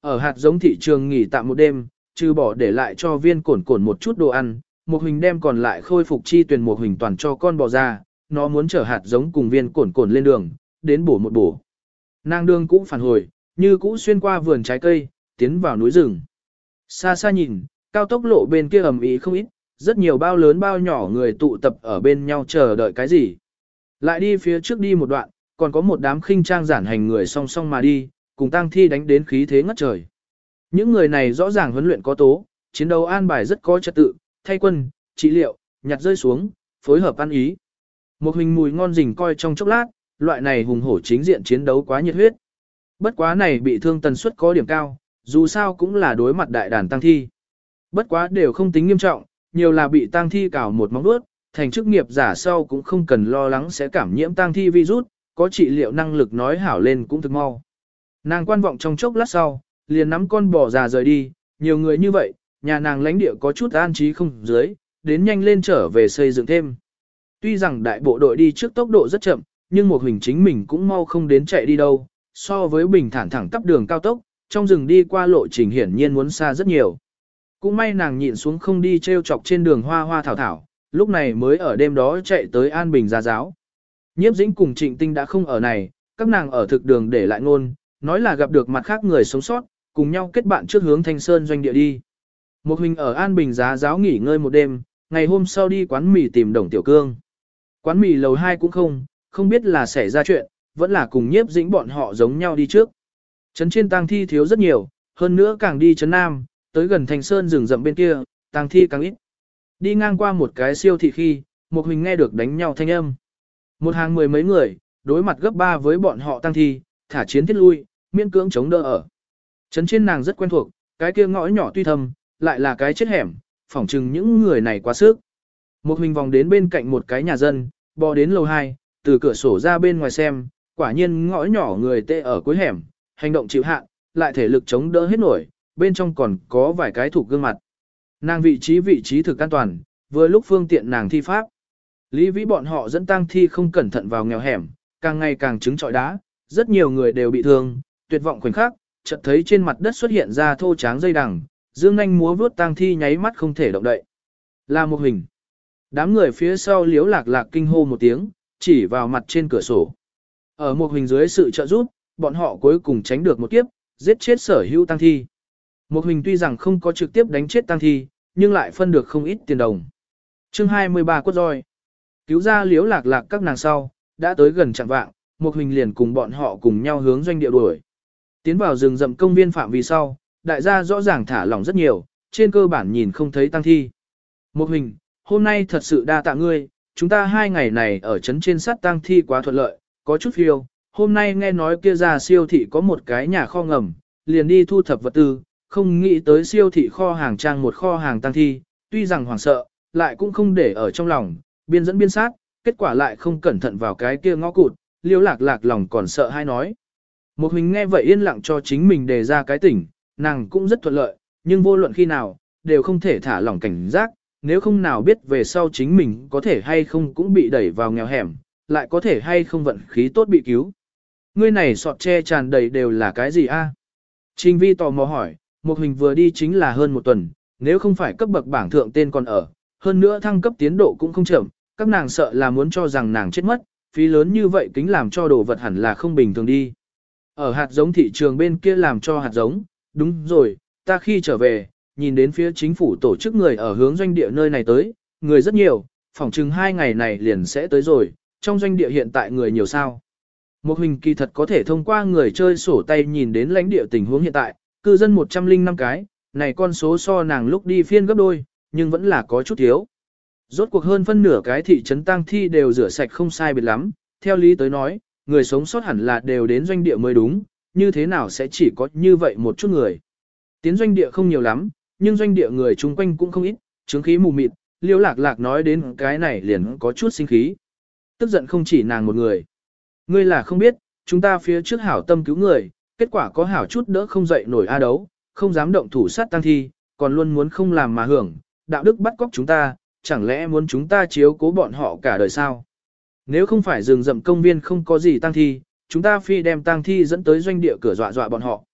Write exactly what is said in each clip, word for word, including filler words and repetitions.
Ở hạt giống thị trường nghỉ tạm một đêm, trừ bỏ để lại cho viên cổn cổn một chút đồ ăn, một hình đem còn lại khôi phục chi tuyển một hình toàn cho con bò ra, nó muốn chở hạt giống cùng viên cổn cổn lên đường, đến bổ một bổ. Nàng đường cũng phản hồi, như cũ xuyên qua vườn trái cây, tiến vào núi rừng. Xa xa nhìn, cao tốc lộ bên kia ầm ĩ không ít, rất nhiều bao lớn bao nhỏ người tụ tập ở bên nhau chờ đợi cái gì. Lại đi phía trước đi một đoạn, còn có một đám khinh trang giản hành người song song mà đi, cùng tang thi đánh đến khí thế ngất trời. Những người này rõ ràng huấn luyện có tố, chiến đấu an bài rất có trật tự, thay quân, trị liệu, nhặt rơi xuống, phối hợp ăn ý. Một hình mùi ngon rình coi trong chốc lát, loại này hùng hổ chính diện chiến đấu quá nhiệt huyết. Bất quá này bị thương tần suất có điểm cao, dù sao cũng là đối mặt đại đàn tang thi. Bất quá đều không tính nghiêm trọng, nhiều là bị tang thi cào một móng vuốt, thành chức nghiệp giả sau cũng không cần lo lắng sẽ cảm nhiễm tang thi virus, có trị liệu năng lực nói hảo lên cũng thực mau. Nàng quan vọng trong chốc lát sau, liền nắm con bò già rời đi, nhiều người như vậy, nhà nàng lãnh địa có chút an trí không dưới, đến nhanh lên trở về xây dựng thêm. Tuy rằng đại bộ đội đi trước tốc độ rất chậm, nhưng một hình chính mình cũng mau không đến chạy đi đâu, so với bình thản thẳng tắp đường cao tốc, trong rừng đi qua lộ trình hiển nhiên muốn xa rất nhiều. Cũng may nàng nhịn xuống không đi treo chọc trên đường hoa hoa thảo thảo, lúc này mới ở đêm đó chạy tới An Bình Gia giáo. Nhiếp Dĩnh cùng Trịnh Tinh đã không ở này, các nàng ở thực đường để lại ngôn, nói là gặp được mặt khác người sống sót, cùng nhau kết bạn trước hướng Thanh Sơn doanh địa đi. Một hình ở An Bình Giá giáo nghỉ ngơi một đêm, ngày hôm sau đi quán mì tìm Đồng Tiểu Cương. Quán mì lầu hai cũng không, không biết là xảy ra chuyện, vẫn là cùng Nhiếp Dĩnh bọn họ giống nhau đi trước. Trấn trên tang thi thiếu rất nhiều, hơn nữa càng đi trấn nam, tới gần Thanh Sơn rừng rậm bên kia, tang thi càng ít. Đi ngang qua một cái siêu thị khi, một hình nghe được đánh nhau thanh âm. Một hàng mười mấy người, đối mặt gấp ba với bọn họ tang thi, thả chiến thiết lui, miễn cưỡng chống đỡ ở. Trấn trên nàng rất quen thuộc, cái kia ngõ nhỏ tuy thầm, lại là cái chết hẻm, phỏng chừng những người này quá sức. Một hình vòng đến bên cạnh một cái nhà dân, bò đến lầu hai, từ cửa sổ ra bên ngoài xem, quả nhiên ngõ nhỏ người tê ở cuối hẻm, hành động chịu hạn, lại thể lực chống đỡ hết nổi, bên trong còn có vài cái thủ gương mặt. Nàng vị trí vị trí thực an toàn, vừa lúc phương tiện nàng thi pháp. Lý Vĩ bọn họ dẫn tang thi không cẩn thận vào nghèo hẻm, càng ngày càng trứng trọi đá, rất nhiều người đều bị thương, tuyệt vọng khoảnh khắc, chợt thấy trên mặt đất xuất hiện ra thô tráng dây đằng, dương nhanh múa vuốt tang thi nháy mắt không thể động đậy. Là một hình. Đám người phía sau liếu lạc lạc kinh hô một tiếng, chỉ vào mặt trên cửa sổ. Ở một hình dưới sự trợ giúp, bọn họ cuối cùng tránh được một kiếp, giết chết sở hữu tang thi. Một hình tuy rằng không có trực tiếp đánh chết tang thi, nhưng lại phân được không ít tiền đồng. Chương hai mươi ba quất roi. Cứu ra liếu lạc lạc các nàng sau, đã tới gần chặng vạng, một hình liền cùng bọn họ cùng nhau hướng doanh địa đuổi. Tiến vào rừng rậm công viên phạm vi sau, đại gia rõ ràng thả lỏng rất nhiều, trên cơ bản nhìn không thấy tang thi. Một hình, hôm nay thật sự đa tạ ngươi, chúng ta hai ngày này ở trấn trên sát tang thi quá thuận lợi, có chút phiêu, hôm nay nghe nói kia ra siêu thị có một cái nhà kho ngầm, liền đi thu thập vật tư, không nghĩ tới siêu thị kho hàng trang một kho hàng tang thi, tuy rằng hoảng sợ, lại cũng không để ở trong lòng, biên dẫn biên sát, kết quả lại không cẩn thận vào cái kia ngõ cụt, liêu lạc lạc lòng còn sợ hay nói. Một mình nghe vậy yên lặng cho chính mình đề ra cái tỉnh, nàng cũng rất thuận lợi, nhưng vô luận khi nào, đều không thể thả lỏng cảnh giác, nếu không nào biết về sau chính mình có thể hay không cũng bị đẩy vào nghèo hẻm, lại có thể hay không vận khí tốt bị cứu. Ngươi này sọt tre tràn đầy đều là cái gì a? Trình Vi tò mò hỏi, một hình vừa đi chính là hơn một tuần, nếu không phải cấp bậc bảng thượng tên còn ở, hơn nữa thăng cấp tiến độ cũng không chậm, các nàng sợ là muốn cho rằng nàng chết mất, phí lớn như vậy kính làm cho đồ vật hẳn là không bình thường đi. Ở hạt giống thị trường bên kia làm cho hạt giống, đúng rồi, ta khi trở về, nhìn đến phía chính phủ tổ chức người ở hướng doanh địa nơi này tới, người rất nhiều, phỏng chừng hai ngày này liền sẽ tới rồi, trong doanh địa hiện tại người nhiều sao. Một hình kỳ thật có thể thông qua người chơi sổ tay nhìn đến lãnh địa tình huống hiện tại, cư dân một trăm lẻ năm cái, này con số so nàng lúc đi phiên gấp đôi, nhưng vẫn là có chút thiếu. Rốt cuộc hơn phân nửa cái thị trấn tang thi đều rửa sạch không sai biệt lắm, theo lý tới nói, người sống sót hẳn là đều đến doanh địa mới đúng, như thế nào sẽ chỉ có như vậy một chút người. Tiến doanh địa không nhiều lắm, nhưng doanh địa người chung quanh cũng không ít, chứng khí mù mịt, liêu lạc lạc nói đến cái này liền có chút sinh khí. Tức giận không chỉ nàng một người. Ngươi là không biết, chúng ta phía trước hảo tâm cứu người, kết quả có hảo chút đỡ không dậy nổi a đấu, không dám động thủ sát tăng thi, còn luôn muốn không làm mà hưởng, đạo đức bắt cóc chúng ta, chẳng lẽ muốn chúng ta chiếu cố bọn họ cả đời sao? Nếu không phải rừng rậm công viên không có gì tăng thi, chúng ta phi đem tăng thi dẫn tới doanh địa cửa dọa dọa bọn họ.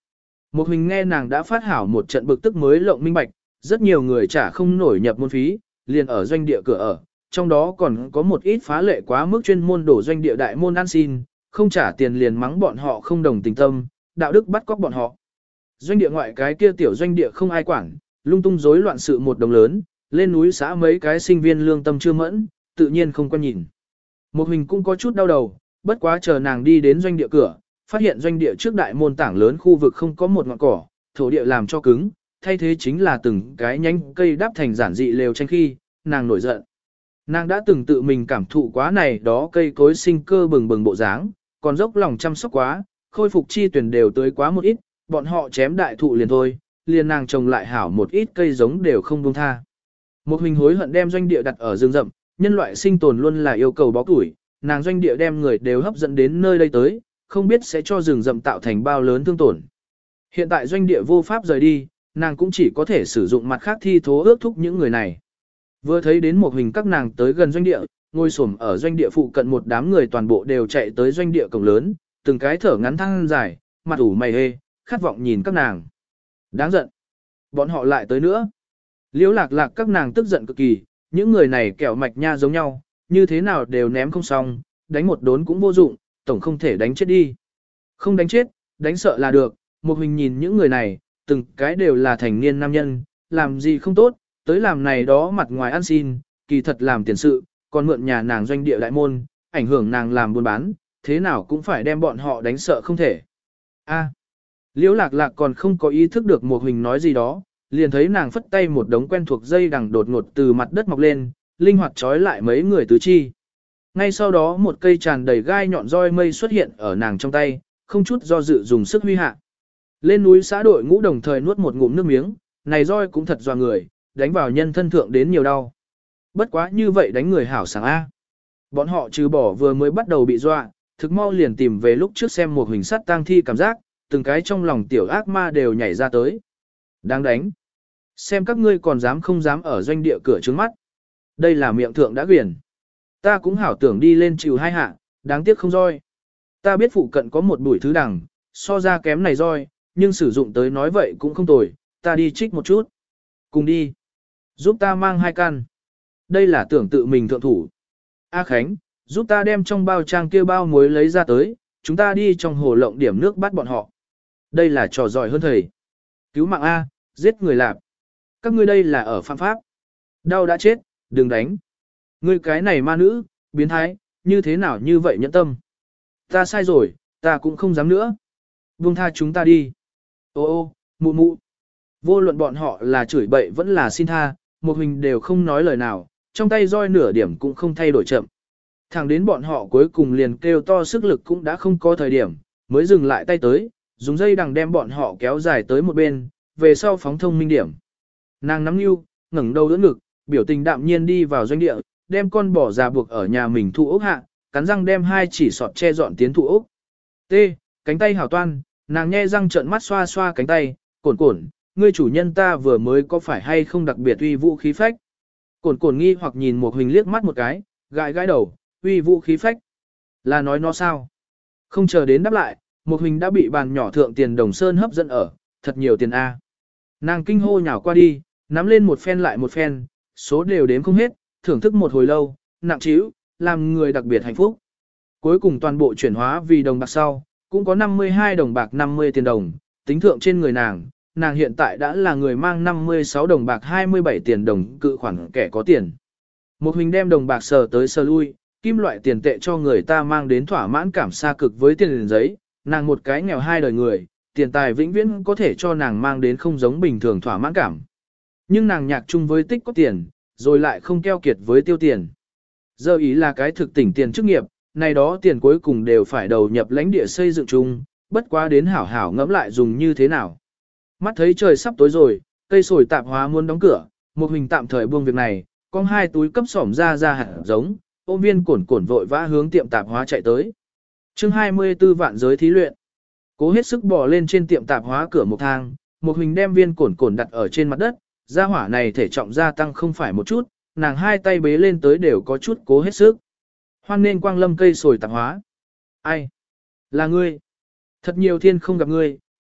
Một mình nghe nàng đã phát hảo một trận bực tức mới lộng minh bạch, rất nhiều người trả không nổi nhập môn phí, liền ở doanh địa cửa ở, trong đó còn có một ít phá lệ quá mức chuyên môn đổ doanh địa đại môn ăn xin, không trả tiền liền mắng bọn họ không đồng tình tâm, đạo đức bắt cóc bọn họ. Doanh địa ngoại cái kia tiểu doanh địa không ai quản, lung tung rối loạn sự một đồng lớn, lên núi xã mấy cái sinh viên lương tâm chưa mẫn, tự nhiên không quan nhìn. Một mình cũng có chút đau đầu, bất quá chờ nàng đi đến doanh địa cửa, phát hiện doanh địa trước đại môn tảng lớn khu vực không có một ngọn cỏ, thổ địa làm cho cứng, thay thế chính là từng cái nhánh cây đắp thành giản dị lều tranh khi, nàng nổi giận. Nàng đã từng tự mình cảm thụ quá này đó cây cối sinh cơ bừng bừng bộ dáng, còn dốc lòng chăm sóc quá, khôi phục chi tuyển đều tới quá một ít, bọn họ chém đại thụ liền thôi, liền nàng trồng lại hảo một ít cây giống đều không buông tha. Một hình hối hận đem doanh địa đặt ở rừng rậm, nhân loại sinh tồn luôn là yêu cầu bó tuổi, nàng doanh địa đem người đều hấp dẫn đến nơi đây tới, không biết sẽ cho rừng rậm tạo thành bao lớn thương tổn. Hiện tại doanh địa vô pháp rời đi, nàng cũng chỉ có thể sử dụng mặt khác thi thố ước thúc những người này. Vừa thấy đến một hình các nàng tới gần doanh địa, ngồi xổm ở doanh địa phụ cận một đám người toàn bộ đều chạy tới doanh địa cổng lớn, từng cái thở ngắn thăng dài, mặt ủ mày hê, khát vọng nhìn các nàng. Đáng giận. Bọn họ lại tới nữa. Liễu lạc lạc các nàng tức giận cực kỳ, những người này kẹo mạch nha giống nhau, như thế nào đều ném không xong, đánh một đốn cũng vô dụng, tổng không thể đánh chết đi. Không đánh chết, đánh sợ là được, một hình nhìn những người này, từng cái đều là thành niên nam nhân, làm gì không tốt, tới làm này đó mặt ngoài ăn xin, kỳ thật làm tiền sự, còn mượn nhà nàng doanh địa đại môn, ảnh hưởng nàng làm buôn bán, thế nào cũng phải đem bọn họ đánh sợ không thể. A. Liễu lạc lạc còn không có ý thức được một hình nói gì đó, liền thấy nàng phất tay một đống quen thuộc dây đằng đột ngột từ mặt đất mọc lên, linh hoạt trói lại mấy người tứ chi. Ngay sau đó một cây tràn đầy gai nhọn roi mây xuất hiện ở nàng trong tay, không chút do dự dùng sức huy hạ. Lên núi xã đội ngũ đồng thời nuốt một ngụm nước miếng, này roi cũng thật dọa người, đánh vào nhân thân thượng đến nhiều đau. Bất quá như vậy đánh người hảo sảng A. Bọn họ trừ bỏ vừa mới bắt đầu bị dọa, thực mau liền tìm về lúc trước xem một hình sắt tang thi cảm giác, từng cái trong lòng tiểu ác ma đều nhảy ra tới. Đáng đánh. Xem các ngươi còn dám không dám ở doanh địa cửa trướng mắt. Đây là miệng thượng đã quyển. Ta cũng hảo tưởng đi lên chịu hai hạ, đáng tiếc không roi. Ta biết phụ cận có một bụi thứ đằng, so ra kém này roi, nhưng sử dụng tới nói vậy cũng không tồi, ta đi trích một chút. Cùng đi. Giúp ta mang hai căn. Đây là tưởng tự mình thượng thủ. A Khánh, giúp ta đem trong bao trang kia bao muối lấy ra tới, chúng ta đi trong hồ lộng điểm nước bắt bọn họ. Đây là trò giỏi hơn thầy. Cứu mạng A, giết người lạp. Các ngươi đây là ở phạm pháp. Đau đã chết, đừng đánh. Ngươi cái này ma nữ, biến thái, như thế nào như vậy nhẫn tâm. Ta sai rồi, ta cũng không dám nữa. Buông tha chúng ta đi. Ô ô, mụ mụ. Vô luận bọn họ là chửi bậy vẫn là xin tha, một hình đều không nói lời nào, trong tay roi nửa điểm cũng không thay đổi chậm. Thẳng đến bọn họ cuối cùng liền kêu to sức lực cũng đã không có thời điểm, mới dừng lại tay tới, dùng dây đằng đem bọn họ kéo dài tới một bên, về sau phóng thông minh điểm. Nàng nắm nhu, ngẩng đầu đỡ ngực, biểu tình đạm nhiên đi vào doanh địa, đem con bò già buộc ở nhà mình thụ ốc hạ, cắn răng đem hai chỉ sọt che dọn tiến thụ ốc. T, cánh tay hảo toan, nàng nhe răng trợn mắt xoa xoa cánh tay, cồn cồn, ngươi chủ nhân ta vừa mới có phải hay không đặc biệt uy vũ khí phách. Cồn cồn nghi hoặc nhìn một hình liếc mắt một cái, gãi gãi đầu, uy vũ khí phách. Là nói nó sao? Không chờ đến đáp lại, một hình đã bị bàn nhỏ thượng tiền đồng sơn hấp dẫn ở, thật nhiều tiền A. Nàng kinh hô nhào qua đi, nắm lên một phen lại một phen, số đều đếm không hết, thưởng thức một hồi lâu, nặng trĩu, làm người đặc biệt hạnh phúc. Cuối cùng toàn bộ chuyển hóa vì đồng bạc sau, cũng có năm mươi hai đồng bạc năm mươi tiền đồng, tính thượng trên người nàng, nàng hiện tại đã là người mang năm mươi sáu đồng bạc hai mươi bảy tiền đồng cự khoản kẻ có tiền. Một hình đem đồng bạc sờ tới sờ lui, kim loại tiền tệ cho người ta mang đến thỏa mãn cảm xa cực với tiền giấy, nàng một cái nghèo hai đời người, tiền tài vĩnh viễn có thể cho nàng mang đến không giống bình thường thỏa mãn cảm. Nhưng nàng nhạc chung với tích có tiền, rồi lại không keo kiệt với tiêu tiền. Giờ ý là cái thực tỉnh tiền chức nghiệp, này đó tiền cuối cùng đều phải đầu nhập lãnh địa xây dựng chung, bất quá đến hảo hảo ngẫm lại dùng như thế nào. Mắt thấy trời sắp tối rồi, cây sồi tạp hóa muốn đóng cửa, một hình tạm thời buông việc này, con hai túi cấp sỏm ra ra hạt giống, ôm viên cổn cổn vội vã hướng tiệm tạp hóa chạy tới. chương hai mươi tư vạn giới thí luyện. Cố hết sức bò lên trên tiệm tạp hóa cửa một thang, một hình đem viên cổn cổn đặt ở trên mặt đất, gia hỏa này thể trọng gia tăng không phải một chút, nàng hai tay bế lên tới đều có chút cố hết sức. Hoan nên quang lâm cây sồi tạp hóa. Ai? Là ngươi. Thật nhiều thiên không gặp ngươi,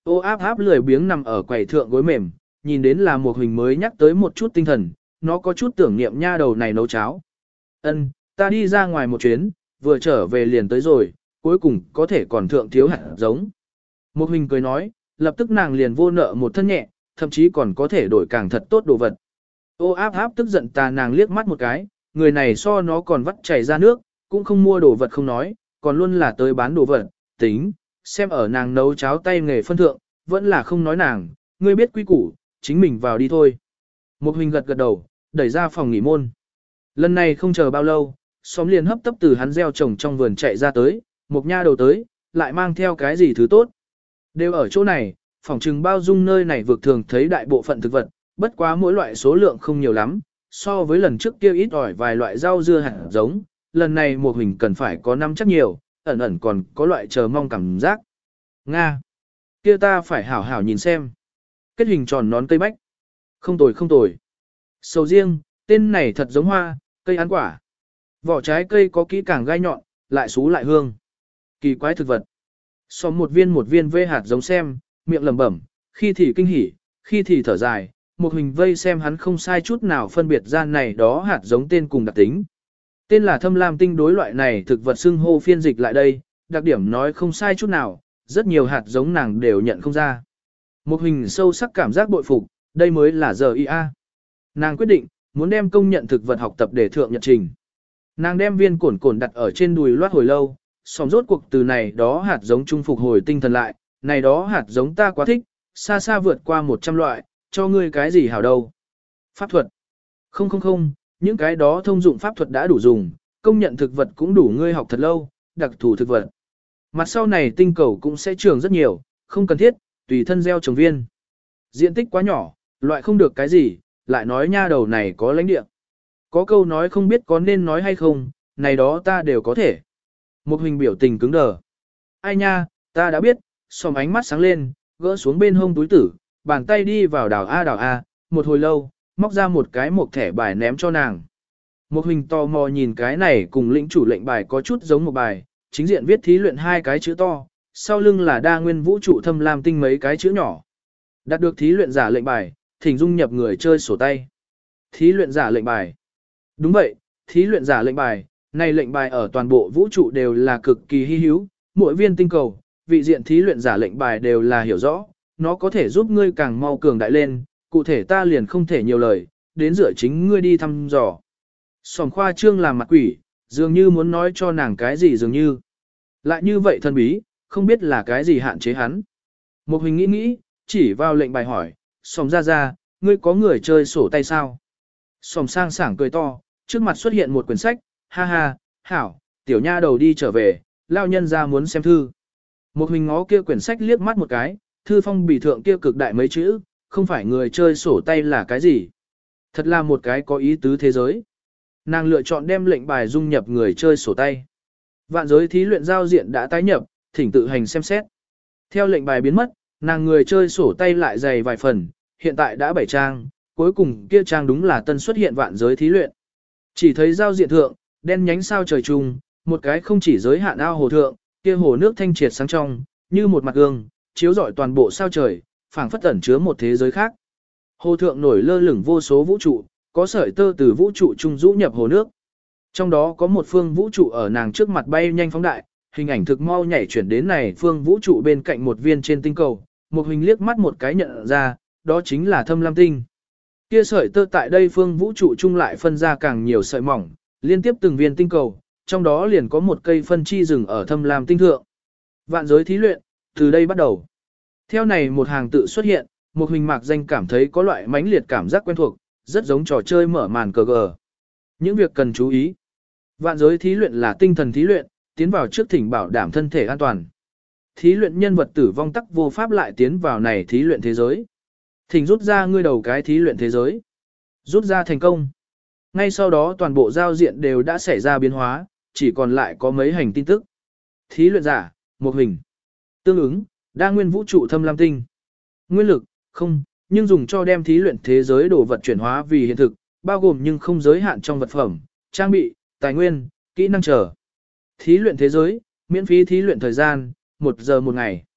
Ô áp áp lười biếng nằm ở quầy thượng gối mềm, nhìn đến là một hình mới nhắc tới một chút tinh thần, nó có chút tưởng niệm nha đầu này nấu cháo. Ân, ta đi ra ngoài một chuyến, vừa trở về liền tới rồi, cuối cùng có thể còn thượng thiếu hạt giống. Một hình cười nói, lập tức nàng liền vô nợ một thân nhẹ, thậm chí còn có thể đổi càng thật tốt đồ vật. Ô áp áp tức giận tà nàng liếc mắt một cái, người này so nó còn vắt chảy ra nước, cũng không mua đồ vật không nói, còn luôn là tới bán đồ vật, tính, xem ở nàng nấu cháo tay nghề phân thượng, vẫn là không nói nàng, ngươi biết quy củ, chính mình vào đi thôi. Một hình gật gật đầu, đẩy ra phòng nghỉ môn. Lần này không chờ bao lâu, xóm liền hấp tấp từ hắn gieo trồng trong vườn chạy ra tới, một nha đầu tới, lại mang theo cái gì thứ tốt. Đều ở chỗ này, phòng trừng bao dung nơi này vượt thường thấy đại bộ phận thực vật, bất quá mỗi loại số lượng không nhiều lắm, so với lần trước kia ít ỏi vài loại rau dưa hạt giống, lần này một hình cần phải có năm chắc nhiều, ẩn ẩn còn có loại chờ mong cảm giác. Nga! Kia ta phải hảo hảo nhìn xem. Kết hình tròn nón cây bách. Không tồi không tồi. Sầu riêng, tên này thật giống hoa, cây ăn quả. Vỏ trái cây có kỹ càng gai nhọn, lại xú lại hương. Kỳ quái thực vật. Xóm một viên một viên vê hạt giống xem, miệng lẩm bẩm, khi thì kinh hỉ, khi thì thở dài, một hình vây xem hắn không sai chút nào phân biệt ra này đó hạt giống tên cùng đặc tính. Tên là thâm lam tinh đối loại này thực vật xưng hô phiên dịch lại đây, đặc điểm nói không sai chút nào, rất nhiều hạt giống nàng đều nhận không ra. Một hình sâu sắc cảm giác bội phục, đây mới là giờ i a. Nàng quyết định, muốn đem công nhận thực vật học tập để thượng nhật trình. Nàng đem viên cổn cổn đặt ở trên đùi loát hồi lâu, xong rốt cuộc từ này đó hạt giống trung phục hồi tinh thần lại, này đó hạt giống ta quá thích, xa xa vượt qua một trăm loại, cho ngươi cái gì hảo đâu. Pháp thuật. Không không không, những cái đó thông dụng pháp thuật đã đủ dùng, công nhận thực vật cũng đủ ngươi học thật lâu, đặc thù thực vật. Mặt sau này tinh cầu cũng sẽ trường rất nhiều, không cần thiết, tùy thân gieo trồng viên. Diện tích quá nhỏ, loại không được cái gì, lại nói nha đầu này có lãnh địa. Có câu nói không biết có nên nói hay không, này đó ta đều có thể. Một hình biểu tình cứng đờ. Ai nha, ta đã biết, xòm ánh mắt sáng lên, gỡ xuống bên hông túi tử, bàn tay đi vào đảo A đảo A, một hồi lâu, móc ra một cái một thẻ bài ném cho nàng. Một hình tò mò nhìn cái này cùng lĩnh chủ lệnh bài có chút giống một bài, chính diện viết thí luyện hai cái chữ to, sau lưng là đa nguyên vũ trụ thâm lam tinh mấy cái chữ nhỏ. Đạt được thí luyện giả lệnh bài, thỉnh dung nhập người chơi sổ tay. Thí luyện giả lệnh bài. Đúng vậy, thí luyện giả lệnh bài, này lệnh bài ở toàn bộ vũ trụ đều là cực kỳ hy hữu, mỗi viên tinh cầu, vị diện thí luyện giả lệnh bài đều là hiểu rõ, nó có thể giúp ngươi càng mau cường đại lên, cụ thể ta liền không thể nhiều lời, đến dựa chính ngươi đi thăm dò. Sòm khoa trương làm mặt quỷ, dường như muốn nói cho nàng cái gì dường như. Lại như vậy thân bí, không biết là cái gì hạn chế hắn. Một hình nghĩ nghĩ, chỉ vào lệnh bài hỏi, sòm ra ra, ngươi có người chơi sổ tay sao? Sòm sang sảng cười to, trước mặt xuất hiện một quyển sách, ha ha, hảo, tiểu nha đầu đi trở về, lao nhân ra muốn xem thư. Một hình ngó kia quyển sách liếc mắt một cái, thư phong bì thượng kia cực đại mấy chữ, không phải người chơi sổ tay là cái gì. Thật là một cái có ý tứ thế giới. Nàng lựa chọn đem lệnh bài dung nhập người chơi sổ tay. Vạn giới thí luyện giao diện đã tái nhập, thỉnh tự hành xem xét. Theo lệnh bài biến mất, nàng người chơi sổ tay lại dày vài phần, hiện tại đã bảy trang, cuối cùng kia trang đúng là tân xuất hiện vạn giới thí luyện. Chỉ thấy giao diện thượng, đen nhánh sao trời chung, một cái không chỉ giới hạn ao hồ thượng, kia hồ nước thanh triệt sáng trong, như một mặt gương, chiếu rọi toàn bộ sao trời, phảng phất ẩn chứa một thế giới khác. Hồ thượng nổi lơ lửng vô số vũ trụ, có sợi tơ từ vũ trụ trung rũ nhập hồ nước. Trong đó có một phương vũ trụ ở nàng trước mặt bay nhanh phóng đại, hình ảnh thực mau nhảy chuyển đến này phương vũ trụ bên cạnh một viên trên tinh cầu, một hình liếc mắt một cái nhận ra, đó chính là thâm lam tinh. Kia sợi tơ tại đây phương vũ trụ chung lại phân ra càng nhiều sợi mỏng, liên tiếp từng viên tinh cầu, trong đó liền có một cây phân chi rừng ở thâm lam tinh thượng. Vạn giới thí luyện, từ đây bắt đầu. Theo này một hàng tự xuất hiện, một hình mạc danh cảm thấy có loại mãnh liệt cảm giác quen thuộc, rất giống trò chơi mở màn cờ gờ. Những việc cần chú ý. Vạn giới thí luyện là tinh thần thí luyện, tiến vào trước thỉnh bảo đảm thân thể an toàn. Thí luyện nhân vật tử vong tắc vô pháp lại tiến vào này thí luyện thế giới. Thỉnh rút ra ngươi đầu cái thí luyện thế giới. Rút ra thành công. Ngay sau đó toàn bộ giao diện đều đã xảy ra biến hóa, chỉ còn lại có mấy hành tin tức. Thí luyện giả, một hình. Tương ứng, đa nguyên vũ trụ thâm lam tinh. Nguyên lực, không, nhưng dùng cho đem thí luyện thế giới đồ vật chuyển hóa vì hiện thực, bao gồm nhưng không giới hạn trong vật phẩm, trang bị, tài nguyên, kỹ năng trở. Thí luyện thế giới, miễn phí thí luyện thời gian, một giờ một ngày.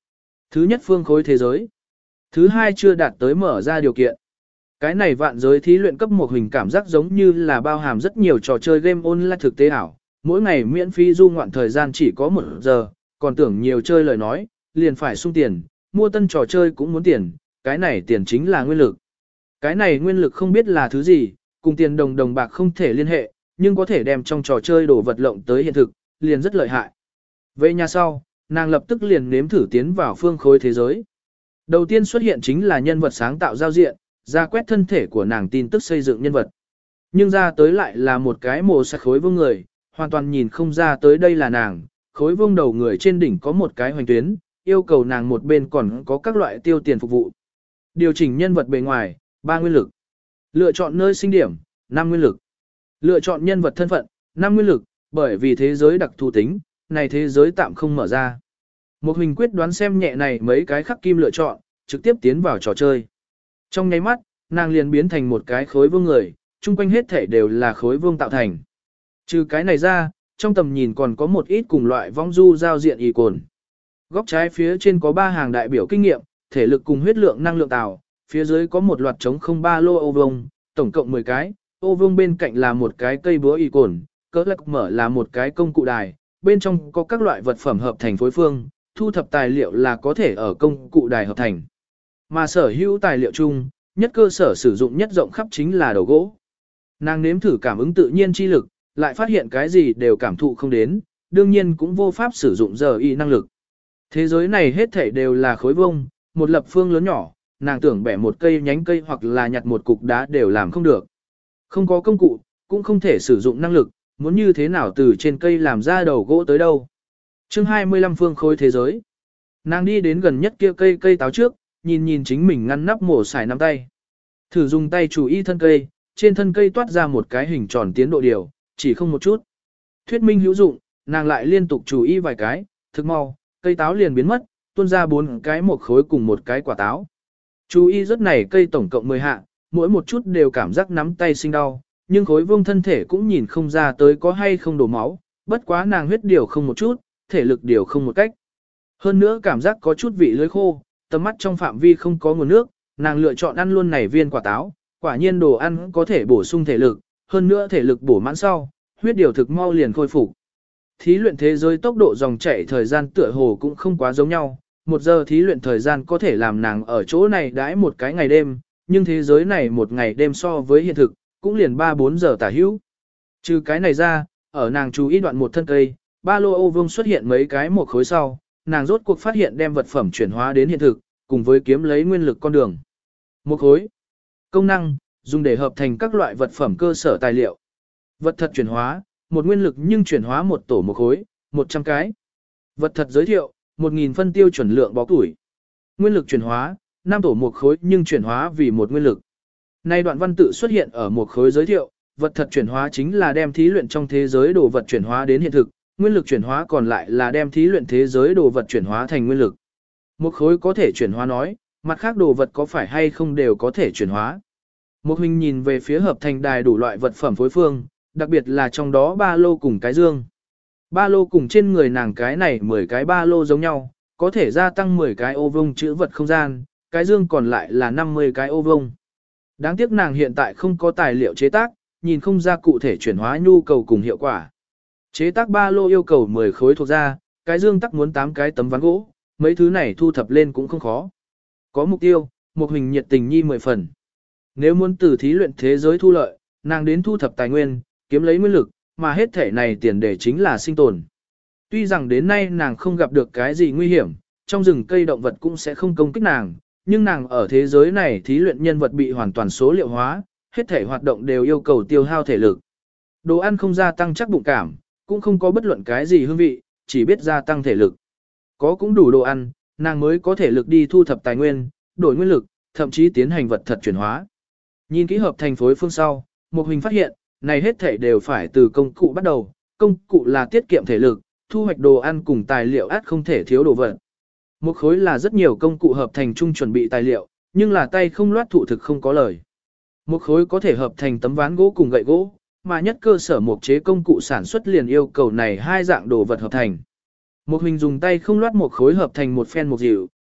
Thứ nhất phương khối thế giới. Thứ hai chưa đạt tới mở ra điều kiện. Cái này vạn giới thí luyện cấp một hình cảm giác giống như là bao hàm rất nhiều trò chơi game online thực tế ảo. Mỗi ngày miễn phí du ngoạn thời gian chỉ có một giờ, còn tưởng nhiều chơi lời nói, liền phải sung tiền, mua tân trò chơi cũng muốn tiền, cái này tiền chính là nguyên lực. Cái này nguyên lực không biết là thứ gì, cùng tiền đồng đồng bạc không thể liên hệ, nhưng có thể đem trong trò chơi đồ vật lộng tới hiện thực, liền rất lợi hại. Về nhà sau, nàng lập tức liền nếm thử tiến vào phương khối thế giới. Đầu tiên xuất hiện chính là nhân vật sáng tạo giao diện, ra quét thân thể của nàng tin tức xây dựng nhân vật. Nhưng ra tới lại là một cái mồ sạch khối vương người, hoàn toàn nhìn không ra tới đây là nàng, khối vương đầu người trên đỉnh có một cái hoành tuyến, yêu cầu nàng một bên còn có các loại tiêu tiền phục vụ. Điều chỉnh nhân vật bề ngoài, ba nguyên lực. Lựa chọn nơi sinh điểm, năm nguyên lực. Lựa chọn nhân vật thân phận, năm nguyên lực, bởi vì thế giới đặc thù tính, này thế giới tạm không mở ra. Một hình quyết đoán xem nhẹ này mấy cái khắc kim lựa chọn, trực tiếp tiến vào trò chơi. Trong nháy mắt, nàng liền biến thành một cái khối vương người, chung quanh hết thể đều là khối vương tạo thành. Trừ cái này ra, trong tầm nhìn còn có một ít cùng loại vong du giao diện y cồn. Góc trái phía trên có ba hàng đại biểu kinh nghiệm, thể lực cùng huyết lượng năng lượng tạo, phía dưới có một loạt trống không ba lô ô vông, tổng cộng mười cái, ô vông bên cạnh là một cái cây búa y cồn, cỡ lạc mở là một cái công cụ đài, bên trong có các loại vật phẩm hợp thành phối phương, thu thập tài liệu là có thể ở công cụ đài hợp thành. Mà sở hữu tài liệu chung, nhất cơ sở sử dụng nhất rộng khắp chính là đầu gỗ. Nàng nếm thử cảm ứng tự nhiên chi lực, lại phát hiện cái gì đều cảm thụ không đến, đương nhiên cũng vô pháp sử dụng giờ y năng lực. Thế giới này hết thảy đều là khối vông, một lập phương lớn nhỏ, nàng tưởng bẻ một cây nhánh cây hoặc là nhặt một cục đá đều làm không được. Không có công cụ, cũng không thể sử dụng năng lực, muốn như thế nào từ trên cây làm ra đầu gỗ tới đâu. Chương hai mươi lăm phương khối thế giới. Nàng đi đến gần nhất kia cây cây táo trước, nhìn nhìn chính mình ngăn nắp mổ xài nắm tay. Thử dùng tay chủ y thân cây, trên thân cây toát ra một cái hình tròn tiến độ điều, chỉ không một chút. Thuyết minh hữu dụng, nàng lại liên tục chủ y vài cái, thực mau, cây táo liền biến mất, tuôn ra bốn cái một khối cùng một cái quả táo. Chú y rất này cây tổng cộng mười hạ, mỗi một chút đều cảm giác nắm tay sinh đau, nhưng khối vương thân thể cũng nhìn không ra tới có hay không đổ máu, bất quá nàng huyết điều không một chút, thể lực điều không một cách. Hơn nữa cảm giác có chút vị lưỡi khô, tầm mắt trong phạm vi không có nguồn nước, nàng lựa chọn ăn luôn này viên quả táo, quả nhiên đồ ăn có thể bổ sung thể lực, hơn nữa thể lực bổ mãn sau, huyết điều thực mau liền khôi phục. Thí luyện thế giới tốc độ dòng chảy thời gian tựa hồ cũng không quá giống nhau, một giờ thí luyện thời gian có thể làm nàng ở chỗ này đãi một cái ngày đêm, nhưng thế giới này một ngày đêm so với hiện thực, cũng liền ba bốn giờ tả hữu. Trừ cái này ra, ở nàng chú ý đoạn một thân cây, ba lô ô vương xuất hiện mấy cái một khối sau, nàng rốt cuộc phát hiện đem vật phẩm chuyển hóa đến hiện thực, cùng với kiếm lấy nguyên lực con đường. Một khối. Công năng, dùng để hợp thành các loại vật phẩm cơ sở tài liệu. Vật thật chuyển hóa, một nguyên lực nhưng chuyển hóa một tổ một khối, một trăm cái. Vật thật giới thiệu, một nghìn phân tiêu chuẩn lượng bó tuổi. Nguyên lực chuyển hóa, năm tổ một khối nhưng chuyển hóa vì một nguyên lực. Nay đoạn văn tự xuất hiện ở một khối giới thiệu, vật thật chuyển hóa chính là đem thí luyện trong thế giới đồ vật chuyển hóa đến hiện thực, nguyên lực chuyển hóa còn lại là đem thí luyện thế giới đồ vật chuyển hóa thành nguyên lực. Một khối có thể chuyển hóa nói, mặt khác đồ vật có phải hay không đều có thể chuyển hóa. Một huynh nhìn về phía hợp thành đài đủ loại vật phẩm phối phương, đặc biệt là trong đó ba lô cùng cái dương. Ba lô cùng trên người nàng cái này mười cái ba lô giống nhau, có thể gia tăng mười cái ô vuông chữ vật không gian, cái dương còn lại là năm mươi cái ô vuông. Đáng tiếc nàng hiện tại không có tài liệu chế tác, nhìn không ra cụ thể chuyển hóa nhu cầu cùng hiệu quả. Chế tác ba lô yêu cầu mười khối thuộc ra, cái dương tắc muốn tám cái tấm ván gỗ, mấy thứ này thu thập lên cũng không khó. Có mục tiêu, một hình nhiệt tình nhi mười phần. Nếu muốn từ thí luyện thế giới thu lợi, nàng đến thu thập tài nguyên, kiếm lấy nguyên lực, mà hết thể này tiền đề chính là sinh tồn. Tuy rằng đến nay nàng không gặp được cái gì nguy hiểm, trong rừng cây động vật cũng sẽ không công kích nàng, nhưng nàng ở thế giới này thí luyện nhân vật bị hoàn toàn số liệu hóa, hết thể hoạt động đều yêu cầu tiêu hao thể lực. Đồ ăn không gia tăng chắc bụng cảm, cũng không có bất luận cái gì hương vị, chỉ biết gia tăng thể lực. Có cũng đủ đồ ăn, nàng mới có thể lực đi thu thập tài nguyên, đổi nguyên lực, thậm chí tiến hành vật thật chuyển hóa. Nhìn kỹ hợp thành phối phương sau, một hình phát hiện, này hết thể đều phải từ công cụ bắt đầu, công cụ là tiết kiệm thể lực, thu hoạch đồ ăn cùng tài liệu át không thể thiếu đồ vật. Một khối là rất nhiều công cụ hợp thành chung chuẩn bị tài liệu, nhưng là tay không loát thụ thực không có lời. Một khối có thể hợp thành tấm ván gỗ cùng gậy gỗ, mà nhất cơ sở mục chế công cụ sản xuất liền yêu cầu này hai dạng đồ vật hợp thành. Một hình dùng tay không loát một khối hợp thành một phen một dịu,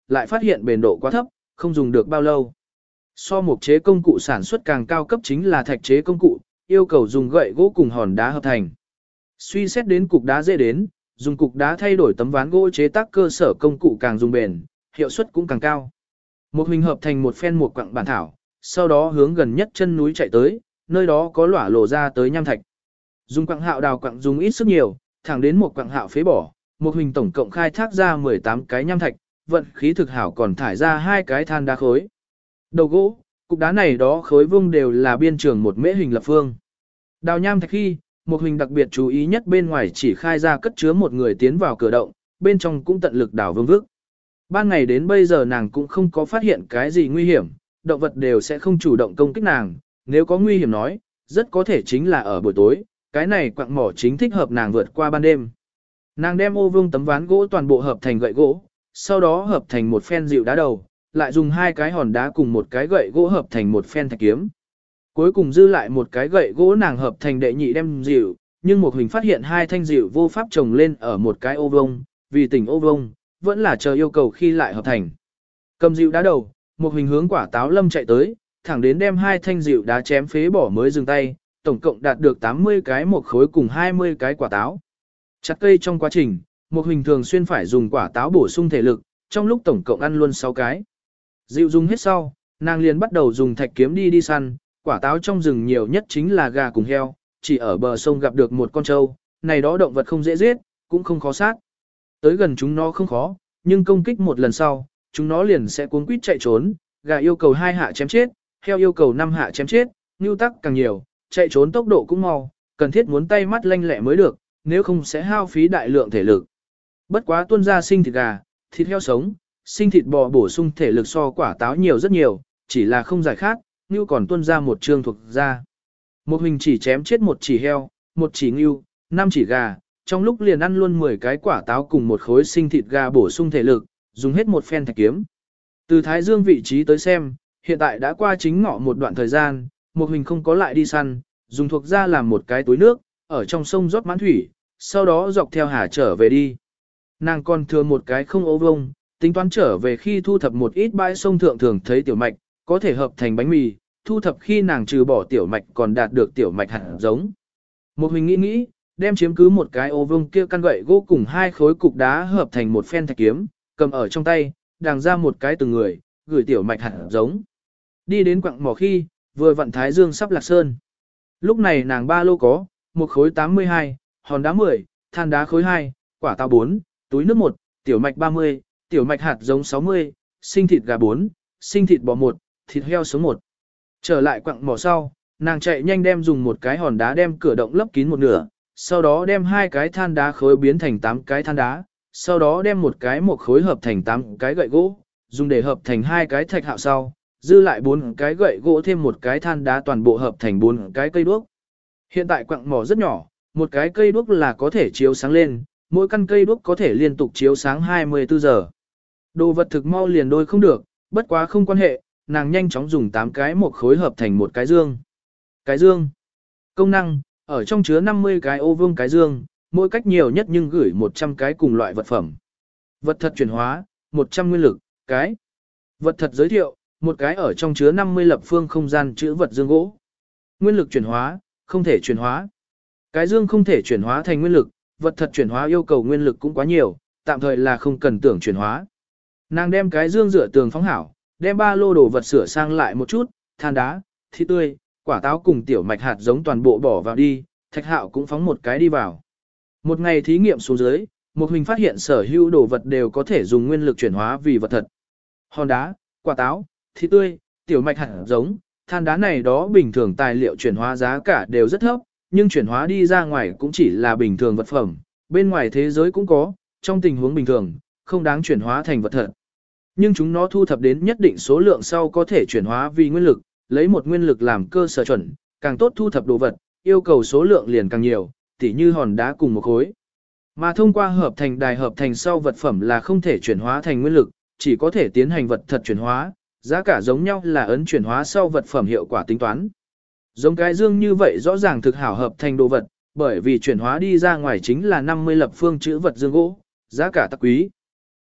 lại phát hiện bền độ quá thấp, không dùng được bao lâu. So mục chế công cụ sản xuất càng cao cấp chính là thạch chế công cụ, yêu cầu dùng gậy gỗ cùng hòn đá hợp thành. Suy xét đến cục đá dễ đến, dùng cục đá thay đổi tấm ván gỗ chế tác cơ sở công cụ càng dùng bền, hiệu suất cũng càng cao. Một hình hợp thành một phen một quặng bản thảo, sau đó hướng gần nhất chân núi chạy tới, nơi đó có lỏa lộ ra tới nham thạch. Dùng quặng hạo đào quặng dùng ít sức nhiều, thẳng đến một quặng hạo phế bỏ, một hình tổng cộng khai thác ra mười tám cái nham thạch, vận khí thực hảo còn thải ra hai cái than đá khối. Đầu gỗ, cục đá này đó khối vuông đều là biên trường một mễ hình lập phương. Đào nham thạch khi, một hình đặc biệt chú ý nhất bên ngoài chỉ khai ra cất chứa một người tiến vào cửa động, bên trong cũng tận lực đào vương vức. Ban ngày đến bây giờ nàng cũng không có phát hiện cái gì nguy hiểm, động vật đều sẽ không chủ động công kích nàng, nếu có nguy hiểm nói, rất có thể chính là ở buổi tối, cái này quặng mỏ chính thích hợp nàng vượt qua ban đêm. Nàng đem ô vương tấm ván gỗ toàn bộ hợp thành gậy gỗ, sau đó hợp thành một phen dịu đá đầu, lại dùng hai cái hòn đá cùng một cái gậy gỗ hợp thành một phen thạch kiếm. Cuối cùng dư lại một cái gậy gỗ nàng hợp thành đệ nhị đem dịu, nhưng một hình phát hiện hai thanh dịu vô pháp chồng lên ở một cái ô vông, vì tỉnh ô vông, vẫn là chờ yêu cầu khi lại hợp thành. Cầm dịu đá đầu, một hình hướng quả táo lâm chạy tới, thẳng đến đem hai thanh dịu đá chém phế bỏ mới dừng tay, tổng cộng đạt được tám mươi cái một khối cùng hai mươi cái quả táo. Chặt cây trong quá trình, một hình thường xuyên phải dùng quả táo bổ sung thể lực, trong lúc tổng cộng ăn luôn sáu cái. Dịu dùng hết sau, nàng liền bắt đầu dùng thạch kiếm đi đi săn, quả táo trong rừng nhiều nhất chính là gà cùng heo, chỉ ở bờ sông gặp được một con trâu, này đó động vật không dễ giết, cũng không khó sát. Tới gần chúng nó không khó, nhưng công kích một lần sau, chúng nó liền sẽ cuốn quýt chạy trốn, gà yêu cầu hai hạ chém chết, heo yêu cầu năm hạ chém chết, nưu tắc càng nhiều, chạy trốn tốc độ cũng mau, cần thiết muốn tay mắt lanh lẹ mới được, nếu không sẽ hao phí đại lượng thể lực. Bất quá tuân ra sinh thịt gà, thịt heo sống, sinh thịt bò bổ sung thể lực so quả táo nhiều rất nhiều, chỉ là không giải khát, như còn tuân ra một chương thuộc ra. Một hình chỉ chém chết một chỉ heo, một chỉ ngưu, năm chỉ gà, trong lúc liền ăn luôn mười cái quả táo cùng một khối sinh thịt gà bổ sung thể lực, dùng hết một phen thạch kiếm. Từ Thái Dương vị trí tới xem, hiện tại đã qua chính ngọ một đoạn thời gian, một hình không có lại đi săn, dùng thuộc ra làm một cái túi nước, ở trong sông rót mãn thủy, sau đó dọc theo hà trở về đi. Nàng còn thừa một cái không ố vông, tính toán trở về khi thu thập một ít bãi sông thượng thường thấy tiểu mạch, có thể hợp thành bánh mì, thu thập khi nàng trừ bỏ tiểu mạch còn đạt được tiểu mạch hạt giống. Một hình nghĩ nghĩ, đem chiếm cứ một cái ô vương kia căn gậy gỗ cùng hai khối cục đá hợp thành một phen thạch kiếm, cầm ở trong tay, đàng ra một cái từng người, gửi tiểu mạch hạt giống. Đi đến quặng mỏ khi, vừa vặn Thái Dương sắp lạc sơn. Lúc này nàng ba lô có, một khối tám mươi hai, hòn đá mười, than đá khối hai, quả táo bốn, túi nước một, tiểu mạch ba mươi, tiểu mạch hạt giống sáu mươi, sinh thịt gà bốn, sinh thịt bò một, thịt heo sống một. Trở lại quặng mỏ sau, nàng chạy nhanh đem dùng một cái hòn đá đem cửa động lấp kín một nửa, sau đó đem hai cái than đá khối biến thành tám cái than đá, sau đó đem một cái một khối hợp thành tám cái gậy gỗ, dùng để hợp thành hai cái thạch hạo sau, dư lại bốn cái gậy gỗ thêm một cái than đá toàn bộ hợp thành bốn cái cây đuốc. Hiện tại quặng mỏ rất nhỏ, một cái cây đuốc là có thể chiếu sáng lên, mỗi căn cây đuốc có thể liên tục chiếu sáng hai mươi tư giờ. Đồ vật thực mau liền đôi không được, bất quá không quan hệ, nàng nhanh chóng dùng tám cái một khối hợp thành một cái dương. Cái dương. Công năng, ở trong chứa năm mươi cái ô vuông cái dương, mỗi cách nhiều nhất nhưng gửi một trăm cái cùng loại vật phẩm. Vật thật chuyển hóa, một trăm nguyên lực, cái. Vật thật giới thiệu, một cái ở trong chứa năm mươi lập phương không gian chữ vật dương gỗ. Nguyên lực chuyển hóa, không thể chuyển hóa. Cái dương không thể chuyển hóa thành nguyên lực, vật thật chuyển hóa yêu cầu nguyên lực cũng quá nhiều, tạm thời là không cần tưởng chuyển hóa. Nàng đem cái dương rửa tường phóng hảo, đem ba lô đồ vật sửa sang lại một chút, than đá, thịt tươi, quả táo cùng tiểu mạch hạt giống toàn bộ bỏ vào đi, Thạch Hạo cũng phóng một cái đi vào. Một ngày thí nghiệm xuống dưới, một hình phát hiện sở hữu đồ vật đều có thể dùng nguyên lực chuyển hóa vì vật thật. Hòn đá, quả táo, thịt tươi, tiểu mạch hạt giống, than đá này đó bình thường tài liệu chuyển hóa giá cả đều rất thấp, nhưng chuyển hóa đi ra ngoài cũng chỉ là bình thường vật phẩm, bên ngoài thế giới cũng có, trong tình huống bình thường, không đáng chuyển hóa thành vật thật. Nhưng chúng nó thu thập đến nhất định số lượng sau có thể chuyển hóa vì nguyên lực, lấy một nguyên lực làm cơ sở chuẩn, càng tốt thu thập đồ vật, yêu cầu số lượng liền càng nhiều, tỉ như hòn đá cùng một khối. Mà thông qua hợp thành đài hợp thành sau vật phẩm là không thể chuyển hóa thành nguyên lực, chỉ có thể tiến hành vật thật chuyển hóa, giá cả giống nhau là ấn chuyển hóa sau vật phẩm hiệu quả tính toán. Giống cái dương như vậy rõ ràng thực hảo hợp thành đồ vật, bởi vì chuyển hóa đi ra ngoài chính là năm mươi lập phương chữ vật dương gỗ, giá cả tắc quý.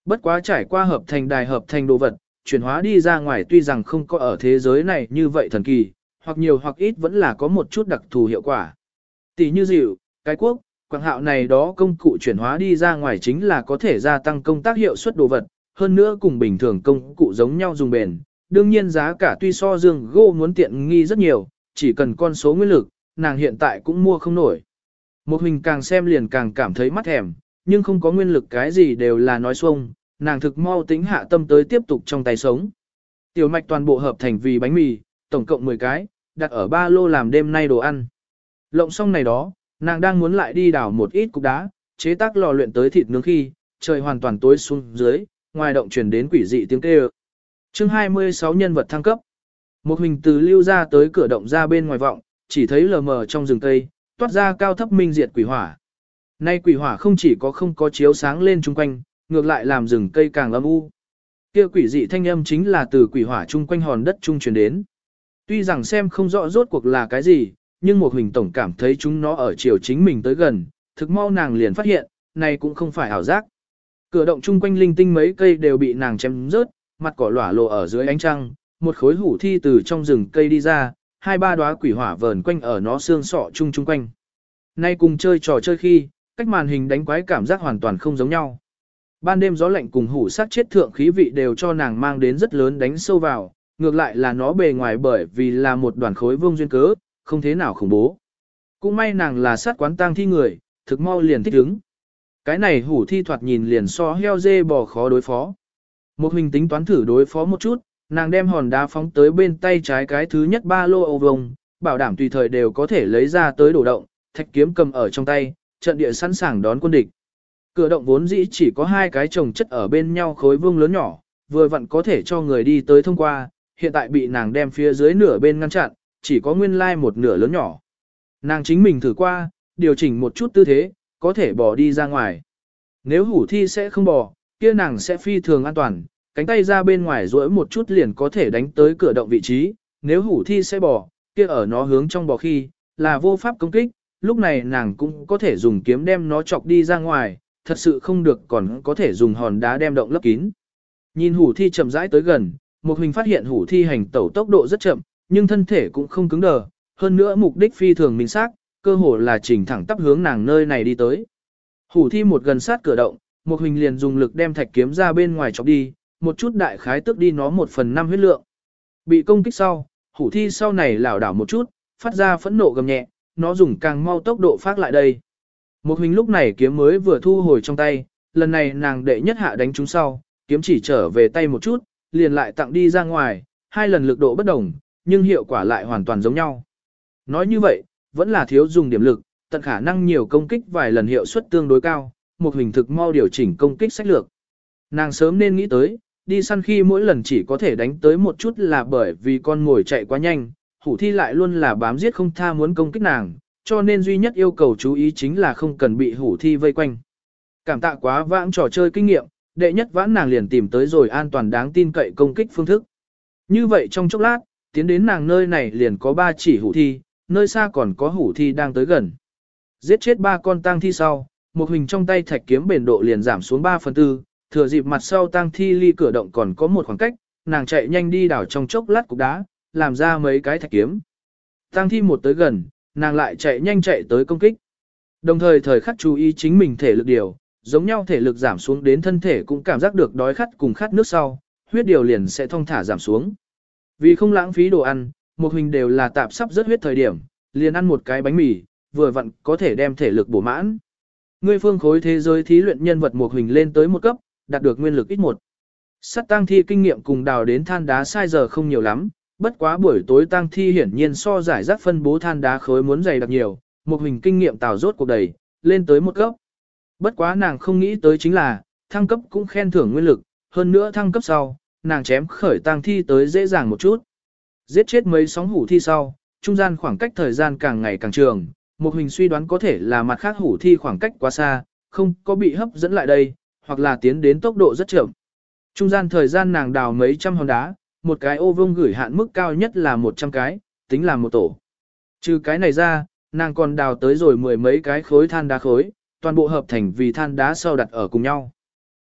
Bất quá trải qua hợp thành đài hợp thành đồ vật, chuyển hóa đi ra ngoài tuy rằng không có ở thế giới này như vậy thần kỳ, hoặc nhiều hoặc ít vẫn là có một chút đặc thù hiệu quả. Tỷ như dịu, cái quốc, quảng hạo này đó công cụ chuyển hóa đi ra ngoài chính là có thể gia tăng công tác hiệu suất đồ vật, hơn nữa cùng bình thường công cụ giống nhau dùng bền. Đương nhiên giá cả tuy so dương gỗ muốn tiện nghi rất nhiều, chỉ cần con số nguyên lực, nàng hiện tại cũng mua không nổi. Một hình càng xem liền càng cảm thấy mắt thèm, nhưng không có nguyên lực cái gì đều là nói xuông, nàng thực mau tính hạ tâm tới tiếp tục trong tay sống. Tiểu mạch toàn bộ hợp thành vì bánh mì, tổng cộng mười cái, đặt ở ba lô làm đêm nay đồ ăn. Lộng xong này đó, nàng đang muốn lại đi đào một ít cục đá, chế tác lò luyện tới thịt nướng khi, trời hoàn toàn tối xuống dưới, ngoài động truyền đến quỷ dị tiếng kêu. Chương hai mươi sáu nhân vật thăng cấp. Một hình từ lưu ra tới cửa động ra bên ngoài vọng, chỉ thấy lờ mờ trong rừng cây, toát ra cao thấp minh diệt quỷ hỏa. Nay quỷ hỏa không chỉ có không có chiếu sáng lên chung quanh, ngược lại làm rừng cây càng âm u. Kia quỷ dị thanh âm chính là từ quỷ hỏa chung quanh hòn đất trung truyền đến. Tuy rằng xem không rõ rốt cuộc là cái gì, nhưng một hình tổng cảm thấy chúng nó ở chiều chính mình tới gần, thực mau nàng liền phát hiện, này cũng không phải ảo giác. Cửa động chung quanh linh tinh mấy cây đều bị nàng chém rớt, mặt cỏ lỏa lộ ở dưới ánh trăng, một khối hủ thi từ trong rừng cây đi ra, hai ba đóa quỷ hỏa vờn quanh ở nó xương sọ chung chung quanh. Nay cùng chơi trò chơi khi, cách màn hình đánh quái cảm giác hoàn toàn không giống nhau. Ban đêm gió lạnh cùng hủ sát chết thượng khí vị đều cho nàng mang đến rất lớn đánh sâu vào, ngược lại là nó bề ngoài bởi vì là một đoàn khối vương duyên cớ, không thế nào khủng bố. Cũng may nàng là sát quán tang thi người, thực mau liền thích ứng. Cái này hủ thi thoạt nhìn liền so heo dê bò khó đối phó. Một hình tính toán thử đối phó một chút, nàng đem hòn đá phóng tới bên tay trái cái thứ nhất ba lô ô vông, bảo đảm tùy thời đều có thể lấy ra tới đổ động, thạch kiếm cầm ở trong tay, trận địa sẵn sàng đón quân địch. Cửa động vốn dĩ chỉ có hai cái chồng chất ở bên nhau khối vương lớn nhỏ, vừa vặn có thể cho người đi tới thông qua, hiện tại bị nàng đem phía dưới nửa bên ngăn chặn, chỉ có nguyên lai một nửa lớn nhỏ. Nàng chính mình thử qua, điều chỉnh một chút tư thế, có thể bỏ đi ra ngoài. Nếu hủ thi sẽ không bò, kia nàng sẽ phi thường an toàn, cánh tay ra bên ngoài duỗi một chút liền có thể đánh tới cửa động vị trí, nếu hủ thi sẽ bò, kia ở nó hướng trong bò khi, là vô pháp công kích, lúc này nàng cũng có thể dùng kiếm đem nó chọc đi ra ngoài, thật sự không được còn có thể dùng hòn đá đem động lấp kín. Nhìn hủ thi chậm rãi tới gần, một hình phát hiện hủ thi hành tẩu tốc độ rất chậm, nhưng thân thể cũng không cứng đờ, hơn nữa mục đích phi thường minh xác, cơ hồ là chỉnh thẳng tắp hướng nàng nơi này đi tới. Hủ thi một gần sát cửa động, một hình liền dùng lực đem thạch kiếm ra bên ngoài chọc đi, một chút đại khái tức đi nó một phần năm huyết lượng. Bị công kích sau, hủ thi sau này lảo đảo một chút, phát ra phẫn nộ gầm nhẹ, nó dùng càng mau tốc độ phát lại đây. Một hình lúc này kiếm mới vừa thu hồi trong tay, lần này nàng đệ nhất hạ đánh trúng sau, kiếm chỉ trở về tay một chút, liền lại tặng đi ra ngoài, hai lần lực độ bất đồng, nhưng hiệu quả lại hoàn toàn giống nhau. Nói như vậy, vẫn là thiếu dùng điểm lực, tận khả năng nhiều công kích vài lần hiệu suất tương đối cao, một hình thực mau điều chỉnh công kích sách lược. Nàng sớm nên nghĩ tới, đi săn khi mỗi lần chỉ có thể đánh tới một chút là bởi vì con ngồi chạy quá nhanh, hủ thi lại luôn là bám giết không tha muốn công kích nàng, cho nên duy nhất yêu cầu chú ý chính là không cần bị hủ thi vây quanh. Cảm tạ quá vãng trò chơi kinh nghiệm, đệ nhất vãn nàng liền tìm tới rồi an toàn đáng tin cậy công kích phương thức. Như vậy trong chốc lát, tiến đến nàng nơi này liền có ba chỉ hủ thi, nơi xa còn có hủ thi đang tới gần. Giết chết ba con tang thi sau, một hình trong tay thạch kiếm bền độ liền giảm xuống ba phần tư, thừa dịp mặt sau tang thi ly cửa động còn có một khoảng cách, nàng chạy nhanh đi đảo trong chốc lát cục đá, làm ra mấy cái thạch kiếm. Tang thi một tới gần, nàng lại chạy nhanh chạy tới công kích. Đồng thời thời khắc chú ý chính mình thể lực điều, giống nhau thể lực giảm xuống đến thân thể cũng cảm giác được đói khát cùng khát nước sau, huyết điều liền sẽ thong thả giảm xuống. Vì không lãng phí đồ ăn, một hình đều là tạp sắp rất huyết thời điểm, liền ăn một cái bánh mì, vừa vặn có thể đem thể lực bổ mãn. Ngươi phương khối thế giới thí luyện nhân vật một hình lên tới một cấp, đạt được nguyên lực ít một. Sát tang thi kinh nghiệm cùng đào đến than đá sai giờ không nhiều lắm, bất quá buổi tối tang thi hiển nhiên so giải rác phân bố than đá khối muốn dày đặc nhiều, một hình kinh nghiệm tào rốt cuộc đầy, lên tới một cấp. Bất quá nàng không nghĩ tới chính là, thăng cấp cũng khen thưởng nguyên lực, hơn nữa thăng cấp sau, nàng chém khởi tang thi tới dễ dàng một chút. Giết chết mấy sóng hủ thi sau, trung gian khoảng cách thời gian càng ngày càng trường, một hình suy đoán có thể là mặt khác hủ thi khoảng cách quá xa, không có bị hấp dẫn lại đây, hoặc là tiến đến tốc độ rất chậm. Trung gian thời gian nàng đào mấy trăm hòn đá, một cái ô vuông gửi hạn mức cao nhất là một trăm cái, tính là một tổ. Trừ cái này ra, nàng còn đào tới rồi mười mấy cái khối than đá khối, toàn bộ hợp thành vì than đá sau đặt ở cùng nhau.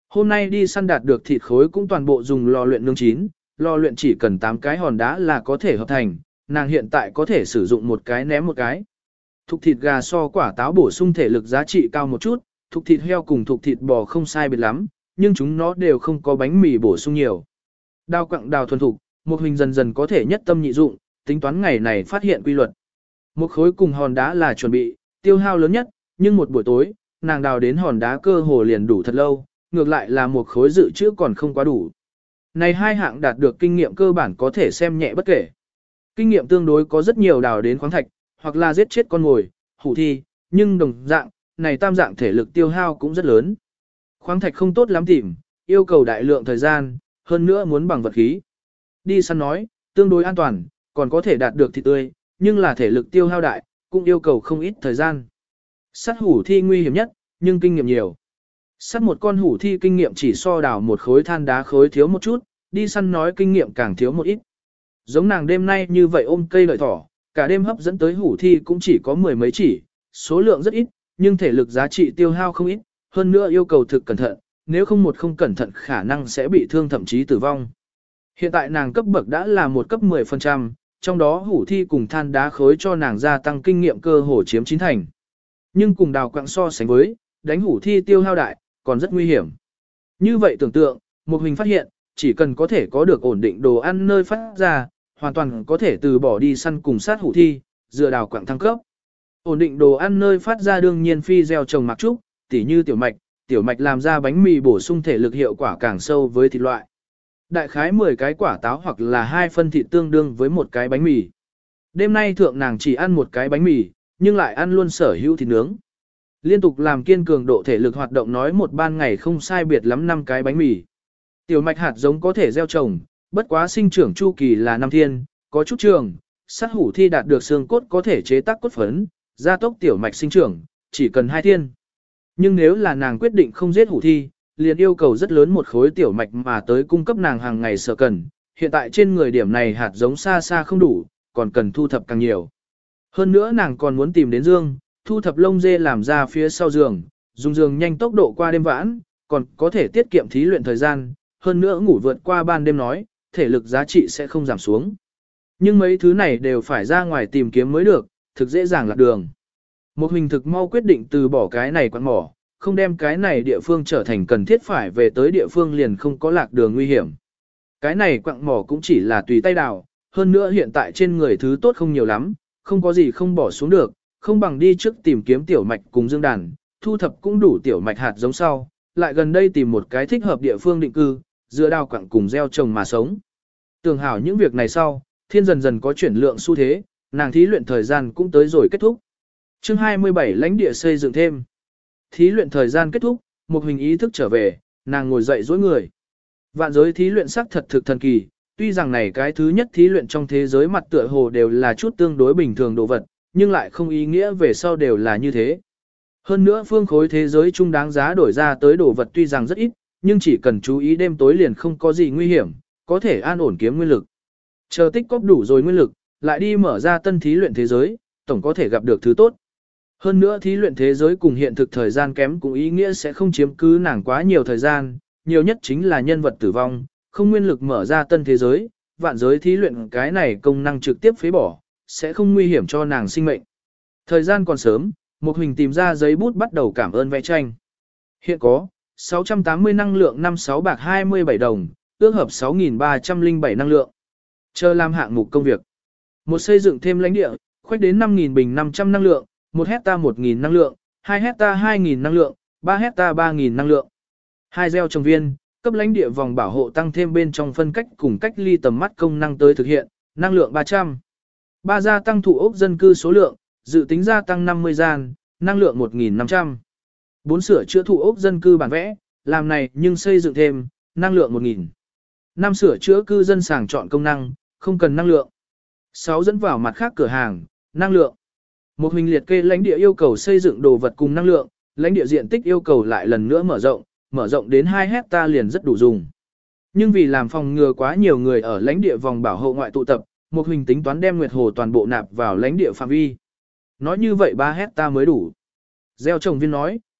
Hôm nay đi săn đạt được thịt khối cũng toàn bộ dùng lò luyện nướng chín, lò luyện chỉ cần tám cái hòn đá là có thể hợp thành, nàng hiện tại có thể sử dụng một cái ném một cái. Thục thịt gà so quả táo bổ sung thể lực giá trị cao một chút, thục thịt heo cùng thục thịt bò không sai biệt lắm, nhưng chúng nó đều không có bánh mì bổ sung nhiều. Đào quặng đào thuần thục, một hình dần dần có thể nhất tâm nhị dụng, tính toán ngày này phát hiện quy luật. Một khối cùng hòn đá là chuẩn bị, tiêu hao lớn nhất, nhưng một buổi tối, nàng đào đến hòn đá cơ hồ liền đủ thật lâu, ngược lại là một khối dự trữ còn không quá đủ. Này hai hạng đạt được kinh nghiệm cơ bản có thể xem nhẹ bất kể. Kinh nghiệm tương đối có rất nhiều đào đến khoáng thạch, hoặc là giết chết con mồi, hủ thi, nhưng đồng dạng, này tam dạng thể lực tiêu hao cũng rất lớn. Khoáng thạch không tốt lắm tìm, yêu cầu đại lượng thời gian, hơn nữa muốn bằng vật khí. Đi săn nói, tương đối an toàn, còn có thể đạt được thịt tươi, nhưng là thể lực tiêu hao đại, cũng yêu cầu không ít thời gian. Sát hủ thi nguy hiểm nhất, nhưng kinh nghiệm nhiều. Sát một con hủ thi kinh nghiệm chỉ so đào một khối than đá khối thiếu một chút, đi săn nói kinh nghiệm càng thiếu một ít. Giống nàng đêm nay như vậy ôm cây lợi thỏ, cả đêm hấp dẫn tới hủ thi cũng chỉ có mười mấy chỉ, số lượng rất ít, nhưng thể lực giá trị tiêu hao không ít, hơn nữa yêu cầu thực cẩn thận, nếu không một không cẩn thận khả năng sẽ bị thương thậm chí tử vong. Hiện tại nàng cấp bậc đã là một cấp mười phần trăm, trong đó hủ thi cùng than đá khối cho nàng gia tăng kinh nghiệm cơ hồ chiếm chín thành. Nhưng cùng đào quặng so sánh với, đánh hủ thi tiêu hao đại, còn rất nguy hiểm. Như vậy tưởng tượng, một hình phát hiện, chỉ cần có thể có được ổn định đồ ăn nơi phát ra, hoàn toàn có thể từ bỏ đi săn cùng sát hủ thi, dựa đào quặng thăng cấp. Ổn định đồ ăn nơi phát ra đương nhiên phi gieo trồng mặc trúc, tỉ như tiểu mạch, tiểu mạch làm ra bánh mì bổ sung thể lực hiệu quả càng sâu với thịt loại. Đại khái mười cái quả táo hoặc là hai phân thịt tương đương với một cái bánh mì. Đêm nay thượng nàng chỉ ăn một cái bánh mì, nhưng lại ăn luôn sở hữu thịt nướng. Liên tục làm kiên cường độ thể lực hoạt động nói một ban ngày không sai biệt lắm năm cái bánh mì. Tiểu mạch hạt giống có thể gieo trồng, bất quá sinh trưởng chu kỳ là năm thiên, có chút trường, sát hủ thi đạt được xương cốt có thể chế tác cốt phấn, gia tốc tiểu mạch sinh trưởng, chỉ cần hai thiên. Nhưng nếu là nàng quyết định không giết hủ thi, liền yêu cầu rất lớn một khối tiểu mạch mà tới cung cấp nàng hàng ngày sợ cần, hiện tại trên người điểm này hạt giống xa xa không đủ, còn cần thu thập càng nhiều. Hơn nữa nàng còn muốn tìm đến dương, thu thập lông dê làm ra phía sau giường, dùng giường nhanh tốc độ qua đêm vãn, còn có thể tiết kiệm thí luyện thời gian, hơn nữa ngủ vượt qua ban đêm nói, thể lực giá trị sẽ không giảm xuống. Nhưng mấy thứ này đều phải ra ngoài tìm kiếm mới được, thực dễ dàng lạc đường. Một hình thực mau quyết định từ bỏ cái này quặng mỏ, không đem cái này địa phương trở thành cần thiết phải về tới địa phương liền không có lạc đường nguy hiểm. Cái này quặng mỏ cũng chỉ là tùy tay đào, hơn nữa hiện tại trên người thứ tốt không nhiều lắm, không có gì không bỏ xuống được, không bằng đi trước tìm kiếm tiểu mạch cùng dương đàn, thu thập cũng đủ tiểu mạch hạt giống sau, lại gần đây tìm một cái thích hợp địa phương định cư, dựa đào quặng cùng gieo trồng mà sống. Tưởng hảo những việc này sau, thiên dần dần có chuyển lượng xu thế, nàng thí luyện thời gian cũng tới rồi kết thúc. Chương hai mươi bảy lãnh địa xây dựng thêm. Thí luyện thời gian kết thúc, một hình ý thức trở về, nàng ngồi dậy dối người. Vạn giới thí luyện sắc thật thực thần kỳ, tuy rằng này cái thứ nhất thí luyện trong thế giới mặt tựa hồ đều là chút tương đối bình thường đồ vật, nhưng lại không ý nghĩa về sau đều là như thế. Hơn nữa phương khối thế giới chung đáng giá đổi ra tới đồ vật tuy rằng rất ít, nhưng chỉ cần chú ý đêm tối liền không có gì nguy hiểm, có thể an ổn kiếm nguyên lực. Chờ tích cóp đủ rồi nguyên lực, lại đi mở ra tân thí luyện thế giới, tổng có thể gặp được thứ tốt. Hơn nữa thí luyện thế giới cùng hiện thực thời gian kém cũng ý nghĩa sẽ không chiếm cứ nàng quá nhiều thời gian, nhiều nhất chính là nhân vật tử vong, không nguyên lực mở ra tân thế giới, vạn giới thí luyện cái này công năng trực tiếp phế bỏ, sẽ không nguy hiểm cho nàng sinh mệnh. Thời gian còn sớm, một hình tìm ra giấy bút bắt đầu cảm ơn vẽ tranh. Hiện có, sáu trăm tám mươi năng lượng năm sáu bạc hai mươi bảy đồng, ước hợp sáu nghìn ba trăm lẻ bảy năng lượng. Chờ làm hạng mục công việc. Một xây dựng thêm lãnh địa, khoách đến năm nghìn bình năm trăm năng lượng, một hecta một nghìn năng lượng, hai hecta hai nghìn năng lượng, ba hecta ba nghìn năng lượng. Hai gieo trồng viên, cấp lãnh địa vòng bảo hộ tăng thêm bên trong phân cách cùng cách ly tầm mắt công năng tới thực hiện, năng lượng ba trăm. Ba gia tăng thủ ốc dân cư số lượng, dự tính gia tăng năm mươi gian, năng lượng một nghìn năm trăm. Bốn sửa chữa thủ ốc dân cư bản vẽ, làm này nhưng xây dựng thêm, năng lượng một nghìn. Năm sửa chữa cư dân sàng chọn công năng, không cần năng lượng. Sáu dẫn vào mặt khác cửa hàng, năng lượng. Một hình liệt kê lãnh địa yêu cầu xây dựng đồ vật cùng năng lượng, lãnh địa diện tích yêu cầu lại lần nữa mở rộng, mở rộng đến hai hecta liền rất đủ dùng. Nhưng vì làm phòng ngừa quá nhiều người ở lãnh địa vòng bảo hộ ngoại tụ tập, một hình tính toán đem Nguyệt Hồ toàn bộ nạp vào lãnh địa phạm vi. Nói như vậy ba hecta mới đủ. Gieo trồng viên nói,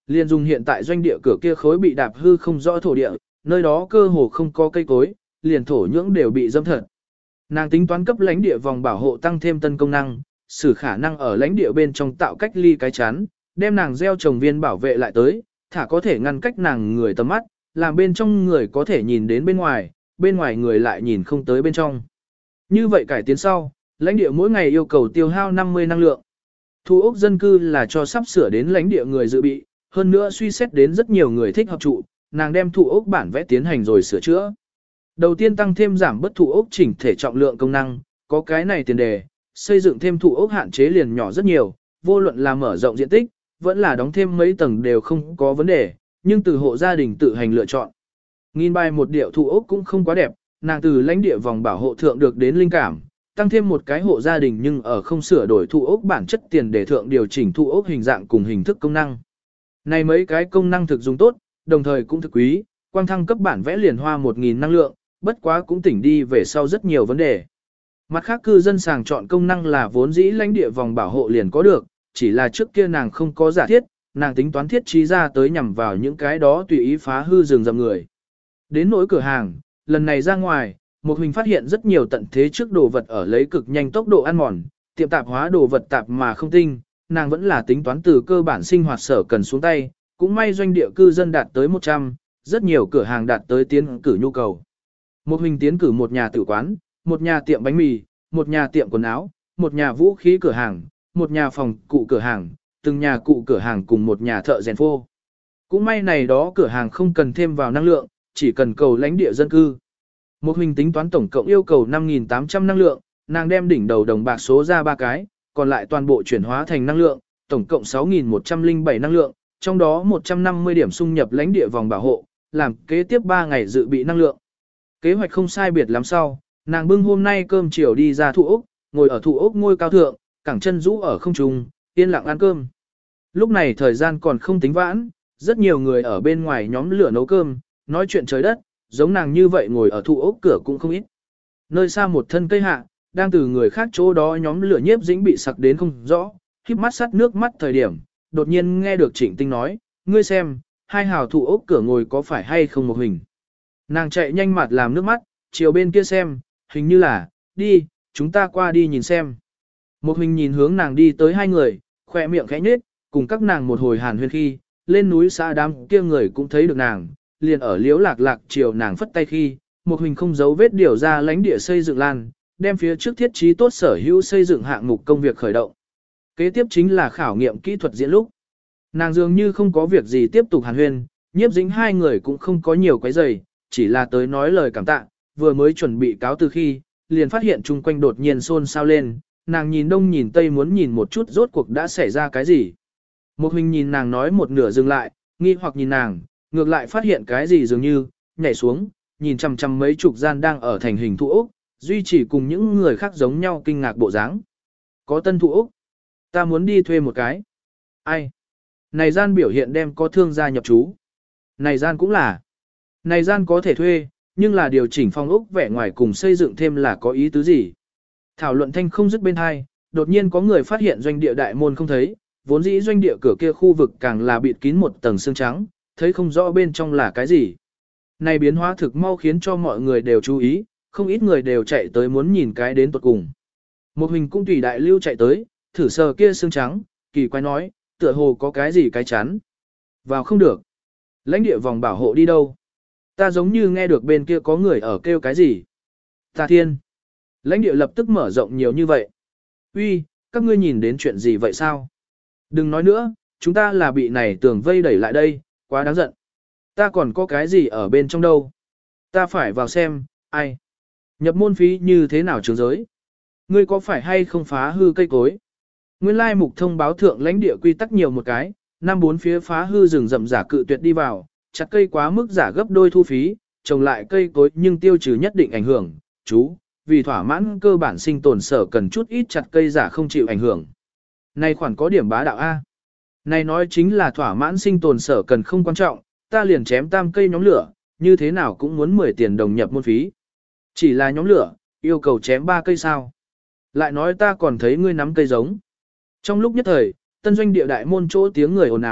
Liên dùng hiện tại doanh địa cửa kia khối bị đạp hư không rõ thổ địa, nơi đó cơ hồ không có cây cối, liền thổ nhưỡng đều bị dâm thật. Nàng tính toán cấp lãnh địa vòng bảo hộ tăng thêm tân công năng, sử khả năng ở lãnh địa bên trong tạo cách ly cái chắn, đem nàng gieo trồng viên bảo vệ lại tới, thả có thể ngăn cách nàng người tầm mắt, làm bên trong người có thể nhìn đến bên ngoài, bên ngoài người lại nhìn không tới bên trong. Như vậy cải tiến sau, lãnh địa mỗi ngày yêu cầu tiêu hao năm mươi năng lượng. Thu ốc dân cư là cho sắp sửa đến lãnh địa người dự bị, hơn nữa suy xét đến rất nhiều người thích hợp trụ, nàng đem thụ ốc bản vẽ tiến hành rồi sửa chữa. Đầu tiên tăng thêm giảm bất thụ ốc chỉnh thể trọng lượng công năng, có cái này tiền đề, xây dựng thêm thụ ốc hạn chế liền nhỏ rất nhiều, vô luận là mở rộng diện tích, vẫn là đóng thêm mấy tầng đều không có vấn đề, nhưng từ hộ gia đình tự hành lựa chọn. Nghìn bài một điệu thụ ốc cũng không quá đẹp, nàng từ lãnh địa vòng bảo hộ thượng được đến linh cảm, tăng thêm một cái hộ gia đình nhưng ở không sửa đổi thụ ốc bản chất tiền để thượng điều chỉnh thụ ốc hình dạng cùng hình thức công năng. Này mấy cái công năng thực dùng tốt, đồng thời cũng thực quý, quang thăng cấp bản vẽ liền hoa một nghìn năng lượng, bất quá cũng tỉnh đi về sau rất nhiều vấn đề. Mặt khác cư dân sàng chọn công năng là vốn dĩ lãnh địa vòng bảo hộ liền có được, chỉ là trước kia nàng không có giả thiết, nàng tính toán thiết trí ra tới nhằm vào những cái đó tùy ý phá hư rừng rậm người. Đến nỗi cửa hàng, lần này ra ngoài, một hình phát hiện rất nhiều tận thế trước đồ vật ở lấy cực nhanh tốc độ ăn mòn, tiệm tạp hóa đồ vật tạp mà không tinh, nàng vẫn là tính toán từ cơ bản sinh hoạt sở cần xuống tay, cũng may doanh địa cư dân đạt tới một trăm, rất nhiều cửa hàng đạt tới tiến cử nhu cầu. Một hình tiến cử một nhà tử quán, một nhà tiệm bánh mì, một nhà tiệm quần áo, một nhà vũ khí cửa hàng, một nhà phòng cụ cửa hàng, từng nhà cụ cửa hàng cùng một nhà thợ rèn phô. Cũng may này đó cửa hàng không cần thêm vào năng lượng, chỉ cần cầu lãnh địa dân cư. Một hình tính toán tổng cộng yêu cầu năm nghìn tám trăm năng lượng, nàng đem đỉnh đầu đồng bạc số ra ba cái, còn lại toàn bộ chuyển hóa thành năng lượng, tổng cộng sáu nghìn một trăm lẻ bảy năng lượng, trong đó một trăm năm mươi điểm xung nhập lãnh địa vòng bảo hộ, làm kế tiếp ba ngày dự bị năng lượng. Kế hoạch không sai biệt lắm sau, nàng bưng hôm nay cơm chiều đi ra thụ ốc, ngồi ở thụ ốc ngôi cao thượng, cẳng chân rũ ở không trung, yên lặng ăn cơm. Lúc này thời gian còn không tính vãn, rất nhiều người ở bên ngoài nhóm lửa nấu cơm, nói chuyện trời đất, giống nàng như vậy ngồi ở thụ ốc cửa cũng không ít. Nơi xa một thân cây hạ, đang từ người khác chỗ đó nhóm lửa nhiếp dĩnh bị sặc đến không rõ, híp mắt sắt nước mắt thời điểm, đột nhiên nghe được Trịnh Tinh nói, ngươi xem, hai hào thụ ốc cửa ngồi có phải hay không một hình. Nàng chạy nhanh mặt làm nước mắt, chiều bên kia xem, hình như là, đi, chúng ta qua đi nhìn xem. Một hình nhìn hướng nàng đi tới hai người, khỏe miệng khẽ nhếch, cùng các nàng một hồi hàn huyên khi, lên núi xa đám kia người cũng thấy được nàng, liền ở liếu lạc lạc chiều nàng phất tay khi, một hình không giấu vết điều ra lãnh địa xây dựng lan, đem phía trước thiết trí tốt sở hữu xây dựng hạng mục công việc khởi động. Kế tiếp chính là khảo nghiệm kỹ thuật diễn lúc. Nàng dường như không có việc gì tiếp tục hàn huyên, nhiếp dính hai người cũng không có nhiều quấy rầy, chỉ là tới nói lời cảm tạ, vừa mới chuẩn bị cáo từ khi, liền phát hiện chung quanh đột nhiên xôn xao lên, nàng nhìn đông nhìn tây muốn nhìn một chút rốt cuộc đã xảy ra cái gì. Một hình nhìn nàng nói một nửa dừng lại, nghi hoặc nhìn nàng, ngược lại phát hiện cái gì dường như, nhảy xuống, nhìn chằm chằm mấy chục gian đang ở thành hình thụ ốc, duy trì cùng những người khác giống nhau kinh ngạc bộ dáng. Có tân thụ ốc, ta muốn đi thuê một cái. Ai? Này gian biểu hiện đem có thương gia nhập chú. Này gian cũng là. Này gian có thể thuê, nhưng là điều chỉnh phong ốc vẻ ngoài cùng xây dựng thêm là có ý tứ gì. Thảo luận thanh không dứt bên hai, đột nhiên có người phát hiện doanh địa đại môn không thấy, vốn dĩ doanh địa cửa kia khu vực càng là bịt kín một tầng xương trắng, thấy không rõ bên trong là cái gì. Này biến hóa thực mau khiến cho mọi người đều chú ý, không ít người đều chạy tới muốn nhìn cái đến tuột cùng. Một hình cung tùy đại lưu chạy tới, thử sờ kia xương trắng, kỳ quái nói, tựa hồ có cái gì cái chắn. Vào không được. Lãnh địa vòng bảo hộ đi đâu? Ta giống như nghe được bên kia có người ở kêu cái gì. Ta thiên. Lãnh địa lập tức mở rộng nhiều như vậy. Uy, các ngươi nhìn đến chuyện gì vậy sao? Đừng nói nữa, chúng ta là bị này tường vây đẩy lại đây, quá đáng giận. Ta còn có cái gì ở bên trong đâu? Ta phải vào xem, ai? Nhập môn phí như thế nào trường giới? Ngươi có phải hay không phá hư cây cối? Nguyên lai mục thông báo thượng lãnh địa quy tắc nhiều một cái, năm bốn phía phá hư rừng rậm giả cự tuyệt đi vào, chặt cây quá mức giả gấp đôi thu phí, trồng lại cây cối nhưng tiêu trừ nhất định ảnh hưởng, chú, vì thỏa mãn cơ bản sinh tồn sở cần chút ít chặt cây giả không chịu ảnh hưởng. Này khoản có điểm bá đạo A. Này nói chính là thỏa mãn sinh tồn sở cần không quan trọng, ta liền chém tam cây nhóm lửa, như thế nào cũng muốn mười tiền đồng nhập môn phí. Chỉ là nhóm lửa, yêu cầu chém ba cây sao. Lại nói ta còn thấy ngươi nắm cây giống. Trong lúc nhất thời, tân doanh địa đại môn chỗ tiếng người ồn ào,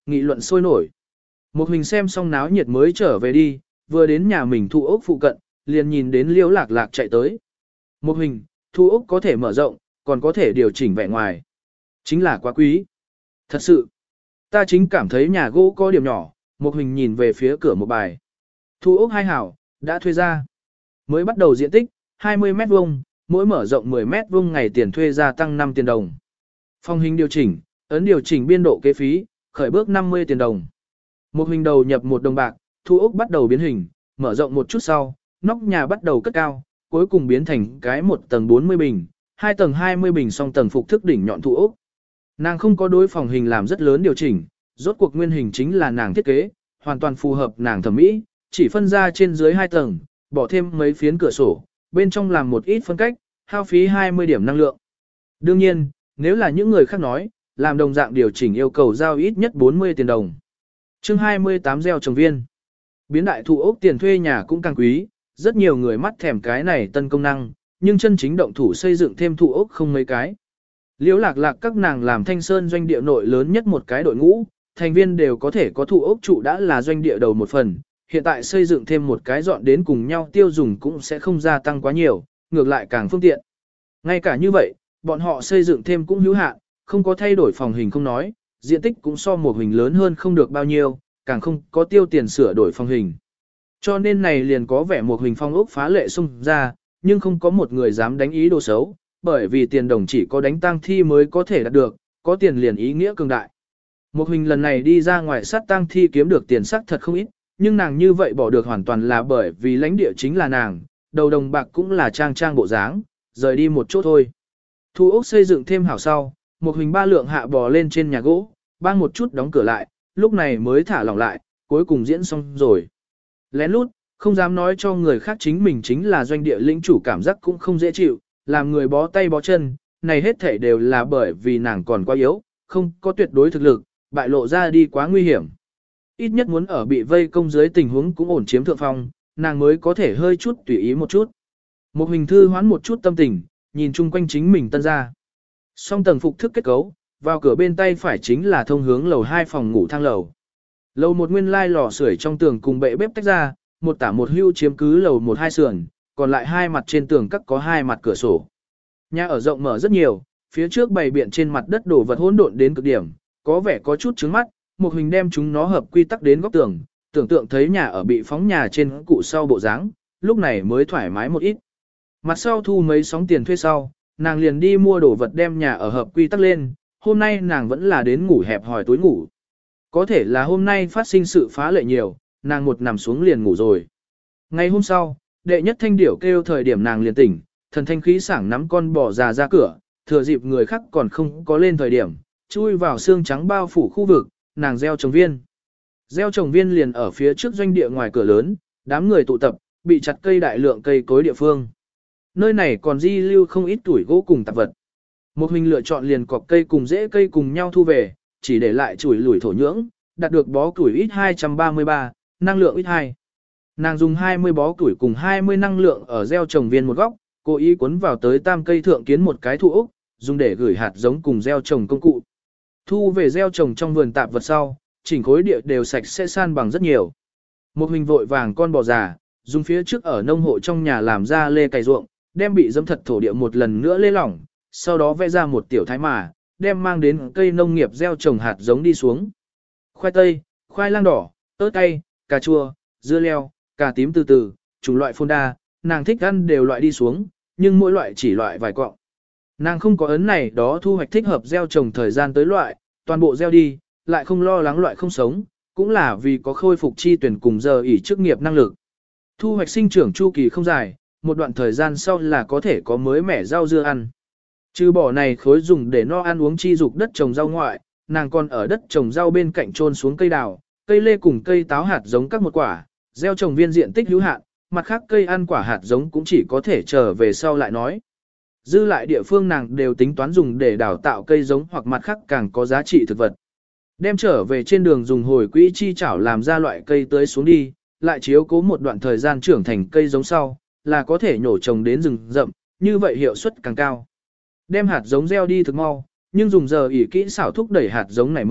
nghị luận sôi nổi. Một Huỳnh xem xong náo nhiệt mới trở về đi, vừa đến nhà mình thu ốc phụ cận, liền nhìn đến Liễu Lạc Lạc chạy tới. Một Huỳnh, thu ốc có thể mở rộng, còn có thể điều chỉnh vẻ ngoài. Chính là quá quý. Thật sự, ta chính cảm thấy nhà gỗ có điểm nhỏ, Một Huỳnh nhìn về phía cửa một bài. Thu ốc hai hảo, đã thuê ra. Mới bắt đầu diện tích, hai mươi mét vuông, mỗi mở rộng mười mét vuông ngày tiền thuê gia tăng năm tiền đồng. Phong hình điều chỉnh, ấn điều chỉnh biên độ kế phí, khởi bước năm mươi tiền đồng. Một Huỳnh đầu nhập một đồng bạc, thu ốc bắt đầu biến hình, mở rộng một chút sau, nóc nhà bắt đầu cất cao, cuối cùng biến thành cái một tầng bốn mươi bình, hai tầng hai mươi bình song tầng phục thức đỉnh nhọn thu ốc. Nàng không có đối phòng hình làm rất lớn điều chỉnh, rốt cuộc nguyên hình chính là nàng thiết kế, hoàn toàn phù hợp nàng thẩm mỹ, chỉ phân ra trên dưới hai tầng, bỏ thêm mấy phiến cửa sổ, bên trong làm một ít phân cách, hao phí hai mươi điểm năng lượng. Đương nhiên, nếu là những người khác nói, làm đồng dạng điều chỉnh yêu cầu giao ít nhất bốn mươi tiền đồng. Chương hai mươi tám gieo trồng viên. Biến đại thụ ốc tiền thuê nhà cũng càng quý, rất nhiều người mắt thèm cái này tân công năng, nhưng chân chính động thủ xây dựng thêm thụ ốc không mấy cái. Liễu Lạc Lạc các nàng làm Thanh Sơn doanh địa nội lớn nhất một cái đội ngũ, thành viên đều có thể có thụ ốc trụ đã là doanh địa đầu một phần, hiện tại xây dựng thêm một cái dọn đến cùng nhau tiêu dùng cũng sẽ không gia tăng quá nhiều, ngược lại càng phương tiện. Ngay cả như vậy, bọn họ xây dựng thêm cũng hữu hạn, không có thay đổi phòng hình không nói, diện tích cũng so một hình lớn hơn không được bao nhiêu, càng không có tiêu tiền sửa đổi phòng hình. Cho nên này liền có vẻ một hình phong ốc phá lệ xung ra, nhưng không có một người dám đánh ý đồ xấu, bởi vì tiền đồng chỉ có đánh tang thi mới có thể đạt được, có tiền liền ý nghĩa cường đại. Một hình lần này đi ra ngoài sát tang thi kiếm được tiền sắc thật không ít, nhưng nàng như vậy bỏ được hoàn toàn là bởi vì lãnh địa chính là nàng, đầu đồng bạc cũng là trang trang bộ dáng, rời đi một chỗ thôi. Thu ốc xây dựng thêm hảo sau, một hình ba lượng hạ bò lên trên nhà gỗ, bang một chút đóng cửa lại, lúc này mới thả lỏng lại, cuối cùng diễn xong rồi. Lén lút, không dám nói cho người khác chính mình chính là doanh địa lĩnh chủ cảm giác cũng không dễ chịu, làm người bó tay bó chân, này hết thảy đều là bởi vì nàng còn quá yếu, không có tuyệt đối thực lực, bại lộ ra đi quá nguy hiểm. Ít nhất muốn ở bị vây công dưới tình huống cũng ổn chiếm thượng phong, nàng mới có thể hơi chút tùy ý một chút. Một hình thư hoán một chút tâm tình, nhìn chung quanh chính mình tân ra. Song tầng phục thức kết cấu, vào cửa bên tay phải chính là thông hướng lầu hai phòng ngủ thang lầu. Lầu một nguyên lai lò sưởi trong tường cùng bệ bếp tách ra, một tả một hưu chiếm cứ lầu một hai sườn, còn lại hai mặt trên tường các có hai mặt cửa sổ. Nhà ở rộng mở rất nhiều, phía trước bày biện trên mặt đất đổ vật hỗn độn đến cực điểm, có vẻ có chút trướng mắt, một hình đem chúng nó hợp quy tắc đến góc tường, tưởng tượng thấy nhà ở bị phóng nhà trên cụ sau bộ dáng, lúc này mới thoải mái một ít. Mặt sau thu mấy sóng tiền thuê sau, nàng liền đi mua đồ vật đem nhà ở hợp quy tắc lên, hôm nay nàng vẫn là đến ngủ hẹp hòi tối ngủ. Có thể là hôm nay phát sinh sự phá lệ nhiều, nàng một nằm xuống liền ngủ rồi. Ngày hôm sau, đệ nhất thanh điểu kêu thời điểm nàng liền tỉnh, thần thanh khí sảng nắm con bò già ra cửa, thừa dịp người khác còn không có lên thời điểm, chui vào xương trắng bao phủ khu vực, nàng gieo trồng viên. Gieo trồng viên liền ở phía trước doanh địa ngoài cửa lớn, đám người tụ tập, bị chặt cây đại lượng cây cối địa phương. Nơi này còn di lưu không ít tuổi gỗ cùng tạp vật. Một hình lựa chọn liền cọc cây cùng rễ cây cùng nhau thu về, chỉ để lại chuỗi lủi thổ nhưỡng, đạt được bó củi ít hai trăm ba mươi ba, năng lượng ít hai. Nàng dùng hai mươi bó củi cùng hai mươi năng lượng ở gieo trồng viên một góc, cố ý cuốn vào tới tam cây thượng kiến một cái thụ ốc, dùng để gửi hạt giống cùng gieo trồng công cụ. Thu về gieo trồng trong vườn tạp vật sau, chỉnh khối địa đều sạch sẽ san bằng rất nhiều. Một hình vội vàng con bò già, dùng phía trước ở nông hộ trong nhà làm ra lê cày ruộng, đem bị dẫm thật thổ địa một lần nữa lê lỏng, sau đó vẽ ra một tiểu thái mà, đem mang đến cây nông nghiệp gieo trồng hạt giống đi xuống. Khoai tây, khoai lang đỏ, ớt cay, cà chua, dưa leo, cà tím từ từ, chủng loại phôn đa, nàng thích ăn đều loại đi xuống, nhưng mỗi loại chỉ loại vài cọng. Nàng không có ấn này đó thu hoạch thích hợp gieo trồng thời gian tới loại, toàn bộ gieo đi, lại không lo lắng loại không sống, cũng là vì có khôi phục chi tuyển cùng giờ ỉ chức nghiệp năng lực. Thu hoạch sinh trưởng chu kỳ không dài, một đoạn thời gian sau là có thể có mới mẻ rau dưa ăn. Trừ bỏ này khối dùng để no ăn uống chi dục đất trồng rau ngoại, nàng còn ở đất trồng rau bên cạnh trôn xuống cây đào, cây lê cùng cây táo hạt giống các một quả, gieo trồng viên diện tích hữu hạn, mặt khác cây ăn quả hạt giống cũng chỉ có thể trở về sau lại nói. Dư lại địa phương nàng đều tính toán dùng để đào tạo cây giống hoặc mặt khác càng có giá trị thực vật. Đem trở về trên đường dùng hồi quỹ chi chảo làm ra loại cây tưới xuống đi, lại chiếu cố một đoạn thời gian trưởng thành cây giống sau, là có thể nhổ trồng đến rừng rậm, như vậy hiệu suất càng cao. Đem hạt giống gieo đi thực mau, nhưng dùng giờ ỉ kỹ xảo thúc đẩy hạt giống nảy mầm,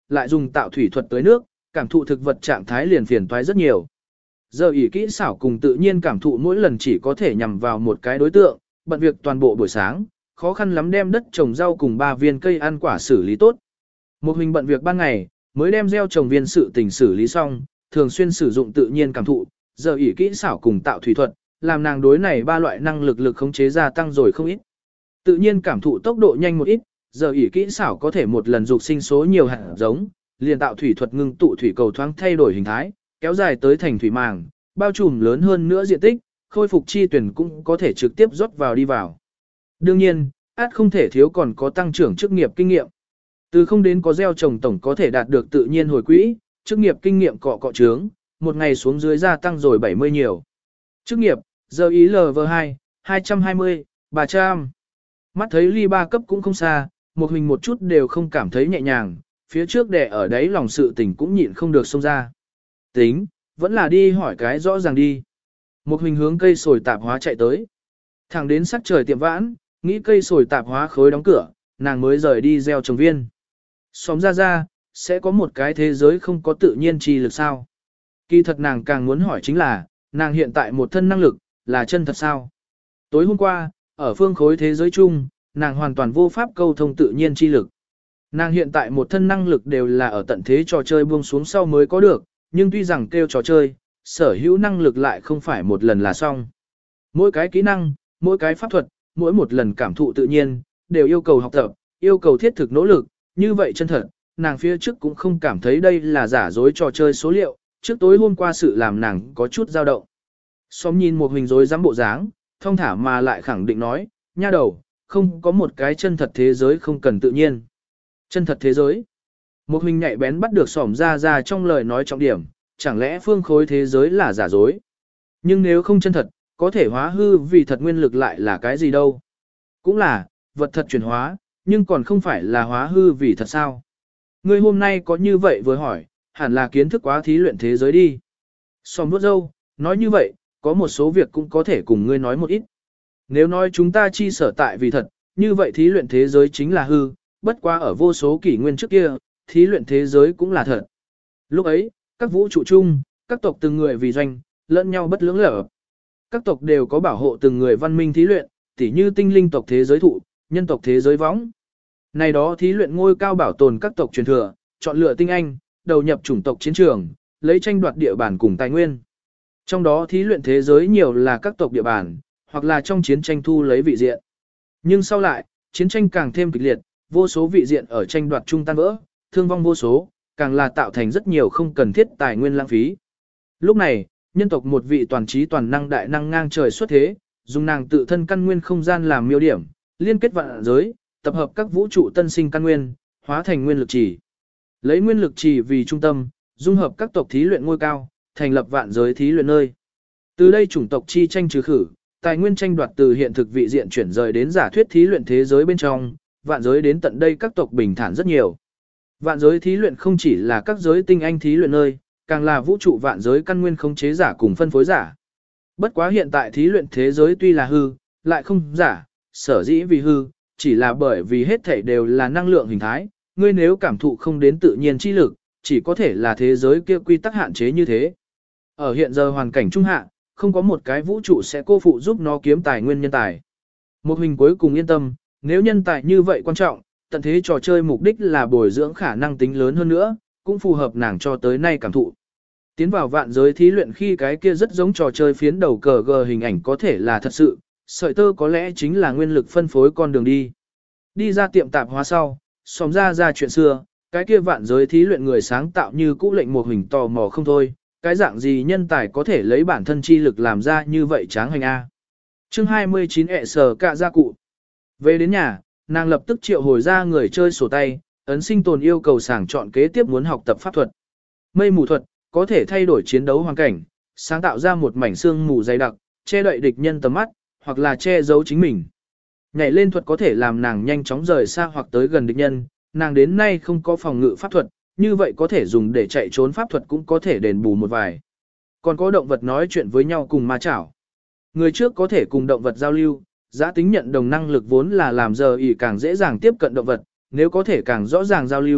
lại dùng tạo thủy thuật tới nước, cảm thụ thực vật trạng thái liền phiền toái rất nhiều. Giờ ỉ kỹ xảo cùng tự nhiên cảm thụ mỗi lần chỉ có thể nhằm vào một cái đối tượng, bận việc toàn bộ buổi sáng, khó khăn lắm đem đất trồng rau cùng ba viên cây ăn quả xử lý tốt. Một hình bận việc ban ngày, mới đem gieo trồng viên sự tình xử lý xong, thường xuyên sử dụng tự nhiên cảm thụ, giờ ỉ kỹ xảo cùng tạo thủy thuật, làm nàng đối này ba loại năng lực lực khống chế gia tăng rồi không ít. Tự nhiên cảm thụ tốc độ nhanh một ít, giờ ỉ kỹ xảo có thể một lần dục sinh số nhiều hạt giống, liền tạo thủy thuật ngưng tụ thủy cầu thoáng thay đổi hình thái, kéo dài tới thành thủy màng, bao trùm lớn hơn nữa diện tích, khôi phục chi tuyển cũng có thể trực tiếp rót vào đi vào. Đương nhiên, át không thể thiếu còn có tăng trưởng chức nghiệp kinh nghiệm. Từ không đến có gieo trồng tổng có thể đạt được tự nhiên hồi quỹ, chức nghiệp kinh nghiệm cọ cọ trướng, một ngày xuống dưới gia tăng rồi bảy mươi nhiều. Chức nghiệp, giờ ý lờ vê hai, hai trăm hai mươi, ba trăm. Mắt thấy ly ba cấp cũng không xa, một hình một chút đều không cảm thấy nhẹ nhàng, phía trước đè ở đấy lòng sự tình cũng nhịn không được xông ra. Tính, vẫn là đi hỏi cái rõ ràng đi. Một hình hướng cây sồi tạp hóa chạy tới. Thẳng đến sắc trời tiệm vãn, nghĩ cây sồi tạp hóa khối đóng cửa, nàng mới rời đi gieo trồng viên. Xóm ra ra, sẽ có một cái thế giới không có tự nhiên trì lực sao? Kỳ thật nàng càng muốn hỏi chính là, nàng hiện tại một thân năng lực, là chân thật sao? Tối hôm qua, ở phương khối thế giới chung, nàng hoàn toàn vô pháp câu thông tự nhiên chi lực. Nàng hiện tại một thân năng lực đều là ở tận thế trò chơi buông xuống sau mới có được, nhưng tuy rằng kêu trò chơi, sở hữu năng lực lại không phải một lần là xong. Mỗi cái kỹ năng, mỗi cái pháp thuật, mỗi một lần cảm thụ tự nhiên, đều yêu cầu học tập, yêu cầu thiết thực nỗ lực, như vậy chân thật, nàng phía trước cũng không cảm thấy đây là giả dối trò chơi số liệu, trước tối hôm qua sự làm nàng có chút dao động. Xóm nhìn một hình rối dám bộ dáng, thông thả mà lại khẳng định nói, nha đầu, không có một cái chân thật thế giới không cần tự nhiên. Chân thật thế giới. Một hình nhạy bén bắt được xỏm ra ra trong lời nói trọng điểm, chẳng lẽ phương khối thế giới là giả dối. Nhưng nếu không chân thật, có thể hóa hư vì thật nguyên lực lại là cái gì đâu. Cũng là, vật thật chuyển hóa, nhưng còn không phải là hóa hư vì thật sao. Ngươi hôm nay có như vậy vừa hỏi, hẳn là kiến thức quá thí luyện thế giới đi. Xòm vuốt râu, nói như vậy, có một số việc cũng có thể cùng ngươi nói một ít. Nếu nói chúng ta chi sở tại vì thật, như vậy thí luyện thế giới chính là hư, bất quá ở vô số kỷ nguyên trước kia, thí luyện thế giới cũng là thật. Lúc ấy, các vũ trụ chung, các tộc từng người vì doanh, lẫn nhau bất lưỡng lở. Các tộc đều có bảo hộ từng người văn minh thí luyện, tỉ như tinh linh tộc thế giới thụ, nhân tộc thế giới võng. Này đó thí luyện ngôi cao bảo tồn các tộc truyền thừa, chọn lựa tinh anh, đầu nhập chủng tộc chiến trường, lấy tranh đoạt địa bàn cùng tài nguyên. Trong đó thí luyện thế giới nhiều là các tộc địa bàn, hoặc là trong chiến tranh thu lấy vị diện. Nhưng sau lại, chiến tranh càng thêm kịch liệt, vô số vị diện ở tranh đoạt chung tan vỡ, thương vong vô số, càng là tạo thành rất nhiều không cần thiết tài nguyên lãng phí. Lúc này, nhân tộc một vị toàn trí toàn năng đại năng ngang trời xuất thế, dùng nàng tự thân căn nguyên không gian làm miêu điểm, liên kết vạn giới, tập hợp các vũ trụ tân sinh căn nguyên, hóa thành nguyên lực trì. Lấy nguyên lực trì vì trung tâm, dung hợp các tộc thí luyện ngôi cao, thành lập vạn giới thí luyện nơi. Từ đây chủng tộc chi tranh trừ khử, tài nguyên tranh đoạt từ hiện thực vị diện chuyển rời đến giả thuyết thí luyện thế giới bên trong, vạn giới đến tận đây các tộc bình thản rất nhiều. Vạn giới thí luyện không chỉ là các giới tinh anh thí luyện nơi, càng là vũ trụ vạn giới căn nguyên khống chế giả cùng phân phối giả. Bất quá hiện tại thí luyện thế giới tuy là hư, lại không giả, sở dĩ vì hư, chỉ là bởi vì hết thảy đều là năng lượng hình thái, ngươi nếu cảm thụ không đến tự nhiên chi lực, chỉ có thể là thế giới kia quy tắc hạn chế như thế. Ở hiện giờ hoàn cảnh trung hạ, không có một cái vũ trụ sẽ cô phụ giúp nó kiếm tài nguyên nhân tài. Một hình cuối cùng yên tâm, nếu nhân tài như vậy quan trọng, tận thế trò chơi mục đích là bồi dưỡng khả năng tính lớn hơn nữa, cũng phù hợp nàng cho tới nay cảm thụ. Tiến vào vạn giới thí luyện khi cái kia rất giống trò chơi phiến đầu cờ gờ hình ảnh có thể là thật sự, sợi tơ có lẽ chính là nguyên lực phân phối con đường đi. Đi ra tiệm tạp hóa sau, xóm ra ra chuyện xưa, cái kia vạn giới thí luyện người sáng tạo như cũ lệnh một hình tò mò không thôi, cái dạng gì nhân tài có thể lấy bản thân chi lực làm ra như vậy tráng hành A. Chương hai mươi chín ẹ sờ cạ gia cụ. Về đến nhà, nàng lập tức triệu hồi ra người chơi sổ tay, ấn sinh tồn yêu cầu sàng chọn kế tiếp muốn học tập pháp thuật. Mây mù thuật, có thể thay đổi chiến đấu hoàn cảnh, sáng tạo ra một mảnh xương mù dày đặc, che đậy địch nhân tầm mắt, hoặc là che giấu chính mình. Nhảy lên thuật có thể làm nàng nhanh chóng rời xa hoặc tới gần địch nhân, nàng đến nay không có phòng ngự pháp thuật, như vậy có thể dùng để chạy trốn pháp thuật cũng có thể đền bù một vài. Còn có động vật nói chuyện với nhau cùng ma chảo. Người trước có thể cùng động vật giao lưu, giá tính nhận đồng năng lực vốn là làm giờ ỉ càng dễ dàng tiếp cận động vật, nếu có thể càng rõ ràng giao lưu,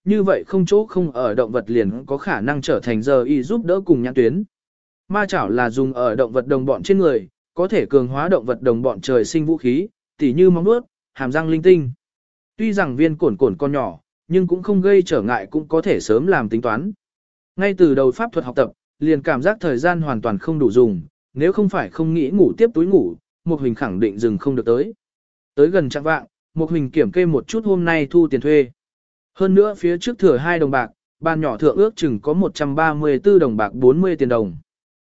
như vậy không chỗ không ở động vật liền có khả năng trở thành giờ y giúp đỡ cùng nhãn tuyến. Ma chảo là dùng ở động vật đồng bọn trên người, có thể cường hóa động vật đồng bọn trời sinh vũ khí, tỉ như móng vuốt, hàm răng linh tinh. Tuy rằng viên cổn cổn con nhỏ, nhưng cũng không gây trở ngại cũng có thể sớm làm tính toán. Ngay từ đầu pháp thuật học tập, liền cảm giác thời gian hoàn toàn không đủ dùng, nếu không phải không nghĩ ngủ tiếp túi ngủ, Mục Huỳnh khẳng định dừng không được tới. Tới gần chạng vạng, Mục Huỳnh kiểm kê một chút hôm nay thu tiền thuê. Hơn nữa phía trước thừa hai đồng bạc, bàn nhỏ thượng ước chừng có một trăm ba mươi tư đồng bạc bốn mươi tiền đồng.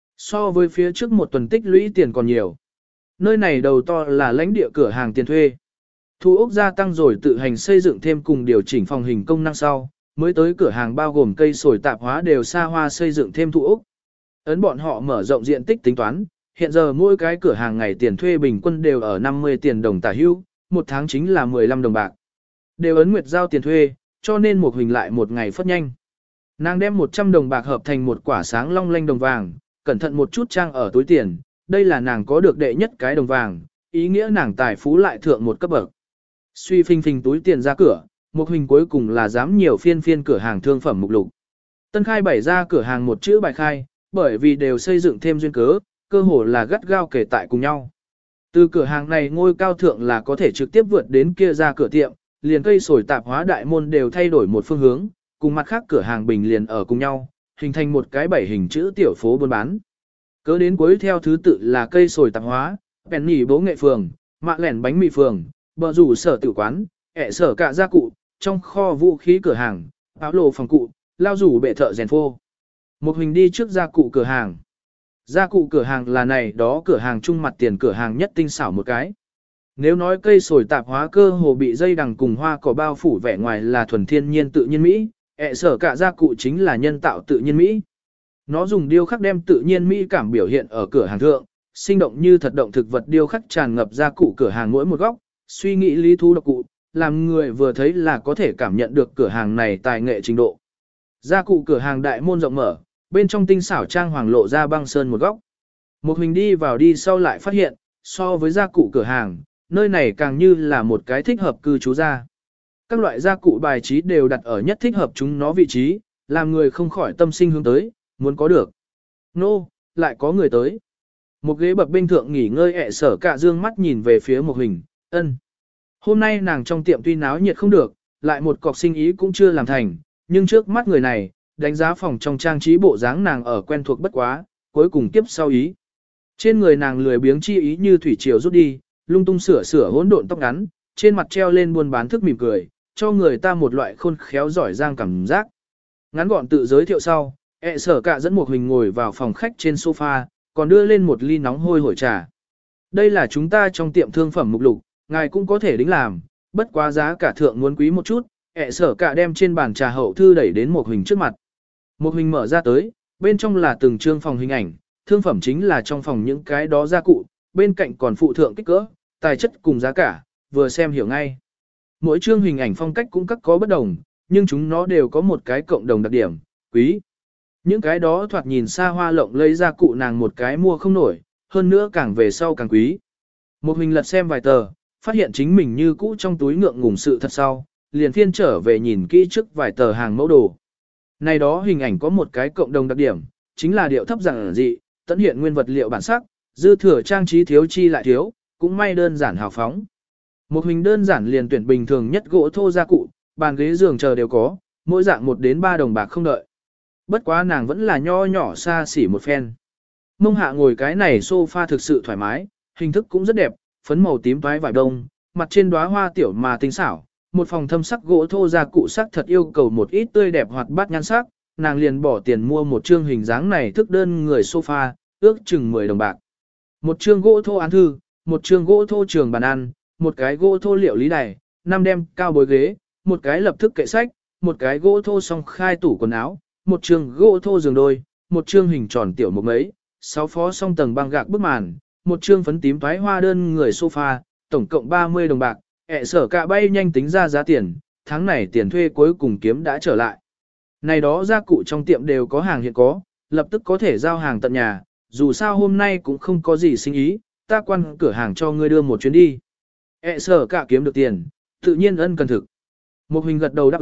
So với phía trước một tuần tích lũy tiền còn nhiều. Nơi này đầu to là lãnh địa cửa hàng tiền thuê. Thu ốc gia tăng rồi tự hành xây dựng thêm cùng điều chỉnh phòng hình công năng sau, mới tới cửa hàng bao gồm cây sồi tạp hóa đều xa hoa xây dựng thêm thu ốc. Ấn bọn họ mở rộng diện tích tính toán, hiện giờ mỗi cái cửa hàng ngày tiền thuê bình quân đều ở năm mươi tiền đồng tả hữu, một tháng chính là mười lăm đồng bạc. Đều ấn nguyệt giao tiền thuê, cho nên Mục Huỳnh lại một ngày phất nhanh. Nàng đem một trăm đồng bạc hợp thành một quả sáng long lanh đồng vàng, cẩn thận một chút trang ở túi tiền, đây là nàng có được đệ nhất cái đồng vàng, ý nghĩa nàng tài phú lại thượng một cấp bậc. Suy phình phình túi tiền ra cửa, Mục Huỳnh cuối cùng là dám nhiều phiên phiên cửa hàng thương phẩm mục lục. Tân khai bảy ra cửa hàng một chữ bài khai, bởi vì đều xây dựng thêm duyên cớ, cơ hồ là gắt gao kể tại cùng nhau. Từ cửa hàng này ngôi cao thượng là có thể trực tiếp vượt đến kia ra cửa tiệm, liền cây sồi tạp hóa đại môn đều thay đổi một phương hướng, cùng mặt khác cửa hàng bình liền ở cùng nhau, hình thành một cái bảy hình chữ tiểu phố buôn bán. Cớ đến cuối theo thứ tự là cây sồi tạp hóa, bèn nhỉ bố nghệ phường, mạ lẻn bánh mì phường, bờ rủ sở tử quán, ẹ sở cả gia cụ, trong kho vũ khí cửa hàng, áo lộ phòng cụ, lao rủ bệ thợ rèn phô. Một Huỳnh đi trước gia cụ cửa hàng. Gia cụ cửa hàng là này đó cửa hàng trung mặt tiền cửa hàng nhất tinh xảo một cái. Nếu nói cây sồi tạp hóa cơ hồ bị dây đằng cùng hoa cỏ bao phủ vẻ ngoài là thuần thiên nhiên tự nhiên Mỹ, ẹ sở cả gia cụ chính là nhân tạo tự nhiên Mỹ. Nó dùng điêu khắc đem tự nhiên Mỹ cảm biểu hiện ở cửa hàng thượng, sinh động như thật động thực vật điêu khắc tràn ngập gia cụ cửa hàng mỗi một góc, suy nghĩ lý thú độc cụ, làm người vừa thấy là có thể cảm nhận được cửa hàng này tài nghệ trình độ. Gia cụ cửa hàng đại môn rộng mở, bên trong tinh xảo trang hoàng lộ ra băng sơn một góc. Một Huỳnh đi vào đi sau lại phát hiện, so với gia cụ cửa hàng, nơi này càng như là một cái thích hợp cư trú gia. Các loại gia cụ bài trí đều đặt ở nhất thích hợp chúng nó vị trí, làm người không khỏi tâm sinh hướng tới, muốn có được. Nô, no, lại có người tới. Một ghế bập bên thượng nghỉ ngơi ẹ sở cả dương mắt nhìn về phía Một Huỳnh, ân. Hôm nay nàng trong tiệm tuy náo nhiệt không được, lại một cọc sinh ý cũng chưa làm thành, nhưng trước mắt người này, đánh giá phòng trong trang trí bộ dáng nàng ở quen thuộc bất quá, cuối cùng tiếp sau ý. Trên người nàng lười biếng chi ý như thủy triều rút đi, lung tung sửa sửa hỗn độn tóc ngắn, trên mặt treo lên buôn bán thức mỉm cười, cho người ta một loại khôn khéo giỏi giang cảm giác. Ngắn gọn tự giới thiệu sau, ẹ sở cả dẫn Một Huỳnh ngồi vào phòng khách trên sofa, còn đưa lên một ly nóng hôi hổi trà. Đây là chúng ta trong tiệm thương phẩm mục lục, ngài cũng có thể đính làm, bất quá giá cả thượng muốn quý một chút, ẹ sở cả đem trên bàn trà hậu thư đẩy đến Một Huỳnh trước mặt. Một Huỳnh mở ra tới, bên trong là từng trương phòng hình ảnh, thương phẩm chính là trong phòng những cái đó gia cụ, bên cạnh còn phụ thượng kích cỡ, tài chất cùng giá cả, vừa xem hiểu ngay. Mỗi trương hình ảnh phong cách cũng các có bất đồng, nhưng chúng nó đều có một cái cộng đồng đặc điểm, quý. Những cái đó thoạt nhìn xa hoa lộng lấy gia cụ nàng một cái mua không nổi, hơn nữa càng về sau càng quý. Một Huỳnh lật xem vài tờ, phát hiện chính mình như cũ trong túi ngượng ngùng sự thật sau, liền phiên trở về nhìn kỹ trước vài tờ hàng mẫu đồ. Này đó hình ảnh có một cái cộng đồng đặc điểm, chính là điệu thấp giản dị, tận hiện nguyên vật liệu bản sắc, dư thừa trang trí thiếu chi lại thiếu, cũng may đơn giản hào phóng. Một Huỳnh đơn giản liền tuyển bình thường nhất gỗ thô gia cụ, bàn ghế giường chờ đều có, mỗi dạng một đến ba đồng bạc không đợi. Bất quá nàng vẫn là nho nhỏ xa xỉ một phen. Mông hạ ngồi cái này sofa thực sự thoải mái, hình thức cũng rất đẹp, phấn màu tím toái vải đông, mặt trên đóa hoa tiểu mà tinh xảo, một phòng thâm sắc gỗ thô gia cụ sắc thật yêu cầu một ít tươi đẹp hoạt bát nhan sắc, nàng liền bỏ tiền mua một chương hình dáng này thức đơn người sofa, ước chừng mười đồng bạc. Một chương gỗ thô án thư, một chương gỗ thô trường bàn ăn, một cái gỗ thô liệu lý đài, năm đem cao bối ghế, một cái lập thức kệ sách, một cái gỗ thô song khai tủ quần áo, một chương gỗ thô giường đôi, một chương hình tròn tiểu một mấy, sáu phó song tầng băng gạc bức màn, một chương phấn tím thoái hoa đơn người sofa, tổng cộng ba mươi đồng bạc, ẹ sở cả bay nhanh tính ra giá tiền, tháng này tiền thuê cuối cùng kiếm đã trở lại. Này đó gia cụ trong tiệm đều có hàng hiện có, lập tức có thể giao hàng tận nhà, dù sao hôm nay cũng không có gì sinh ý, ta quan cửa hàng cho ngươi đưa một chuyến đi. ẹ sở cả kiếm được tiền, tự nhiên ân cần thực. Một Huỳnh gật đầu đáp ứng,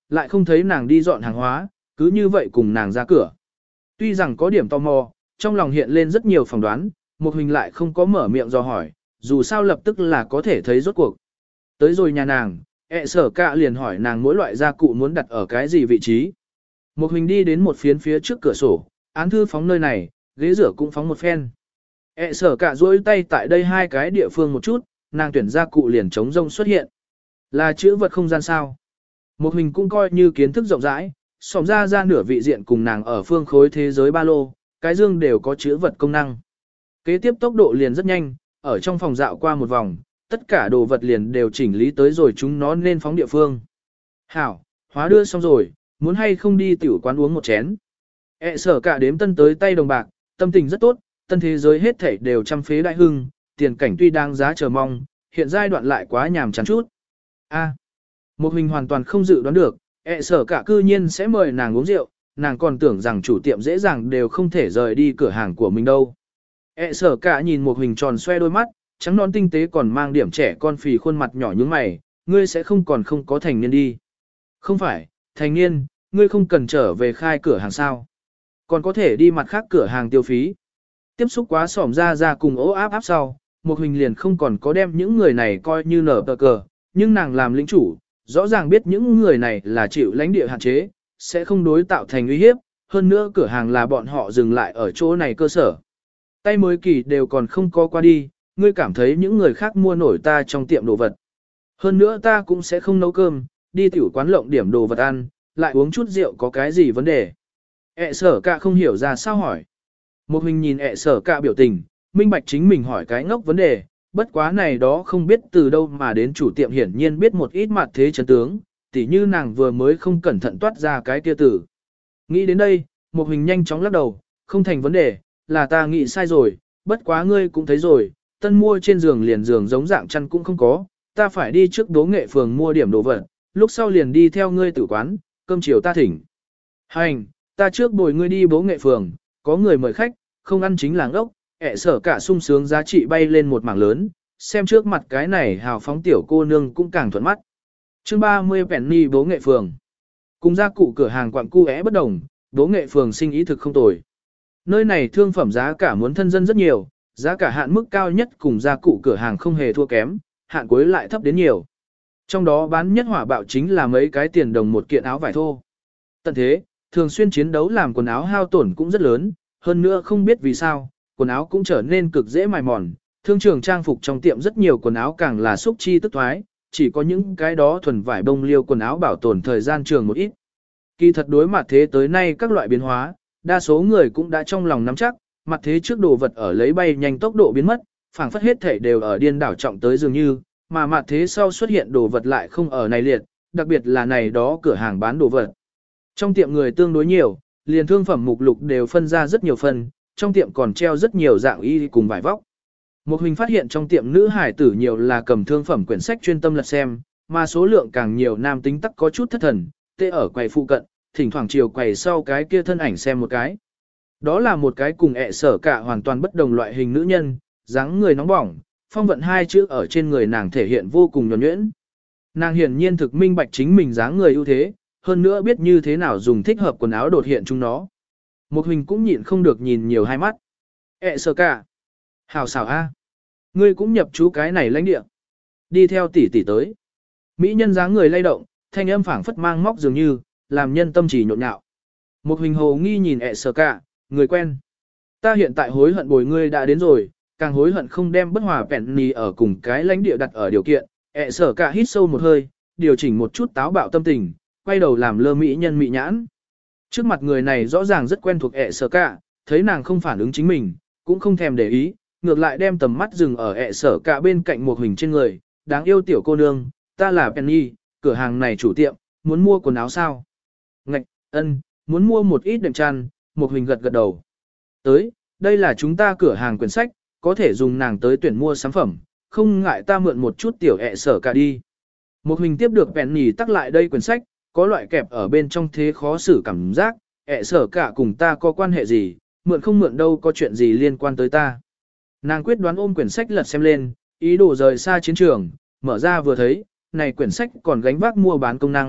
lại không thấy nàng đi dọn hàng hóa, cứ như vậy cùng nàng ra cửa. Tuy rằng có điểm tò mò, trong lòng hiện lên rất nhiều phỏng đoán, một hình lại không có mở miệng do hỏi, dù sao lập tức là có thể thấy rốt cuộc. Tới rồi nhà nàng, ẹ sở cả liền hỏi nàng mỗi loại gia cụ muốn đặt ở cái gì vị trí. Một hình đi đến một phiến phía trước cửa sổ, án thư phóng nơi này, ghế rửa cũng phóng một phen. ẹ sở cả duỗi tay tại đây hai cái địa phương một chút, nàng tuyển gia cụ liền trống rông xuất hiện. Là chữ vật không gian sao. Một hình cũng coi như kiến thức rộng rãi, xòm ra ra nửa vị diện cùng nàng ở phương khối thế giới ba lô, cái dương đều có chữ vật công năng. Kế tiếp tốc độ liền rất nhanh, ở trong phòng dạo qua một vòng, tất cả đồ vật liền đều chỉnh lý tới rồi chúng nó nên phóng địa phương. Hảo, hóa đưa xong rồi, muốn hay không đi tiểu quán uống một chén. E sở cả đếm tân tới tay đồng bạc, tâm tình rất tốt, tân thế giới hết thảy đều trăm phế đại hưng, tiền cảnh tuy đang giá chờ mong, hiện giai đoạn lại quá nhàm chán chút. A, một hình hoàn toàn không dự đoán được, E sở cả cư nhiên sẽ mời nàng uống rượu, nàng còn tưởng rằng chủ tiệm dễ dàng đều không thể rời đi cửa hàng của mình đâu. E sở cả nhìn một hình tròn xoe đôi mắt, trắng non tinh tế còn mang điểm trẻ con phì khuôn mặt nhỏ nhướng mày, ngươi sẽ không còn không có thành niên đi. Không phải, thành niên, ngươi không cần trở về khai cửa hàng sao. Còn có thể đi mặt khác cửa hàng tiêu phí. Tiếp xúc quá xỏm ra ra cùng ố áp áp sau, một hình liền không còn có đem những người này coi như nở tờ cờ, nhưng nàng làm lĩnh chủ, rõ ràng biết những người này là chịu lãnh địa hạn chế, sẽ không đối tạo thành uy hiếp, hơn nữa cửa hàng là bọn họ dừng lại ở chỗ này cơ sở. Tay mới kỳ đều còn không có qua đi, ngươi cảm thấy những người khác mua nổi ta trong tiệm đồ vật. Hơn nữa ta cũng sẽ không nấu cơm, đi tiểu quán lộng điểm đồ vật ăn, lại uống chút rượu có cái gì vấn đề. ẹ sở cả không hiểu ra sao hỏi. Một hình nhìn ẹ sở cả biểu tình, minh bạch chính mình hỏi cái ngốc vấn đề, bất quá này đó không biết từ đâu mà đến chủ tiệm hiển nhiên biết một ít mặt thế chân tướng, tỉ như nàng vừa mới không cẩn thận toát ra cái kia tử. Nghĩ đến đây, một hình nhanh chóng lắc đầu, không thành vấn đề, là ta nghĩ sai rồi, bất quá ngươi cũng thấy rồi, tân mua trên giường liền giường giống dạng chăn cũng không có, ta phải đi trước đố nghệ phường mua điểm đồ vật, lúc sau liền đi theo ngươi tử quán, cơm chiều ta thỉnh. Hành, ta trước bồi ngươi đi bố nghệ phường, có người mời khách, không ăn chính làng ốc, ẹ sở cả sung sướng giá trị bay lên một mảng lớn, xem trước mặt cái này hào phóng tiểu cô nương cũng càng thuận mắt. Chương ba mươi Penny bố nghệ phường. Cùng gia cụ cửa hàng quặng cu é bất đồng, bố nghệ phường sinh ý thực không tồi. Nơi này thương phẩm giá cả muốn thân dân rất nhiều, giá cả hạn mức cao nhất cùng gia cụ cửa hàng không hề thua kém, hạn cuối lại thấp đến nhiều. Trong đó bán nhất hỏa bạo chính là mấy cái tiền đồng một kiện áo vải thô. Tận thế, thường xuyên chiến đấu làm quần áo hao tổn cũng rất lớn, hơn nữa không biết vì sao, quần áo cũng trở nên cực dễ mài mòn. Thương trường trang phục trong tiệm rất nhiều quần áo càng là xúc chi tức thoái, chỉ có những cái đó thuần vải bông liêu quần áo bảo tồn thời gian trường một ít. Kỳ thật đối mặt thế tới nay các loại biến hóa, đa số người cũng đã trong lòng nắm chắc, mặt thế trước đồ vật ở lấy bay nhanh tốc độ biến mất, phảng phất hết thể đều ở điên đảo trọng tới dường như, mà mặt thế sau xuất hiện đồ vật lại không ở này liệt, đặc biệt là này đó cửa hàng bán đồ vật. Trong tiệm người tương đối nhiều, liền thương phẩm mục lục đều phân ra rất nhiều phần, trong tiệm còn treo rất nhiều dạng y cùng vải vóc. Một hình phát hiện trong tiệm nữ hải tử nhiều là cầm thương phẩm quyển sách chuyên tâm lật xem, mà số lượng càng nhiều nam tính tắc có chút thất thần, tê ở quầy phụ cận, thỉnh thoảng chiều quầy sau cái kia thân ảnh xem một cái. Đó là một cái cùng ẹ sở cả hoàn toàn bất đồng loại hình nữ nhân, dáng người nóng bỏng, phong vận hai chữ ở trên người nàng thể hiện vô cùng nhuần nhuyễn. Nàng hiển nhiên thực minh bạch chính mình dáng người ưu thế, hơn nữa biết như thế nào dùng thích hợp quần áo đột hiện chúng nó. Một hình cũng nhịn không được nhìn nhiều hai mắt. Ẹ sở cả. Hảo xảo a, ngươi cũng nhập chú cái này lãnh địa. Đi theo tỷ tỷ tới. Mỹ nhân dáng người lay động, thanh âm phảng phất mang móc dường như, làm nhân tâm chỉ nhộn nhạo. Một hình hồ nghi nhìn ẹ sở cả, người quen. Ta hiện tại hối hận bồi ngươi đã đến rồi, càng hối hận không đem bất hòa Penny ở cùng cái lãnh địa đặt ở điều kiện. Ẹ sở cả hít sâu một hơi, điều chỉnh một chút táo bạo tâm tình, quay đầu làm lơ mỹ nhân mỹ nhãn. Trước mặt người này rõ ràng rất quen thuộc ẹ sở cả, thấy nàng không phản ứng chính mình, cũng không thèm để ý, ngược lại đem tầm mắt dừng ở ẹ sở cả bên cạnh một hình trên người, đáng yêu tiểu cô nương, ta là Penny, cửa hàng này chủ tiệm, muốn mua quần áo sao? Ngạch, ân, muốn mua một ít đệm chăn, một hình gật gật đầu. Tới, đây là chúng ta cửa hàng quyển sách, có thể dùng nàng tới tuyển mua sản phẩm, không ngại ta mượn một chút tiểu ẹ sở cả đi. Một hình tiếp được Penny tắc lại đây quyển sách, có loại kẹp ở bên trong thế khó xử cảm giác, ẹ sở cả cùng ta có quan hệ gì, mượn không mượn đâu có chuyện gì liên quan tới ta. Nàng quyết đoán ôm quyển sách lật xem lên, ý đồ rời xa chiến trường, mở ra vừa thấy, này quyển sách còn gánh vác mua bán công năng,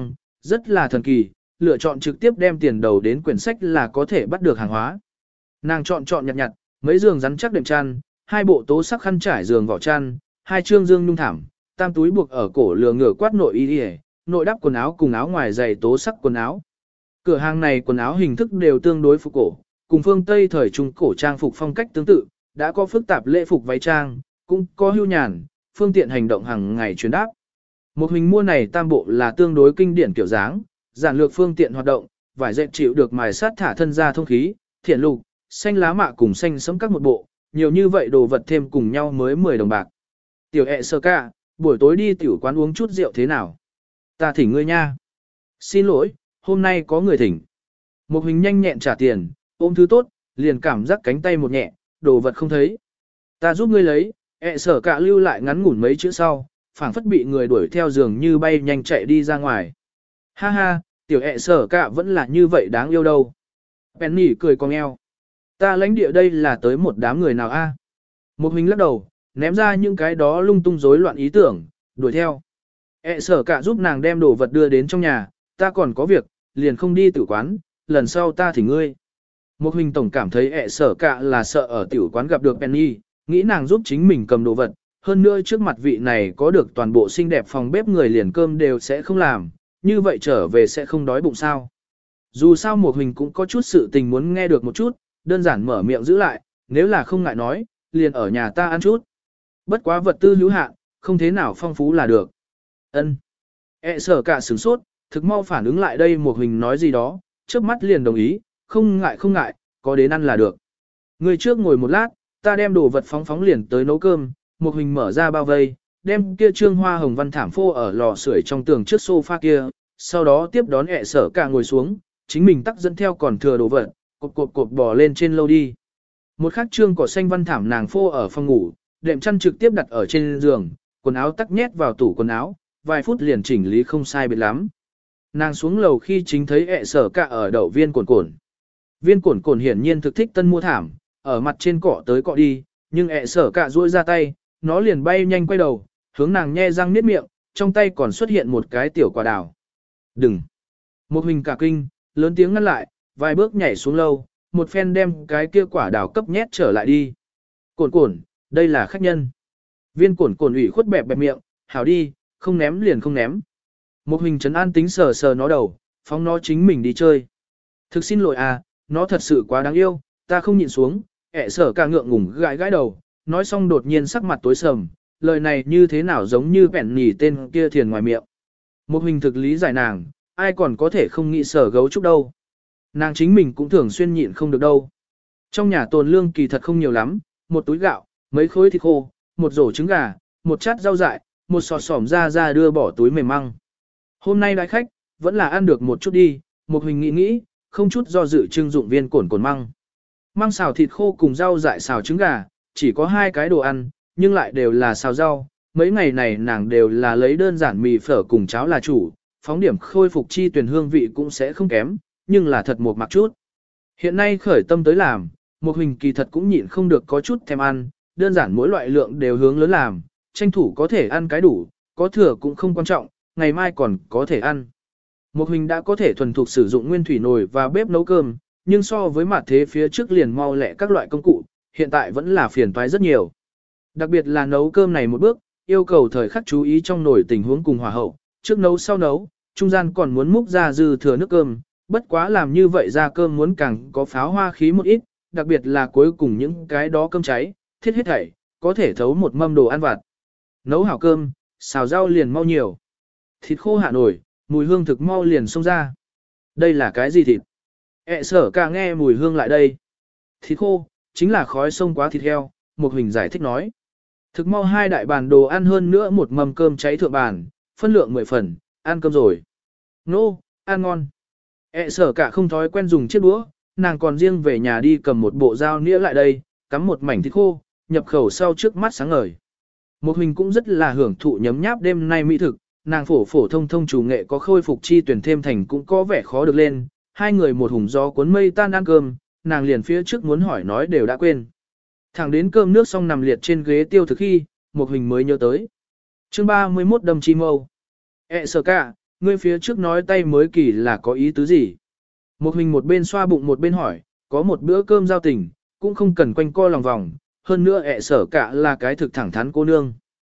Rất là thần kỳ, lựa chọn trực tiếp đem tiền đầu đến quyển sách là có thể bắt được hàng hóa. Nàng chọn chọn nhặt nhặt, mấy giường rắn chắc đệm chăn, hai bộ tố sắc khăn trải giường vỏ chăn, hai trương dương nhung thảm, tam túi buộc ở cổ lừa ngửa quát nội y y, nội đắp quần áo cùng áo ngoài giày tố sắc quần áo. Cửa hàng này quần áo hình thức đều tương đối phục cổ, cùng phương Tây thời trung cổ trang phục phong cách tương tự, đã có phức tạp lễ phục váy trang, cũng có hưu nhàn, phương tiện hành động hàng ngày chuyến đáp. Một hình mua này tam bộ là tương đối kinh điển kiểu dáng, giản lược phương tiện hoạt động, vải dệt chịu được mài sát thả thân ra thông khí, thiện lục, xanh lá mạ cùng xanh sẫm các một bộ, nhiều như vậy đồ vật thêm cùng nhau mới mười đồng bạc. Tiểu ẹ sơ ca, buổi tối đi tiểu quán uống chút rượu thế nào? Ta thỉnh ngươi nha. Xin lỗi, hôm nay có người thỉnh. Một hình nhanh nhẹn trả tiền, ôm thứ tốt, liền cảm giác cánh tay một nhẹ, đồ vật không thấy. Ta giúp ngươi lấy, ẹ sở cả lưu lại ngắn ngủn mấy chữ sau, phảng phất bị người đuổi theo giường như bay nhanh chạy đi ra ngoài. Ha ha, tiểu ẹ sở cả vẫn là như vậy đáng yêu đâu. Penny cười cong eo. Ta lãnh địa đây là tới một đám người nào a? Một hình lắc đầu, ném ra những cái đó lung tung rối loạn ý tưởng, đuổi theo. ẹ sở cả giúp nàng đem đồ vật đưa đến trong nhà, ta còn có việc, liền không đi tử quán, lần sau ta thỉnh ngươi. Một hình tổng cảm thấy ẹ sở cả là sợ ở tiểu quán gặp được Penny, nghĩ nàng giúp chính mình cầm đồ vật, hơn nữa trước mặt vị này có được toàn bộ xinh đẹp phòng bếp người liền cơm đều sẽ không làm, như vậy trở về sẽ không đói bụng sao. Dù sao một hình cũng có chút sự tình muốn nghe được một chút, đơn giản mở miệng giữ lại, nếu là không ngại nói, liền ở nhà ta ăn chút. Bất quá vật tư hữu hạn, không thế nào phong phú là được. Ân. ẹ sở cả sửng sốt, thực mau phản ứng lại đây một hình nói gì đó, trước mắt liền đồng ý, không ngại không ngại, có đến ăn là được. Người trước ngồi một lát, ta đem đồ vật phóng phóng liền tới nấu cơm, một hình mở ra bao vây, đem kia trương hoa hồng văn thảm phô ở lò sưởi trong tường trước sofa kia, sau đó tiếp đón ẹ sở cả ngồi xuống, chính mình tắc dẫn theo còn thừa đồ vật, cột cột cột bò lên trên lâu đi. Một khắc trương cỏ xanh văn thảm nàng phô ở phòng ngủ, đệm chăn trực tiếp đặt ở trên giường, quần áo tắc nhét vào tủ quần áo, vài phút liền chỉnh lý không sai biệt lắm. Nàng xuống lầu khi chính thấy ẹ sở cả ở đậu viên cồn cồn. Viên cồn cồn hiển nhiên thực thích tân mua thảm, ở mặt trên cỏ tới cọ đi, nhưng ẹ sở cả duỗi ra tay, nó liền bay nhanh quay đầu, hướng nàng nhe răng niết miệng, trong tay còn xuất hiện một cái tiểu quả đào. Đừng! Một hình cả kinh, lớn tiếng ngăn lại, vài bước nhảy xuống lâu, một phen đem cái kia quả đào cấp nhét trở lại đi. Cồn cồn, đây là khách nhân. Viên cồn cồn ủy khuất bẹp bẹp miệng, hảo đi, không ném liền không ném. Một hình trấn an tính sờ sờ nó đầu, phóng nó chính mình đi chơi. Thực xin lỗi à, nó thật sự quá đáng yêu, ta không nhịn xuống, ẹ sở cả ngượng ngùng gãi gãi đầu, nói xong đột nhiên sắc mặt tối sầm, lời này như thế nào giống như bẻn nhỉ tên kia thiền ngoài miệng. Một hình thực lý giải nàng, ai còn có thể không nghĩ sở gấu trúc đâu. Nàng chính mình cũng thường xuyên nhịn không được đâu. Trong nhà tồn lương kỳ thật không nhiều lắm, một túi gạo, mấy khối thịt khô, một rổ trứng gà, một chát rau dại, một sọt sỏm ra ra đưa bỏ túi mềm măng. Hôm nay đại khách, vẫn là ăn được một chút đi, một hình nghĩ nghĩ, không chút do dự trưng dụng viên cồn cồn măng. Măng xào thịt khô cùng rau dại xào trứng gà, chỉ có hai cái đồ ăn, nhưng lại đều là xào rau. Mấy ngày này nàng đều là lấy đơn giản mì phở cùng cháo là chủ, phóng điểm khôi phục chi tuyển hương vị cũng sẽ không kém, nhưng là thật một mặc chút. Hiện nay khởi tâm tới làm, một hình kỳ thật cũng nhịn không được có chút thèm ăn, đơn giản mỗi loại lượng đều hướng lớn làm, tranh thủ có thể ăn cái đủ, có thừa cũng không quan trọng, ngày mai còn có thể ăn. Một hình đã có thể thuần thục sử dụng nguyên thủy nồi và bếp nấu cơm, nhưng so với mặt thế phía trước liền mau lẹ các loại công cụ, hiện tại vẫn là phiền toái rất nhiều. Đặc biệt là nấu cơm này một bước, yêu cầu thời khắc chú ý trong nồi tình huống cùng hòa hậu, trước nấu sau nấu, trung gian còn muốn múc ra dư thừa nước cơm, bất quá làm như vậy ra cơm muốn càng có pháo hoa khí một ít, đặc biệt là cuối cùng những cái đó cơm cháy, thiết hết thảy, có thể thấu một mâm đồ ăn vặt. Nấu hảo cơm, xào rau liền mau nhiều. Thịt khô hạ nổi, mùi hương thực mau liền xông ra. Đây là cái gì thịt? Ế sở cả nghe mùi hương lại đây. Thịt khô, chính là khói xông quá thịt heo, một hình giải thích nói. Thực mau hai đại bàn đồ ăn hơn nữa một mâm cơm cháy thượng bàn, phân lượng mười phần, ăn cơm rồi. Nô, ăn ngon. Ế sở cả không thói quen dùng chiếc đũa, nàng còn riêng về nhà đi cầm một bộ dao nĩa lại đây, cắm một mảnh thịt khô, nhập khẩu sau trước mắt sáng ngời. Một hình cũng rất là hưởng thụ nhấm nháp đêm nay mỹ thực, nàng phổ phổ thông thông chủ nghệ có khôi phục chi tuyển thêm thành cũng có vẻ khó được lên, hai người một hùng gió cuốn mây tan ăn cơm, nàng liền phía trước muốn hỏi nói đều đã quên. Thẳng đến cơm nước xong nằm liệt trên ghế tiêu thực khi, một hình mới nhớ tới. Chương ba mươi mốt đâm chi mâu. Ế sở cả, Ngươi phía trước nói tay mới kỳ là có ý tứ gì? Một hình một bên xoa bụng một bên hỏi, có một bữa cơm giao tình, cũng không cần quanh co lòng vòng, hơn nữa ẹ sở cả là cái thực thẳng thắn cô nương.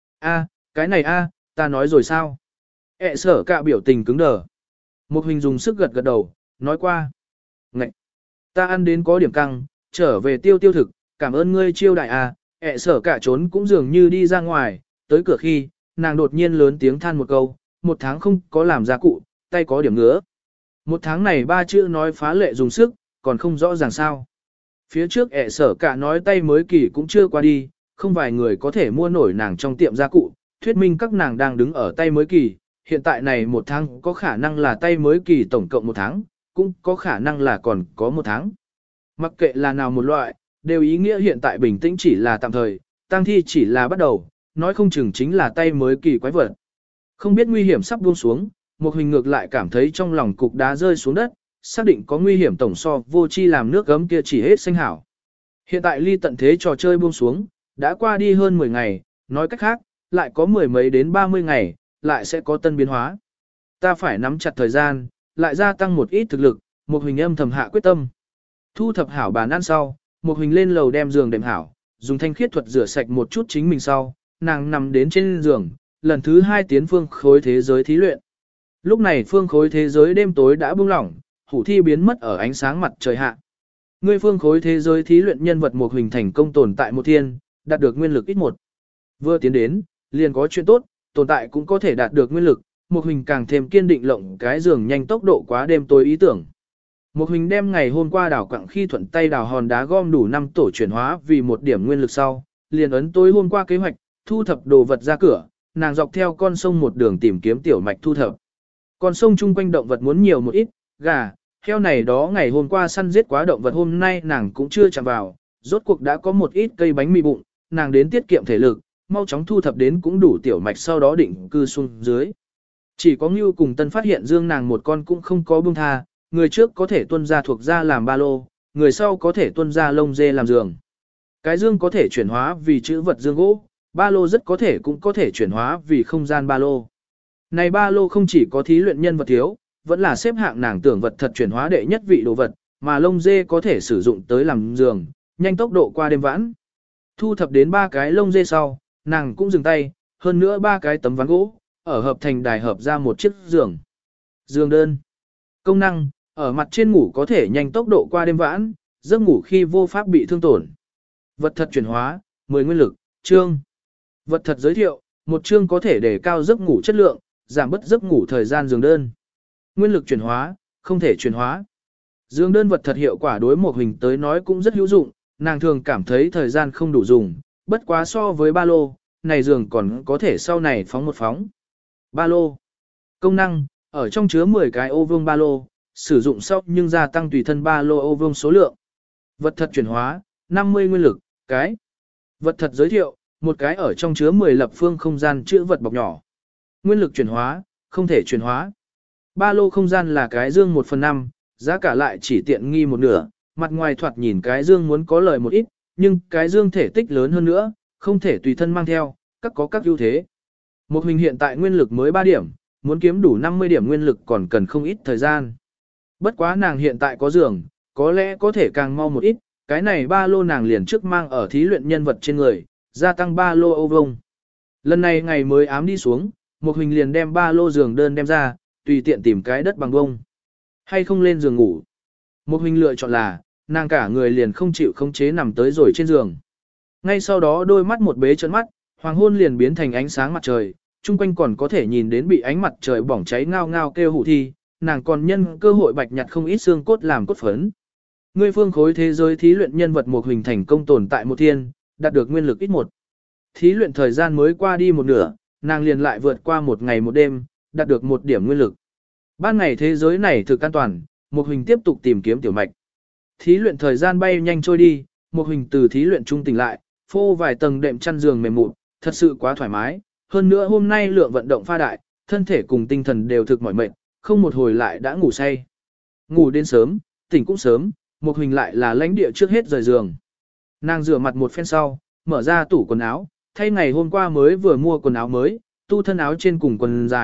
A, cái này a, ta nói rồi sao? ẹ sở cả biểu tình cứng đờ. Một hình dùng sức gật gật đầu, nói qua. Ngậy! Ta ăn đến có điểm căng, trở về tiêu tiêu thực, cảm ơn ngươi chiêu đại a. ẹ sở cả trốn cũng dường như đi ra ngoài, tới cửa khi, nàng đột nhiên lớn tiếng than một câu, một tháng không có làm gia cụ, tay có điểm ngứa. Một tháng này ba chữ nói phá lệ dùng sức, còn không rõ ràng sao. Phía trước ẹ sở cả nói tay mới kỳ cũng chưa qua đi, không vài người có thể mua nổi nàng trong tiệm gia cụ, thuyết minh các nàng đang đứng ở tay mới kỳ, hiện tại này một tháng có khả năng là tay mới kỳ tổng cộng một tháng, cũng có khả năng là còn có một tháng. Mặc kệ là nào một loại, đều ý nghĩa hiện tại bình tĩnh chỉ là tạm thời, tang thi chỉ là bắt đầu, nói không chừng chính là tay mới kỳ quái vật. Không biết nguy hiểm sắp buông xuống, một hình ngược lại cảm thấy trong lòng cục đá rơi xuống đất, xác định có nguy hiểm tổng so vô chi làm nước gấm kia chỉ hết xanh hảo. Hiện tại ly tận thế trò chơi buông xuống, đã qua đi hơn mười ngày, nói cách khác, lại có mười mấy đến ba mươi ngày, lại sẽ có tân biến hóa. Ta phải nắm chặt thời gian, lại gia tăng một ít thực lực, một hình âm thầm hạ quyết tâm. Thu thập hảo bàn ăn sau, một hình lên lầu đem giường đệm hảo, dùng thanh khiết thuật rửa sạch một chút chính mình sau, nàng nằm đến trên giường, lần thứ hai tiến phương khối thế giới thí luyện. Lúc này phương khối thế giới đêm tối đã buông lỏng, hủ thi biến mất ở ánh sáng mặt trời hạ. Ngươi phương khối thế giới thí luyện nhân vật một hình thành công tồn tại một thiên, đạt được nguyên lực ít một. Vừa tiến đến, liền có chuyện tốt, tồn tại cũng có thể đạt được nguyên lực, một hình càng thêm kiên định lộng cái giường nhanh tốc độ quá đêm tối ý tưởng. Một hình đem ngày hôm qua đảo quặng khi thuận tay đào hòn đá gom đủ năm tổ chuyển hóa vì một điểm nguyên lực sau, liền ấn tối hôm qua kế hoạch, thu thập đồ vật ra cửa, nàng dọc theo con sông một đường tìm kiếm tiểu mạch thu thập. Con sông chung quanh động vật muốn nhiều một ít, gà, heo này đó ngày hôm qua săn giết quá động vật hôm nay nàng cũng chưa chạm vào, rốt cuộc đã có một ít cây bánh mì bụng, nàng đến tiết kiệm thể lực, mau chóng thu thập đến cũng đủ tiểu mạch sau đó định cư xuống dưới. Chỉ có Ngưu cùng Tân phát hiện dương nàng một con cũng không có buông tha, người trước có thể tuân ra thuộc ra làm ba lô, người sau có thể tuân ra lông dê làm giường. Cái dương có thể chuyển hóa vì chữ vật dương gỗ, ba lô rất có thể cũng có thể chuyển hóa vì không gian ba lô. Này ba lô không chỉ có thí luyện nhân vật thiếu, vẫn là xếp hạng nàng tưởng vật thật chuyển hóa đệ nhất vị đồ vật, mà lông dê có thể sử dụng tới làm giường, nhanh tốc độ qua đêm vãn. Thu thập đến ba cái lông dê sau, nàng cũng dừng tay, hơn nữa ba cái tấm ván gỗ, ở hợp thành đài hợp ra một chiếc giường. Giường đơn. Công năng, ở mặt trên ngủ có thể nhanh tốc độ qua đêm vãn, giấc ngủ khi vô pháp bị thương tổn. Vật thật chuyển hóa, mười nguyên lực, chương. Vật thật giới thiệu, một chương có thể đề cao giấc ngủ chất lượng, giảm bớt giấc ngủ thời gian giường đơn. Nguyên lực chuyển hóa, không thể chuyển hóa. Giường đơn vật thật hiệu quả đối một hình tới nói cũng rất hữu dụng, nàng thường cảm thấy thời gian không đủ dùng, bất quá so với ba lô, này giường còn có thể sau này phóng một phóng. Ba lô. Công năng, ở trong chứa mười cái ô vuông ba lô, sử dụng sau nhưng gia tăng tùy thân ba lô ô vuông số lượng. Vật thật chuyển hóa, năm mươi nguyên lực, cái. Vật thật giới thiệu, một cái ở trong chứa mười lập phương không gian chữ vật bọc nhỏ. Nguyên lực chuyển hóa, không thể chuyển hóa. Ba lô không gian là cái dương một phần năm, giá cả lại chỉ tiện nghi một nửa, mặt ngoài thoạt nhìn cái dương muốn có lời một ít, nhưng cái dương thể tích lớn hơn nữa, không thể tùy thân mang theo, các có các ưu thế. Một hình hiện tại nguyên lực mới ba điểm, muốn kiếm đủ năm mươi điểm nguyên lực còn cần không ít thời gian. Bất quá nàng hiện tại có giường, có lẽ có thể càng mau một ít, cái này ba lô nàng liền trước mang ở thí luyện nhân vật trên người, gia tăng ba lô ô vông. Lần này ngày mới ám đi xuống, một hình liền đem ba lô giường đơn đem ra, tùy tiện tìm cái đất bằng bông. Hay không lên giường ngủ. Một hình lựa chọn là, nàng cả người liền không chịu khống chế nằm tới rồi trên giường. Ngay sau đó đôi mắt một bế trợn mắt, hoàng hôn liền biến thành ánh sáng mặt trời, chung quanh còn có thể nhìn đến bị ánh mặt trời bỏng cháy ngao ngao kêu hủ thi, nàng còn nhân cơ hội bạch nhặt không ít xương cốt làm cốt phấn. Ngươi phương khối thế giới thí luyện nhân vật một hình thành công tồn tại một thiên, đạt được nguyên lực ít một. Thí luyện thời gian mới qua đi một nửa, nàng liền lại vượt qua một ngày một đêm, đạt được một điểm nguyên lực. Ban ngày thế giới này thực an toàn, một hình tiếp tục tìm kiếm tiểu mạch. Thí luyện thời gian bay nhanh trôi đi, một hình từ thí luyện trung tỉnh lại, phô vài tầng đệm chăn giường mềm mụn, thật sự quá thoải mái. Hơn nữa hôm nay lượng vận động pha đại, thân thể cùng tinh thần đều thực mỏi mệt, không một hồi lại đã ngủ say. Ngủ đến sớm, tỉnh cũng sớm, một hình lại là lãnh địa trước hết rời giường. Nàng rửa mặt một phen sau, mở ra tủ quần áo, thay ngày hôm qua mới vừa mua quần áo mới, tu thân áo trên cùng quần dài,